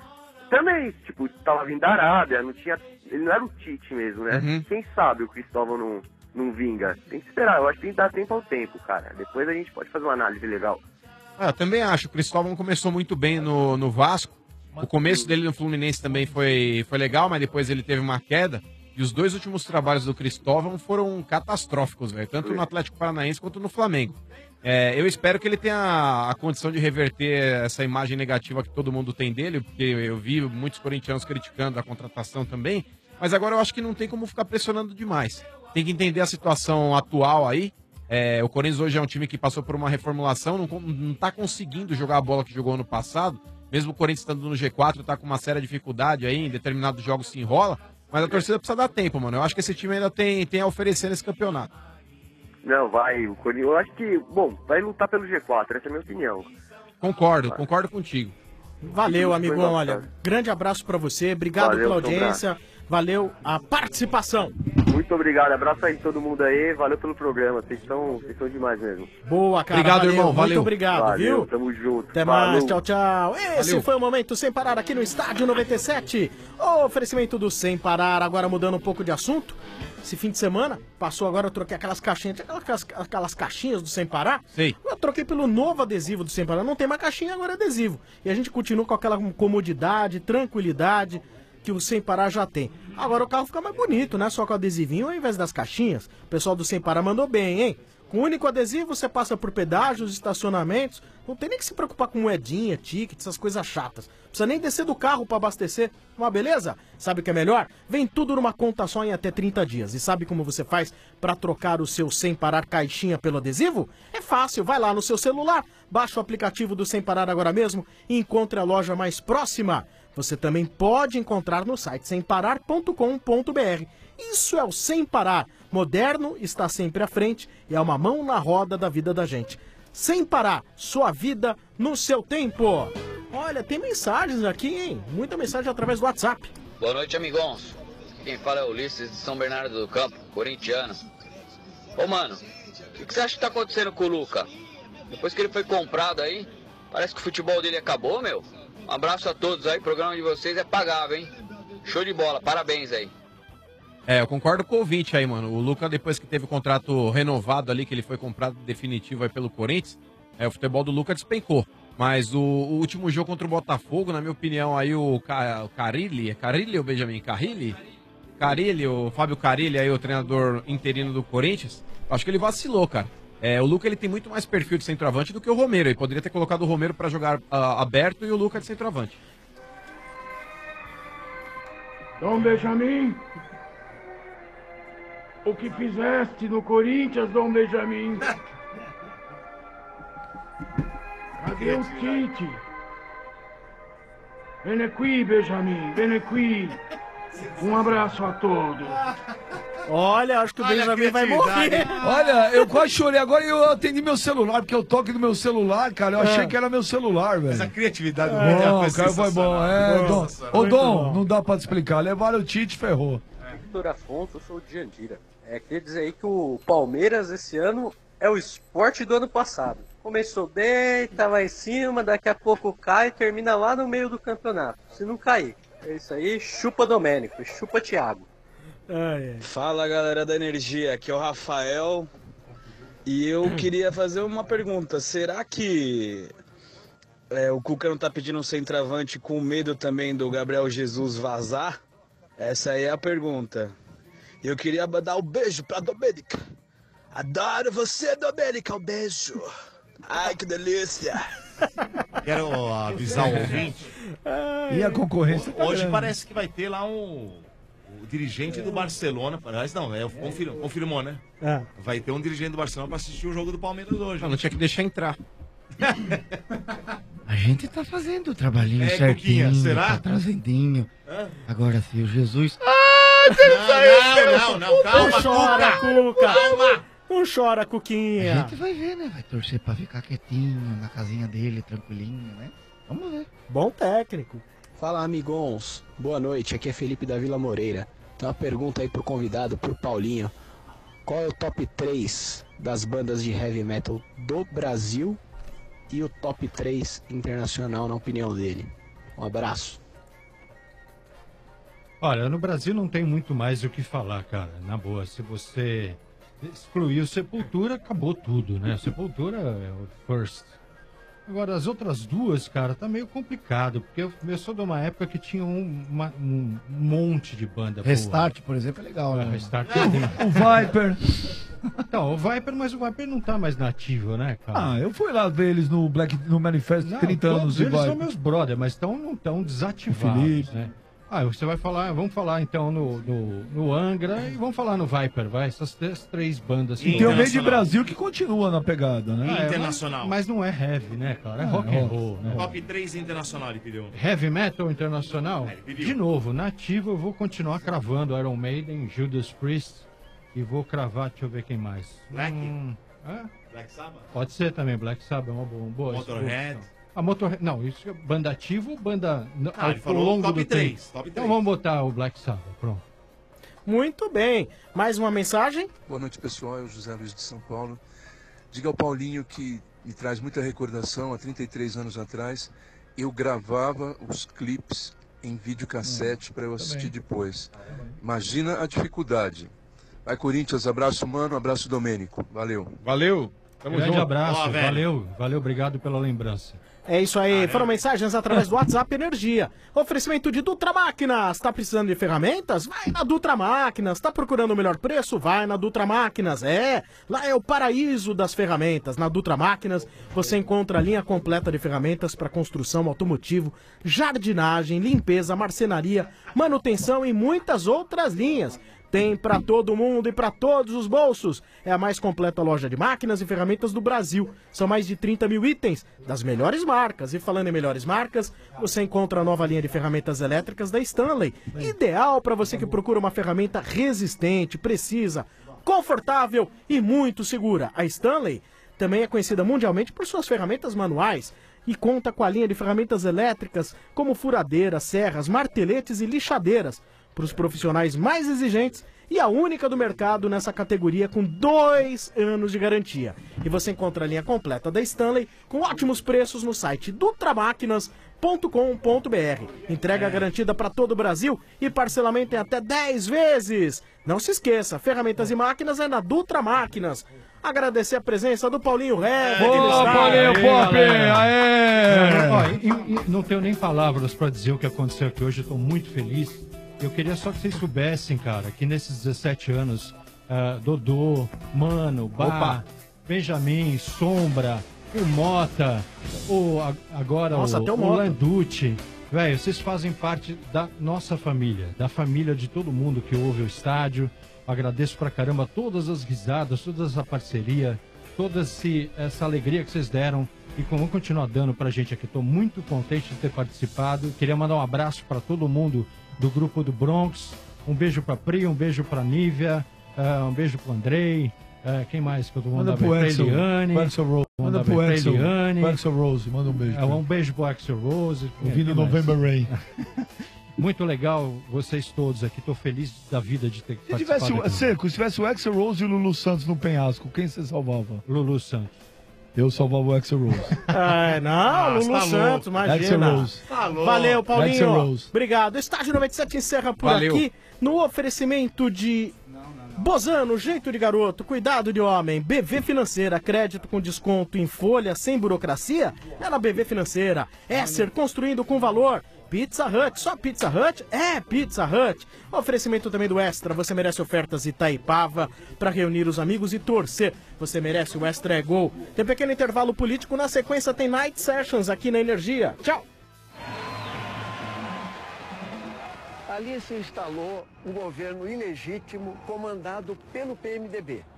também, tipo, tava vindo da Arábia, não tinha, ele não era o Tite mesmo, né? Uhum. Quem sabe o Cristóvão não, não vinga? Tem que esperar, eu acho que tem que dar tempo ao tempo, cara. Depois a gente pode fazer uma análise legal. Ah, eu também acho. O Cristóvão começou muito bem no, no Vasco. O começo dele no Fluminense também foi, foi legal, mas depois ele teve uma queda. E os dois últimos trabalhos do Cristóvão foram catastróficos, velho. Tanto no Atlético Paranaense quanto no Flamengo. É, eu espero que ele tenha a condição de reverter essa imagem negativa que todo mundo tem dele, porque eu vi muitos corintianos criticando a contratação também. Mas agora eu acho que não tem como ficar pressionando demais. Tem que entender a situação atual aí. É, o Corinthians hoje é um time que passou por uma reformulação, não, não tá conseguindo jogar a bola que jogou ano passado. Mesmo o Corinthians estando no G quatro, tá com uma séria dificuldade aí, em determinados jogos se enrola. Mas a torcida precisa dar tempo, mano. Eu acho que esse time ainda tem, tem a oferecer nesse campeonato. Não, vai, o Corinthians, eu acho que, bom, vai lutar pelo G quatro, essa é a minha opinião. Concordo, concordo contigo. Valeu, amigão. Olha, grande abraço pra você. Obrigado Valeu, pela Tom audiência. Valeu a participação. Muito obrigado, abraço aí todo mundo aí, valeu pelo programa, vocês são, vocês são demais mesmo. Boa, cara. Obrigado, valeu. irmão, Muito valeu. obrigado, Valeu, viu? tamo junto. Até Falou. mais, tchau, tchau. Esse Valeu. foi o Momento Sem Parar aqui no Estádio noventa e sete. O oferecimento do Sem Parar. Agora mudando um pouco de assunto. Esse fim de semana, passou agora, eu troquei aquelas caixinhas, tinha aquelas, aquelas caixinhas do Sem Parar. Sei. Eu troquei pelo novo adesivo do Sem Parar. Não tem mais caixinha, agora é adesivo. E a gente continua com aquela comodidade, tranquilidade que o Sem Parar já tem. Agora o carro fica mais bonito, né? Só com adesivinho ao invés das caixinhas. O pessoal do Sem Parar mandou bem, hein? Com o único adesivo, você passa por pedágios, estacionamentos. Não tem nem que se preocupar com moedinha, ticket, essas coisas chatas. Não precisa nem descer do carro para abastecer. Uma beleza? Sabe o que é melhor? Vem tudo numa conta só em até trinta dias. E sabe como você faz para trocar o seu Sem Parar caixinha pelo adesivo? É fácil, vai lá no seu celular, baixa o aplicativo do Sem Parar agora mesmo e encontre a loja mais próxima. Você também pode encontrar no site sem parar ponto com ponto b r. Isso é o Sem Parar. Moderno, está sempre à frente e é uma mão na roda da vida da gente. Sem Parar, sua vida no seu tempo. Olha, tem mensagens aqui, hein? Muita mensagem através do WhatsApp. Boa noite, amigões. Quem fala é o Ulisses de São Bernardo do Campo, corintiano. Ô, mano, o que, que você acha que tá acontecendo com o Luca? Depois que ele foi comprado aí, parece que o futebol dele acabou, meu. Um abraço a todos aí, o programa de vocês é pagável, hein? Show de bola, parabéns aí. É, eu concordo com o ouvinte aí, mano. O Luca, depois que teve o contrato renovado ali, que ele foi comprado definitivo aí pelo Corinthians, é, o futebol do Luca despencou. Mas o, o último jogo contra o Botafogo, na minha opinião, aí o, Ca, o Carilli, é Carilli ou Benjamin? Carrilli? Carille, o Fábio Carille, aí, o treinador interino do Corinthians, acho que ele vacilou, cara. É, o Luca ele tem muito mais perfil de centroavante do que o Romero. Ele poderia ter colocado o Romero pra jogar uh, aberto e o Luca de centroavante. Dom Benjamin, o que fizeste no Corinthians, Dom Benjamin? Cadê o Tite? Vem aqui, Benjamin, vem aqui. Um abraço a todos. Olha, acho que o Benjamin vai morrer. Olha, eu quase chorei. Agora eu atendi meu celular, porque eu toque no meu celular, cara. Eu achei É. que era meu celular, velho. Mas a criatividade do Bom, Pedro é uma coisa cara, foi bom. É, Dom. Nossa, Ô, muito Dom, bom. não dá pra te explicar. Levaram o Tite, ferrou. Vitor Afonso, eu sou de Jandira. É, queria dizer aí que o Palmeiras esse ano é o esporte do ano passado. Começou bem, tá lá em cima, daqui a pouco cai e termina lá no meio do campeonato. Se não cair. É isso aí, chupa Domênico, chupa Thiago. Fala galera da Energia, aqui é o Rafael e eu queria fazer uma pergunta. Será que é, o Cuca não tá pedindo um centroavante com medo também do Gabriel Jesus vazar? Essa aí é a pergunta. Eu queria dar um beijo pra Domênica. Adoro você, Domênica, um beijo. Ai, que delícia. Quero avisar o ouvinte. E a concorrência tá Hoje grande. parece que vai ter lá um... O dirigente do Barcelona, parece não, é, confirmou, confirmou, né? É. Vai ter um dirigente do Barcelona pra assistir o jogo do Palmeiras hoje. Não, não tinha que deixar entrar. A gente tá fazendo o trabalhinho É, certinho, Cuquinha, será? tá trazendinho. Hã? Agora se o Jesus... Não, não, não, calma, Não chora, Cuca. Cuca. Calma. Não chora, A Cuquinha. gente vai ver, né? Vai torcer pra ficar quietinho, na casinha dele, tranquilinho, né? Vamos ver. Bom técnico. Fala, amigons. Boa noite. Aqui é Felipe da Vila Moreira. Tem uma pergunta aí pro convidado, pro Paulinho. Qual é o top três das bandas de heavy metal do Brasil e o top três internacional, na opinião dele? Um abraço. Olha, no Brasil não tem muito mais o que falar, cara. Na boa, se você excluir o Sepultura, acabou tudo, né? Sepultura é o first. Agora, as outras duas, cara, tá meio complicado, porque eu, eu sou de uma época que tinha um, uma- um monte de banda boa. Restart, por exemplo, é legal, É, né? Restart. O Viper. Então, o Viper, mas o Viper não tá mais nativo, né, cara? Ah, eu fui lá ver eles no Black, no Manifesto Não, trinta anos todos de eles são Viper. meus brother, mas tão, não estão desativados, Felipe. né? Ah, você vai falar, vamos falar então no, no, no Angra e vamos falar no Viper, vai, essas três, três bandas. E tem o meio de Brasil que continua na pegada, né? Ah, é, Internacional. Mas, mas não é heavy, né, cara? É Ah, rock and rock. roll, né? Top três internacional, ele pediu. Heavy metal internacional? pediu. De novo, nativo eu vou continuar cravando Iron Maiden, Judas Priest e vou cravar, deixa eu ver quem mais. Black? Hum, é? Black Sabbath? Pode ser também, Black Sabbath é uma boa. Uma boa Motorhead? boa. A Motorhead, não, isso é banda ativa ou banda n- Ah, ao, ele ao falou longo top do três, tempo? top Então três. vamos botar o Black Sabbath, pronto. Muito bem. Mais uma mensagem? Boa noite, pessoal. É o José Luiz de São Paulo. Diga ao Paulinho que me traz muita recordação. Há trinta e três anos atrás, eu gravava os clipes em videocassete para eu assistir depois. Imagina a dificuldade. Vai, Corinthians. Abraço, mano. Abraço, Domênico. Valeu. Valeu. Tamo Grande junto. abraço, Ó, velho. valeu, valeu, obrigado pela lembrança. É isso aí, foram mensagens através do WhatsApp Energia. Oferecimento de Dutra Máquinas. Tá precisando de ferramentas? Vai na Dutra Máquinas. Tá procurando o melhor preço? Vai na Dutra Máquinas. É, lá é o paraíso das ferramentas. Na Dutra Máquinas você encontra a linha completa de ferramentas para construção automotivo, jardinagem, limpeza, marcenaria, manutenção e muitas outras linhas. Tem para todo mundo e para todos os bolsos. É a mais completa loja de máquinas e ferramentas do Brasil. São mais de trinta mil itens das melhores marcas. E falando em melhores marcas, você encontra a nova linha de ferramentas elétricas da Stanley. Ideal para você que procura uma ferramenta resistente, precisa, confortável e muito segura. A Stanley também é conhecida mundialmente por suas ferramentas manuais e conta com a linha de ferramentas elétricas como furadeiras, serras, marteletes e lixadeiras para os profissionais mais exigentes e a única do mercado nessa categoria com dois anos de garantia. E você encontra a linha completa da Stanley com ótimos preços no site dutramáquinas ponto com ponto br. Entrega garantida para todo o Brasil e parcelamento em até dez vezes. Não se esqueça, ferramentas e máquinas é na Dutra Máquinas. Agradecer a presença do Paulinho Ré. Boa, Paulinho Pop! Aê! Não, ó, e- e- não tenho nem palavras para dizer o que aconteceu aqui hoje, eu estou muito feliz. eu queria só que vocês soubessem, cara, que nesses dezessete anos, ah, Dodô, Mano, Bá, Opa. Benjamin, Sombra, o Mota, o, a- agora Nossa, o, até o o Mota. Landucci. Velho, vocês fazem parte da nossa família, da família de todo mundo que ouve o estádio. Agradeço pra caramba todas as risadas, toda essa parceria, toda esse, essa alegria que vocês deram e como vão continuar dando pra gente aqui. Tô muito contente de ter participado. Queria mandar um abraço pra todo mundo do grupo do Bronx. Um beijo pra Pri, um beijo pra Nívia, ah, um beijo pro Andrei. ah, quem mais que eu tô Manda mandando? pro Pra Axel, Eliane. pro Axel Rose. Manda Mandar pro pra Axel, Eliane. pro Axel Rose. Manda um beijo. É, um beijo pro Axel Rose. Ouvindo Quem mais? November Rain. Muito legal vocês todos aqui. Tô feliz da vida de ter Se tivesse, o, aqui. Seco, se tivesse o Axel Rose e o Lulu Santos no penhasco, quem você salvava? Lulu Santos. Eu salvava o Axel Rose. É, não, Ah, Lulu tá Santos, louco. imagina. Axel Rose. Tá louco. Valeu, Axel Paulinho. Rose. Obrigado. Estádio noventa e sete encerra por Valeu. aqui no oferecimento de Bozano, jeito de garoto, cuidado de homem, B V Financeira, crédito com desconto em folha, sem burocracia, é na B V Financeira. Esser, construindo com valor. Pizza Hut, só Pizza Hut? É Pizza Hut. Oferecimento também do Extra, você merece ofertas Itaipava para reunir os amigos e torcer. Você merece, o Extra é gol. Tem pequeno intervalo político, na sequência tem Night Sessions aqui na Energia. Tchau. Ali se instalou um governo ilegítimo comandado pelo P M D B.